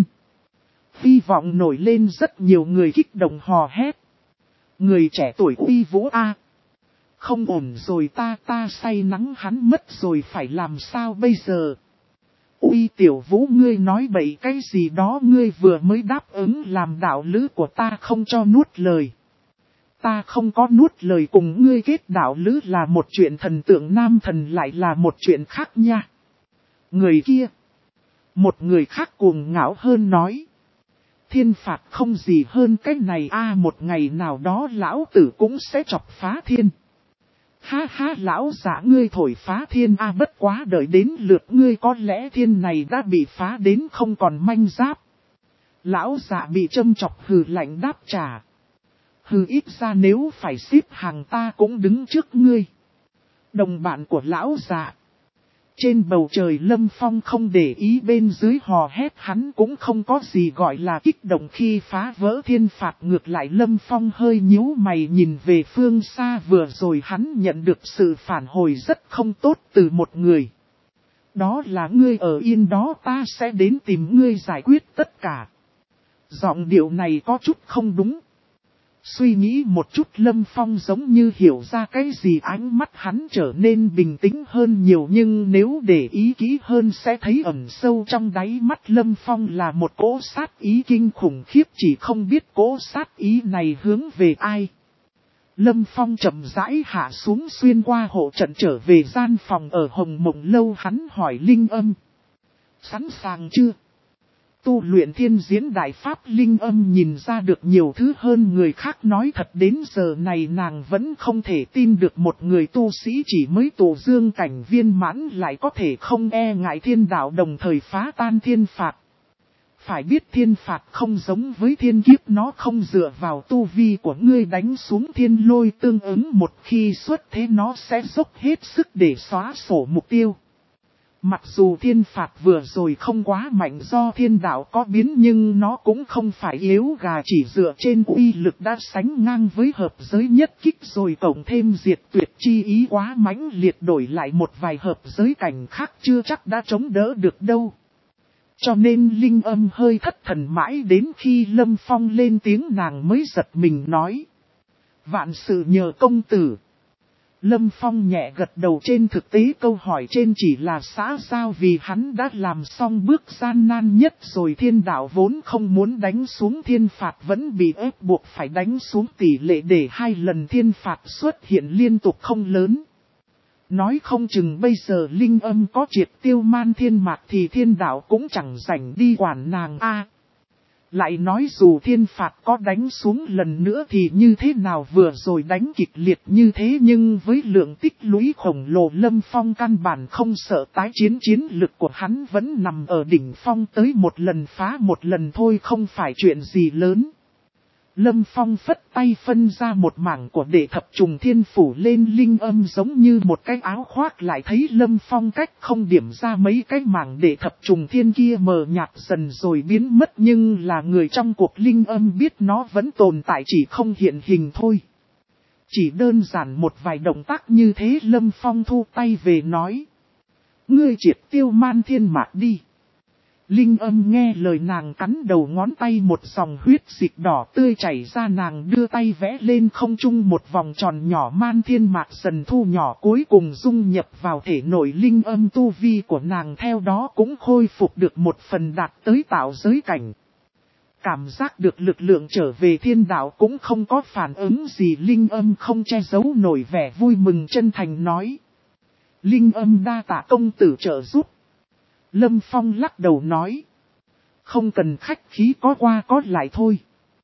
Hy vọng nổi lên, rất nhiều người kích động hò hét. Người trẻ tuổi uy vũ a, không ổn rồi, ta ta say nắng hắn mất rồi, phải làm sao bây giờ? Uy tiểu vũ, ngươi nói bậy cái gì đó, ngươi vừa mới đáp ứng làm đạo lữ của ta không cho nuốt lời. Ta không có nuốt lời, cùng ngươi kết đạo lữ là một chuyện, thần tượng nam thần lại là một chuyện khác nha. Người kia, một người khác cuồng ngạo hơn nói. Thiên phạt không gì hơn cái này a, một ngày nào đó lão tử cũng sẽ chọc phá thiên. Ha ha, lão giả ngươi thổi phá thiên a, bất quá đợi đến lượt ngươi có lẽ thiên này đã bị phá đến không còn manh giáp. Lão giả bị châm chọc hừ lạnh đáp trả. Hừ, ít ra nếu phải xếp hàng ta cũng đứng trước ngươi. Đồng bạn của lão giả. Trên bầu trời Lâm Phong không để ý bên dưới hò hét, hắn cũng không có gì gọi là kích động khi phá vỡ thiên phạt. Ngược lại Lâm Phong hơi nhíu mày nhìn về phương xa, vừa rồi hắn nhận được sự phản hồi rất không tốt từ một người. Đó là ngươi ở yên đó, ta sẽ đến tìm ngươi giải quyết tất cả. Giọng điệu này có chút không đúng. Suy nghĩ một chút Lâm Phong giống như hiểu ra cái gì, ánh mắt hắn trở nên bình tĩnh hơn nhiều, nhưng nếu để ý kỹ hơn sẽ thấy ẩn sâu trong đáy mắt Lâm Phong là một cỗ sát ý kinh khủng khiếp, chỉ không biết cỗ sát ý này hướng về ai. Lâm Phong chậm rãi hạ xuống, xuyên qua hộ trận trở về gian phòng ở Hồng Mộng Lâu, hắn hỏi Linh Âm. Sẵn sàng chưa? Tu luyện thiên diễn đại pháp Linh Âm nhìn ra được nhiều thứ hơn người khác, nói thật đến giờ này nàng vẫn không thể tin được một người tu sĩ chỉ mới tụ dương cảnh viên mãn lại có thể không e ngại thiên đạo đồng thời phá tan thiên phạt. Phải biết thiên phạt không giống với thiên kiếp, nó không dựa vào tu vi của ngươi đánh xuống thiên lôi tương ứng, một khi xuất thế nó sẽ dốc hết sức để xóa sổ mục tiêu. Mặc dù thiên phạt vừa rồi không quá mạnh do thiên đạo có biến, nhưng nó cũng không phải yếu gà, chỉ dựa trên uy lực đã sánh ngang với hợp giới nhất kích rồi cộng thêm diệt tuyệt chi ý quá mãnh liệt, đổi lại một vài hợp giới cảnh khác chưa chắc đã chống đỡ được đâu. Cho nên Linh Âm hơi thất thần mãi đến khi Lâm Phong lên tiếng nàng mới giật mình nói. Vạn sự nhờ công tử. Lâm Phong nhẹ gật đầu, trên thực tế câu hỏi trên chỉ là xã giao vì hắn đã làm xong bước gian nan nhất rồi, thiên đạo vốn không muốn đánh xuống thiên phạt vẫn bị ép buộc phải đánh xuống, tỷ lệ để hai lần thiên phạt xuất hiện liên tục không lớn. Nói không chừng bây giờ Linh Âm có triệt tiêu man thiên mạc thì thiên đạo cũng chẳng rảnh đi quản nàng a. Lại nói dù thiên phạt có đánh xuống lần nữa thì như thế nào, vừa rồi đánh kịch liệt như thế nhưng với lượng tích lũy khổng lồ Lâm Phong căn bản không sợ tái chiến, chiến lực của hắn vẫn nằm ở đỉnh phong, tới một lần phá một lần thôi không phải chuyện gì lớn. Lâm Phong phất tay phân ra một mảng của đệ thập trùng thiên phủ lên linh âm giống như một cái áo khoác, lại thấy Lâm Phong cách không điểm ra mấy cái mảng đệ thập trùng thiên kia mờ nhạt dần rồi biến mất, nhưng là người trong cuộc linh âm biết nó vẫn tồn tại chỉ không hiện hình thôi. Chỉ đơn giản một vài động tác như thế Lâm Phong thu tay về nói. Ngươi triệt tiêu man thiên mạc đi. Linh âm nghe lời nàng cắn đầu ngón tay, một dòng huyết dịch đỏ tươi chảy ra, nàng đưa tay vẽ lên không trung một vòng tròn nhỏ, man thiên mạc dần thu nhỏ cuối cùng dung nhập vào thể nội linh âm, tu vi của nàng theo đó cũng khôi phục được một phần đạt tới tạo giới cảnh. Cảm giác được lực lượng trở về thiên đạo cũng không có phản ứng gì, linh âm không che giấu nổi vẻ vui mừng chân thành nói. Linh âm đa tạ công tử trợ giúp. Lâm Phong lắc đầu nói. Không cần khách khí, có qua có lại thôi.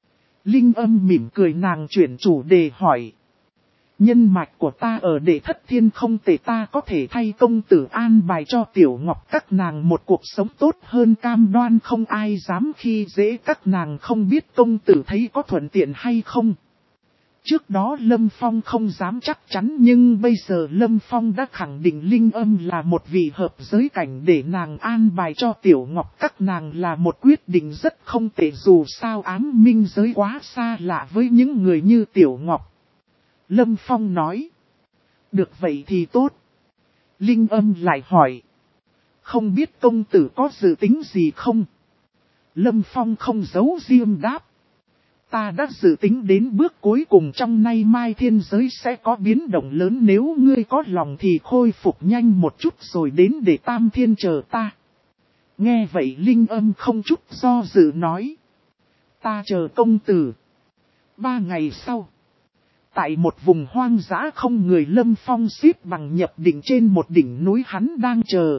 Linh âm mỉm cười, nàng chuyển chủ đề hỏi. Nhân mạch của ta ở đệ thất thiên không tệ, ta có thể thay công tử an bài cho tiểu ngọc các nàng một cuộc sống tốt hơn, cam đoan không ai dám khi dễ các nàng, không biết công tử thấy có thuận tiện hay không. Trước đó Lâm Phong không dám chắc chắn, nhưng bây giờ Lâm Phong đã khẳng định linh âm là một vị hợp giới cảnh, để nàng an bài cho tiểu ngọc các nàng là một quyết định rất không tệ, dù sao ám minh giới quá xa lạ với những người như tiểu ngọc. Lâm Phong nói. Được vậy thì tốt. Linh âm lại hỏi. Không biết công tử có dự tính gì không? Lâm Phong không giấu riêng đáp. Ta đã dự tính đến bước cuối cùng, trong nay mai thiên giới sẽ có biến động lớn, nếu ngươi có lòng thì khôi phục nhanh một chút rồi đến để tam thiên chờ ta. Nghe vậy linh âm không chút do dự nói. Ta chờ công tử. Ba ngày sau. Tại một vùng hoang dã không người, Lâm Phong xếp bằng nhập định trên một đỉnh núi, hắn đang chờ.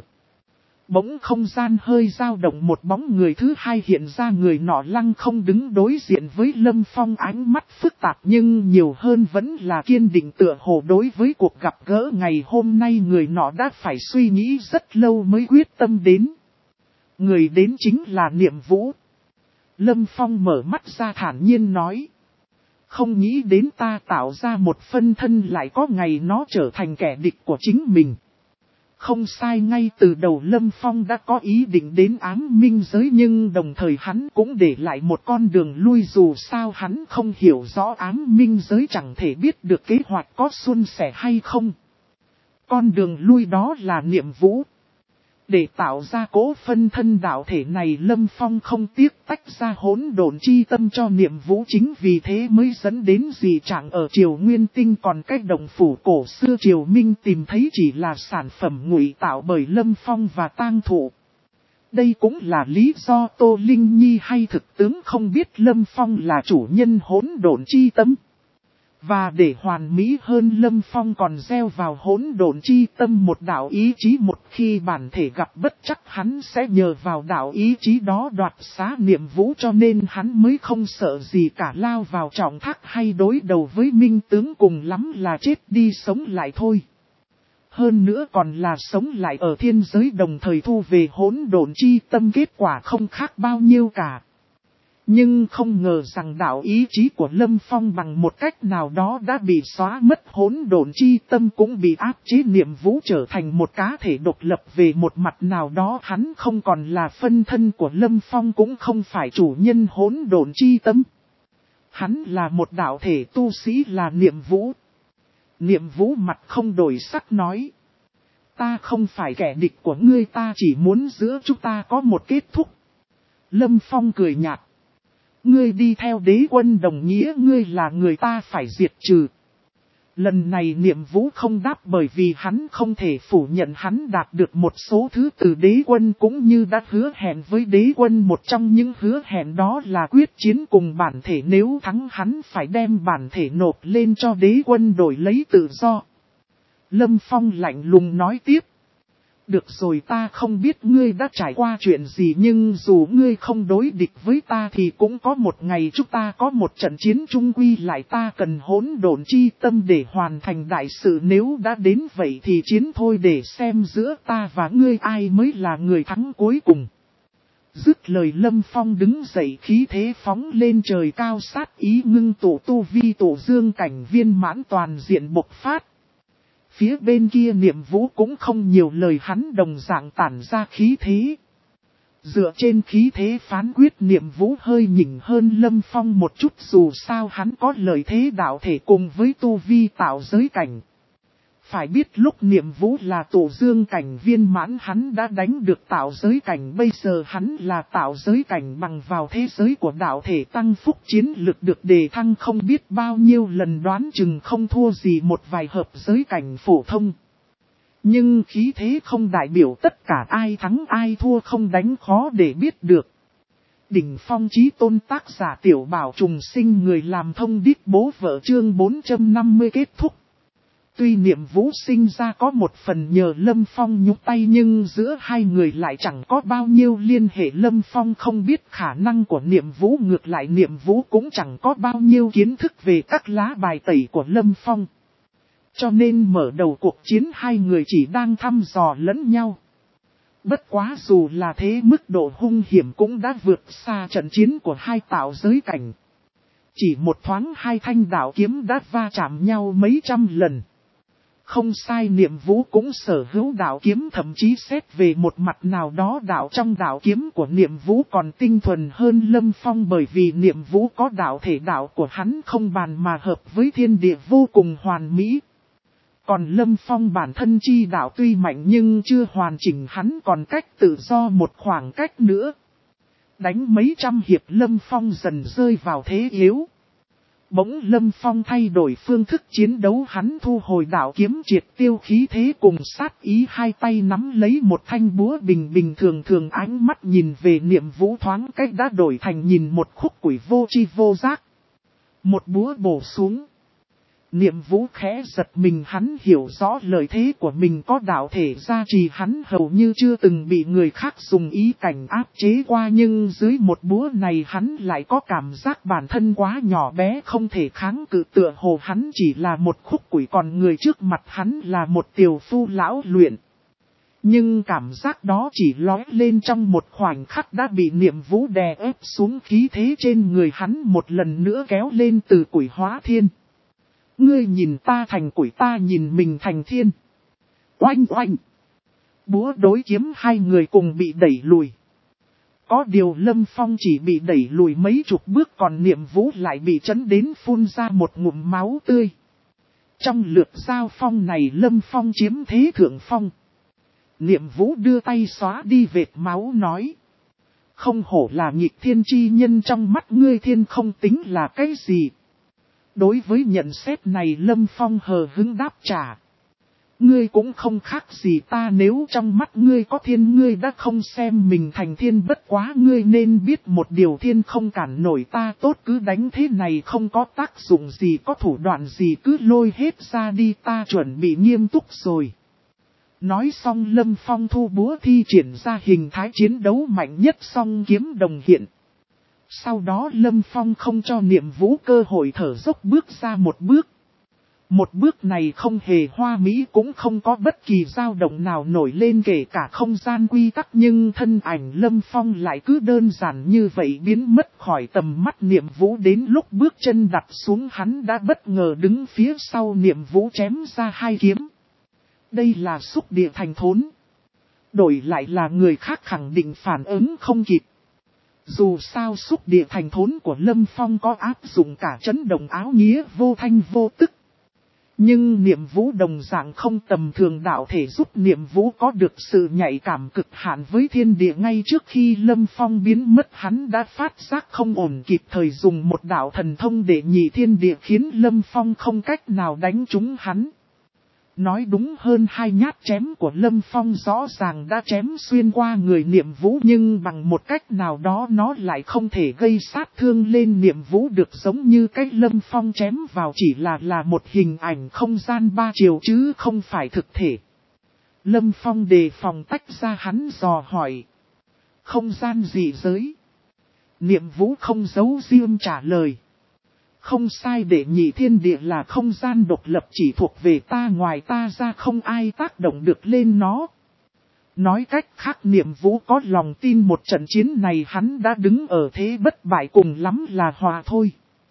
Bỗng không gian hơi dao động, một bóng người thứ hai hiện ra, người nọ lăng không đứng đối diện với Lâm Phong, ánh mắt phức tạp nhưng nhiều hơn vẫn là kiên định, tựa hồ đối với cuộc gặp gỡ ngày hôm nay người nọ đã phải suy nghĩ rất lâu mới quyết tâm đến. Người đến chính là Niệm Vũ. Lâm Phong mở mắt ra thản nhiên nói. Không nghĩ đến ta tạo ra một phân thân lại có ngày nó trở thành kẻ địch của chính mình. Không sai, ngay từ đầu Lâm Phong đã có ý định đến ám minh giới, nhưng đồng thời hắn cũng để lại một con đường lui, dù sao hắn không hiểu rõ ám minh giới, chẳng thể biết được kế hoạch có suôn sẻ hay không. Con đường lui đó là Niệm Vũ. Để tạo ra cố phân thân đạo thể này, Lâm Phong không tiếc tách ra hỗn độn chi tâm cho Niệm Vũ, chính vì thế mới dẫn đến dị trạng ở Triều Nguyên Tinh, còn cách đồng phủ cổ xưa Triều Minh tìm thấy chỉ là sản phẩm ngụy tạo bởi Lâm Phong và tang thụ. Đây cũng là lý do Tô Linh Nhi hay thực tướng không biết Lâm Phong là chủ nhân hỗn độn chi tâm. Và để hoàn mỹ hơn, Lâm Phong còn gieo vào hỗn độn chi tâm một đạo ý chí, một khi bản thể gặp bất chắc hắn sẽ nhờ vào đạo ý chí đó đoạt xá Niệm Vũ, cho nên hắn mới không sợ gì cả, lao vào trọng thác hay đối đầu với minh tướng, cùng lắm là chết đi sống lại thôi. Hơn nữa còn là sống lại ở thiên giới đồng thời thu về hỗn độn chi tâm, kết quả không khác bao nhiêu cả. Nhưng không ngờ rằng đạo ý chí của Lâm Phong bằng một cách nào đó đã bị xóa mất, hỗn độn chi tâm cũng bị áp chế, Niệm Vũ trở thành một cá thể độc lập, về một mặt nào đó hắn không còn là phân thân của Lâm Phong, cũng không phải chủ nhân hỗn độn chi tâm. Hắn là một đạo thể tu sĩ, là Niệm Vũ. Niệm Vũ mặt không đổi sắc nói. Ta không phải kẻ địch của ngươi, ta chỉ muốn giữa chúng ta có một kết thúc. Lâm Phong cười nhạt. Ngươi đi theo đế quân đồng nghĩa ngươi là người ta phải diệt trừ. Lần này Niệm Vũ không đáp, bởi vì hắn không thể phủ nhận hắn đạt được một số thứ từ đế quân, cũng như đã hứa hẹn với đế quân. Một trong những hứa hẹn đó là quyết chiến cùng bản thể, nếu thắng hắn phải đem bản thể nộp lên cho đế quân đổi lấy tự do. Lâm Phong lạnh lùng nói tiếp. Được rồi, ta không biết ngươi đã trải qua chuyện gì, nhưng dù ngươi không đối địch với ta thì cũng có một ngày chúng ta có một trận chiến chung quy lại, ta cần hỗn độn chi tâm để hoàn thành đại sự, nếu đã đến vậy thì chiến thôi, để xem giữa ta và ngươi ai mới là người thắng cuối cùng. Dứt lời Lâm Phong đứng dậy khí thế phóng lên trời cao sát ý ngưng tụ tu vi tổ dương cảnh viên mãn toàn diện bộc phát. Phía bên kia Niệm Vũ cũng không nhiều lời hắn đồng dạng tản ra khí thế. Dựa trên khí thế phán quyết Niệm Vũ hơi nhỉnh hơn Lâm Phong một chút dù sao hắn có lợi thế đạo thể cùng với tu vi tạo giới cảnh. Phải biết lúc Niệm Vũ là tổ dương cảnh viên mãn hắn đã đánh được tạo giới cảnh, bây giờ hắn là tạo giới cảnh bằng vào thế giới của đạo thể tăng phúc chiến lực được đề thăng không biết bao nhiêu lần, đoán chừng không thua gì một vài hợp giới cảnh phổ thông. Nhưng khí thế không đại biểu tất cả ai thắng ai thua, không đánh khó để biết được. Đỉnh phong chí tôn tác giả Tiểu Bảo trùng sinh, người làm thông điệp bố vợ, chương bốn trăm năm mươi kết thúc. Tuy Niệm Vũ sinh ra có một phần nhờ Lâm Phong nhúc tay nhưng giữa hai người lại chẳng có bao nhiêu liên hệ. Lâm Phong không biết khả năng của Niệm Vũ, ngược lại Niệm Vũ cũng chẳng có bao nhiêu kiến thức về các lá bài tẩy của Lâm Phong. Cho nên mở đầu cuộc chiến hai người chỉ đang thăm dò lẫn nhau. Bất quá dù là thế, mức độ hung hiểm cũng đã vượt xa trận chiến của hai tạo giới cảnh. Chỉ một thoáng hai thanh đạo kiếm đã va chạm nhau mấy trăm lần. Không sai, Niệm Vũ cũng sở hữu đạo kiếm, thậm chí xét về một mặt nào đó đạo trong đạo kiếm của Niệm Vũ còn tinh thuần hơn Lâm Phong, bởi vì Niệm Vũ có đạo thể, đạo của hắn không bàn mà hợp với thiên địa vô cùng hoàn mỹ. Còn Lâm Phong bản thân chi đạo tuy mạnh nhưng chưa hoàn chỉnh, hắn còn cách tự do một khoảng cách nữa. Đánh mấy trăm hiệp Lâm Phong dần rơi vào thế yếu. Bỗng Lâm Phong thay đổi phương thức chiến đấu, hắn thu hồi đạo kiếm, triệt tiêu khí thế cùng sát ý, hai tay nắm lấy một thanh búa bình bình thường thường, ánh mắt nhìn về Niệm Vũ thoáng cách đã đổi thành nhìn một khúc quỷ vô tri vô giác. Một búa bổ xuống. Niệm Vũ khẽ giật mình, hắn hiểu rõ lợi thế của mình có đạo thể gia trì, hắn hầu như chưa từng bị người khác dùng ý cảnh áp chế qua, nhưng dưới một búa này hắn lại có cảm giác bản thân quá nhỏ bé không thể kháng cự, tựa hồ hắn chỉ là một khúc quỷ còn người trước mặt hắn là một tiều phu lão luyện. Nhưng cảm giác đó chỉ lóe lên trong một khoảnh khắc đã bị Niệm Vũ đè ép xuống, khí thế trên người hắn một lần nữa kéo lên từ quỷ hóa thiên. Ngươi nhìn ta thành quỷ, ta nhìn mình thành thiên. Oanh oanh. Búa đối kiếm hai người cùng bị đẩy lùi. Có điều Lâm Phong chỉ bị đẩy lùi mấy chục bước, còn Niệm Vũ lại bị chấn đến phun ra một ngụm máu tươi. Trong lượt giao phong này Lâm Phong chiếm thế thượng phong. Niệm Vũ đưa tay xóa đi vệt máu nói. Không hổ là nghịch thiên chi nhân, trong mắt ngươi thiên không tính là cái gì. Đối với nhận xét này Lâm Phong hờ hững đáp trả. Ngươi cũng không khác gì ta, nếu trong mắt ngươi có thiên ngươi đã không xem mình thành thiên, bất quá ngươi nên biết một điều, thiên không cản nổi ta, tốt cứ đánh thế này không có tác dụng gì, có thủ đoạn gì cứ lôi hết ra đi, ta chuẩn bị nghiêm túc rồi. Nói xong Lâm Phong thu búa thi triển ra hình thái chiến đấu mạnh nhất, song kiếm đồng hiện. Sau đó Lâm Phong không cho Niệm Vũ cơ hội thở dốc, bước ra một bước. Một bước này không hề hoa mỹ, cũng không có bất kỳ dao động nào nổi lên kể cả không gian quy tắc, nhưng thân ảnh Lâm Phong lại cứ đơn giản như vậy biến mất khỏi tầm mắt Niệm Vũ. Đến lúc bước chân đặt xuống hắn đã bất ngờ đứng phía sau Niệm Vũ chém ra hai kiếm. Đây là xúc địa thành thốn. Đổi lại là người khác khẳng định phản ứng không kịp. Dù sao xúc địa thành thốn của Lâm Phong có áp dụng cả chấn động áo nghĩa vô thanh vô tức. Nhưng Niệm Vũ đồng dạng không tầm thường, đạo thể giúp Niệm Vũ có được sự nhạy cảm cực hạn với thiên địa. Ngay trước khi Lâm Phong biến mất hắn đã phát giác không ổn, kịp thời dùng một đạo thần thông để nhị thiên địa, khiến Lâm Phong không cách nào đánh trúng hắn. Nói đúng hơn, hai nhát chém của Lâm Phong rõ ràng đã chém xuyên qua người Niệm Vũ, nhưng bằng một cách nào đó nó lại không thể gây sát thương lên Niệm Vũ được, giống như cách Lâm Phong chém vào chỉ là là một hình ảnh không gian ba chiều chứ không phải thực thể. Lâm Phong đề phòng tách ra, hắn dò hỏi. Không gian gì giới? Niệm Vũ không giấu riêng trả lời. Không sai, để nhị thiên địa là không gian độc lập chỉ thuộc về ta, ngoài ta ra không ai tác động được lên nó. Nói cách khác Niệm Vũ có lòng tin một trận chiến này hắn đã đứng ở thế bất bại, cùng lắm là hòa thôi.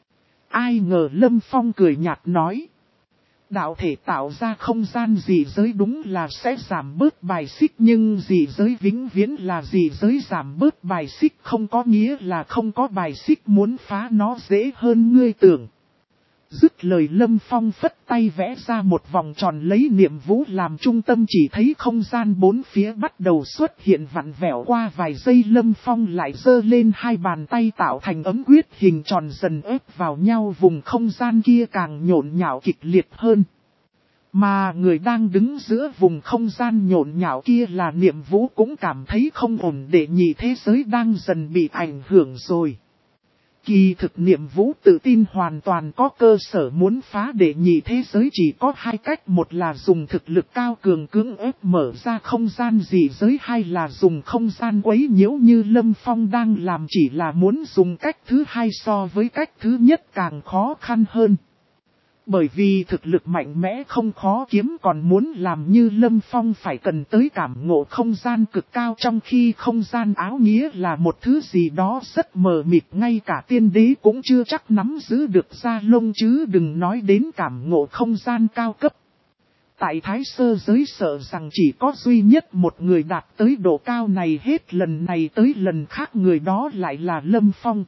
Ai ngờ Lâm Phong cười nhạt nói. Đạo thể tạo ra không gian dị giới đúng là sẽ giảm bớt bài xích, nhưng dị giới vĩnh viễn là dị giới, giảm bớt bài xích không có nghĩa là không có bài xích, muốn phá nó dễ hơn ngươi tưởng. Dứt lời Lâm Phong phất tay vẽ ra một vòng tròn lấy Niệm Vũ làm trung tâm, chỉ thấy không gian bốn phía bắt đầu xuất hiện vặn vẹo. Qua vài giây Lâm Phong lại giơ lên hai bàn tay tạo thành ấm quyết hình tròn dần ép vào nhau, vùng không gian kia càng nhộn nhạo kịch liệt hơn. Mà người đang đứng giữa vùng không gian nhộn nhạo kia là Niệm Vũ cũng cảm thấy không ổn, đệ nhị thế giới đang dần bị ảnh hưởng rồi. Kỳ thực Niệm Vũ tự tin hoàn toàn có cơ sở muốn phá đệ nhị thế giới chỉ có hai cách, một là dùng thực lực cao cường cưỡng ép mở ra không gian dị giới, hai là dùng không gian quấy nhiễu như Lâm Phong đang làm, chỉ là muốn dùng cách thứ hai so với cách thứ nhất càng khó khăn hơn. Bởi vì thực lực mạnh mẽ không khó kiếm, còn muốn làm như Lâm Phong phải cần tới cảm ngộ không gian cực cao, trong khi không gian áo nghĩa là một thứ gì đó rất mờ mịt, ngay cả tiên đế cũng chưa chắc nắm giữ được da lông chứ đừng nói đến cảm ngộ không gian cao cấp. Tại Thái Sơ giới sợ rằng chỉ có duy nhất một người đạt tới độ cao này, hết lần này tới lần khác người đó lại là Lâm Phong.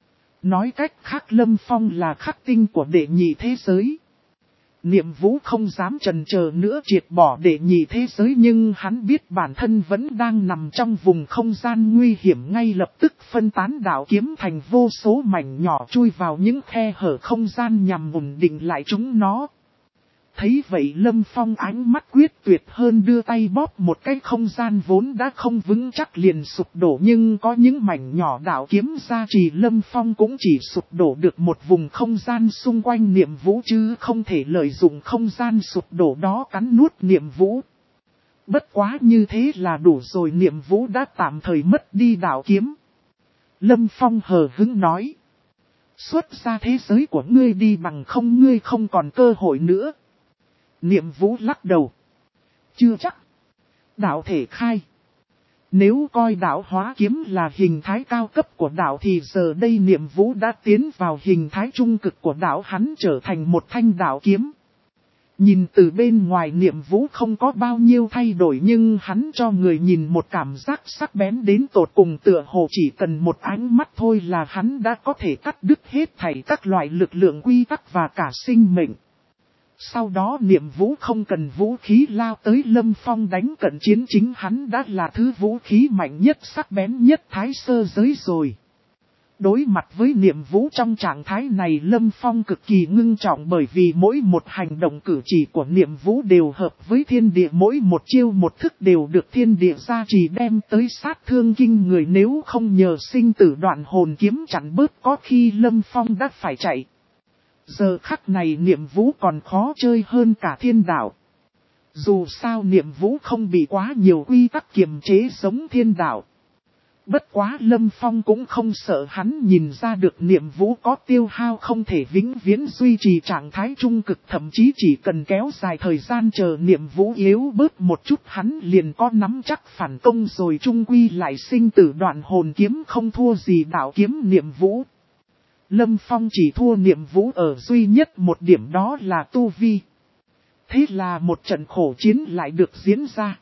Nói cách khác Lâm Phong là khắc tinh của đệ nhị thế giới. Niệm Vũ không dám chần chờ nữa triệt bỏ đệ nhị thế giới, nhưng hắn biết bản thân vẫn đang nằm trong vùng không gian nguy hiểm, ngay lập tức phân tán đạo kiếm thành vô số mảnh nhỏ chui vào những khe hở không gian nhằm ổn định lại chúng nó. Thấy vậy Lâm Phong ánh mắt quyết tuyệt hơn, đưa tay bóp một cái, không gian vốn đã không vững chắc liền sụp đổ, nhưng có những mảnh nhỏ đạo kiếm gia trì Lâm Phong cũng chỉ sụp đổ được một vùng không gian xung quanh Niệm Vũ, chứ không thể lợi dụng không gian sụp đổ đó cắn nuốt Niệm Vũ. Bất quá như thế là đủ rồi, Niệm Vũ đã tạm thời mất đi đạo kiếm. Lâm Phong hờ hững nói. Xuất ra thế giới của ngươi đi, bằng không ngươi không còn cơ hội nữa. Niệm Vũ lắc đầu. Chưa chắc. Đạo thể khai. Nếu coi đạo hóa kiếm là hình thái cao cấp của đạo thì giờ đây Niệm Vũ đã tiến vào hình thái trung cực của đạo, hắn trở thành một thanh đạo kiếm. Nhìn từ bên ngoài Niệm Vũ không có bao nhiêu thay đổi, nhưng hắn cho người nhìn một cảm giác sắc bén đến tột cùng, tựa hồ chỉ cần một ánh mắt thôi là hắn đã có thể cắt đứt hết thảy các loại lực lượng quy tắc và cả sinh mệnh. Sau đó Niệm Vũ không cần vũ khí lao tới Lâm Phong đánh cận chiến, chính hắn đã là thứ vũ khí mạnh nhất, sắc bén nhất Thái Sơ giới rồi. Đối mặt với Niệm Vũ trong trạng thái này Lâm Phong cực kỳ ngưng trọng, bởi vì mỗi một hành động cử chỉ của Niệm Vũ đều hợp với thiên địa, mỗi một chiêu một thức đều được thiên địa gia trì đem tới sát thương kinh người, nếu không nhờ sinh tử đoạn hồn kiếm chặn bớt có khi Lâm Phong đã phải chạy. Giờ khắc này Niệm Vũ còn khó chơi hơn cả thiên đạo. Dù sao Niệm Vũ không bị quá nhiều quy tắc kiềm chế giống thiên đạo. Bất quá Lâm Phong cũng không sợ, hắn nhìn ra được Niệm Vũ có tiêu hao, không thể vĩnh viễn duy trì trạng thái trung cực, thậm chí chỉ cần kéo dài thời gian chờ Niệm Vũ yếu bớt một chút hắn liền có nắm chắc phản công rồi, chung quy lại sinh tử đoạn hồn kiếm không thua gì đạo kiếm Niệm Vũ. Lâm Phong chỉ thua Niệm Vũ ở duy nhất một điểm, đó là tu vi. Thế là một trận khổ chiến lại được diễn ra.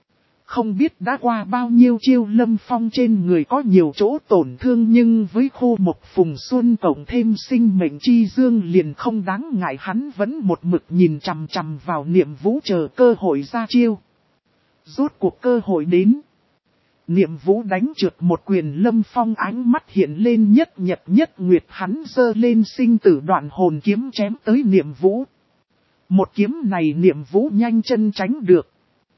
Không biết đã qua bao nhiêu chiêu Lâm Phong trên người có nhiều chỗ tổn thương, nhưng với khô một phùng xuân cộng thêm sinh mệnh chi dương liền không đáng ngại, hắn vẫn một mực nhìn chằm chằm vào Niệm Vũ chờ cơ hội ra chiêu. Rốt cuộc cơ hội đến. Niệm Vũ đánh trượt một quyền, Lâm Phong ánh mắt hiện lên nhất nhật nhất nguyệt, hắn giơ lên sinh tử đoạn hồn kiếm chém tới Niệm Vũ. Một kiếm này Niệm Vũ nhanh chân tránh được.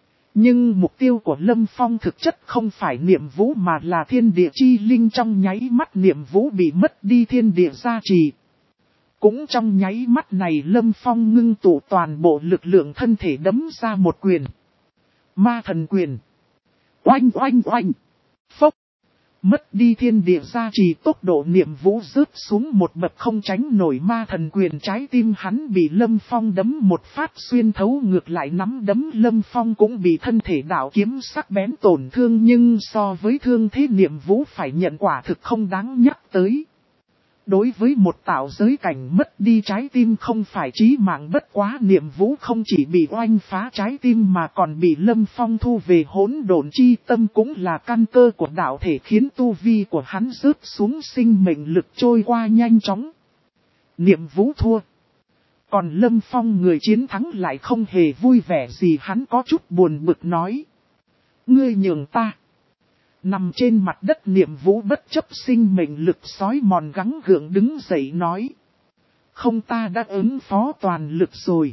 Nhưng mục tiêu của Lâm Phong thực chất không phải Niệm Vũ mà là thiên địa chi linh, trong nháy mắt Niệm Vũ bị mất đi thiên địa gia trì. Cũng trong nháy mắt này Lâm Phong ngưng tụ toàn bộ lực lượng thân thể đấm ra một quyền. Ma thần quyền. Oanh oanh oanh. Phốc. Mất đi thiên địa gia trì, tốc độ Niệm Vũ rớt xuống một bậc không tránh nổi ma thần quyền. Trái tim hắn bị Lâm Phong đấm một phát xuyên thấu, ngược lại nắm đấm Lâm Phong cũng bị thân thể đạo kiếm sắc bén tổn thương, nhưng so với thương thế Niệm Vũ phải nhận quả thực không đáng nhắc tới. Đối với một tạo giới cảnh mất đi trái tim không phải chí mạng, bất quá Niệm Vũ không chỉ bị oanh phá trái tim mà còn bị Lâm Phong thu về hỗn độn chi tâm, cũng là căn cơ của đạo thể, khiến tu vi của hắn rớt xuống, sinh mệnh lực trôi qua nhanh chóng. Niệm Vũ thua. Còn Lâm Phong người chiến thắng lại không hề vui vẻ gì, hắn có chút buồn bực nói: ngươi nhường ta. Nằm trên mặt đất Niệm Vũ bất chấp sinh mệnh lực sói mòn gắng gượng đứng dậy nói: không, ta đã ứng phó toàn lực rồi.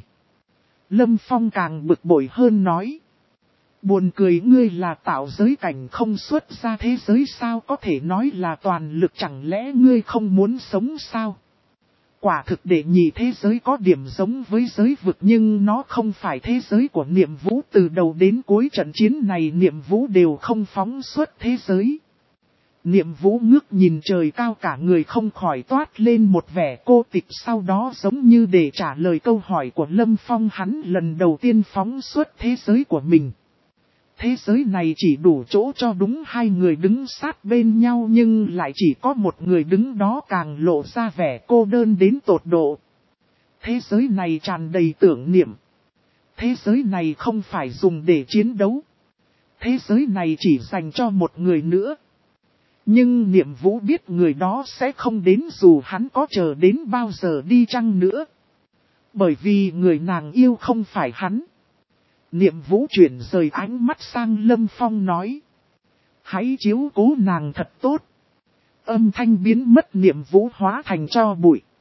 Lâm Phong càng bực bội hơn nói: buồn cười, ngươi là tạo giới cảnh không xuất ra thế giới sao có thể nói là toàn lực, chẳng lẽ ngươi không muốn sống sao? Quả thực đệ nhị thế giới có điểm giống với giới vực, nhưng nó không phải thế giới của Niệm Vũ. Từ đầu đến cuối trận chiến này Niệm Vũ đều không phóng xuất thế giới. Niệm Vũ ngước nhìn trời cao, cả người không khỏi toát lên một vẻ cô tịch, sau đó giống như để trả lời câu hỏi của Lâm Phong, hắn lần đầu tiên phóng xuất thế giới của mình. Thế giới này chỉ đủ chỗ cho đúng hai người đứng sát bên nhau, nhưng lại chỉ có một người đứng đó càng lộ ra vẻ cô đơn đến tột độ. Thế giới này tràn đầy tưởng niệm. Thế giới này không phải dùng để chiến đấu. Thế giới này chỉ dành cho một người nữa. Nhưng Niệm Vũ biết người đó sẽ không đến, dù hắn có chờ đến bao giờ đi chăng nữa. Bởi vì người nàng yêu không phải hắn. Niệm Vũ chuyển rời ánh mắt sang Lâm Phong nói: hãy chiếu cố nàng thật tốt. Âm thanh biến mất, Niệm Vũ hóa thành tro bụi.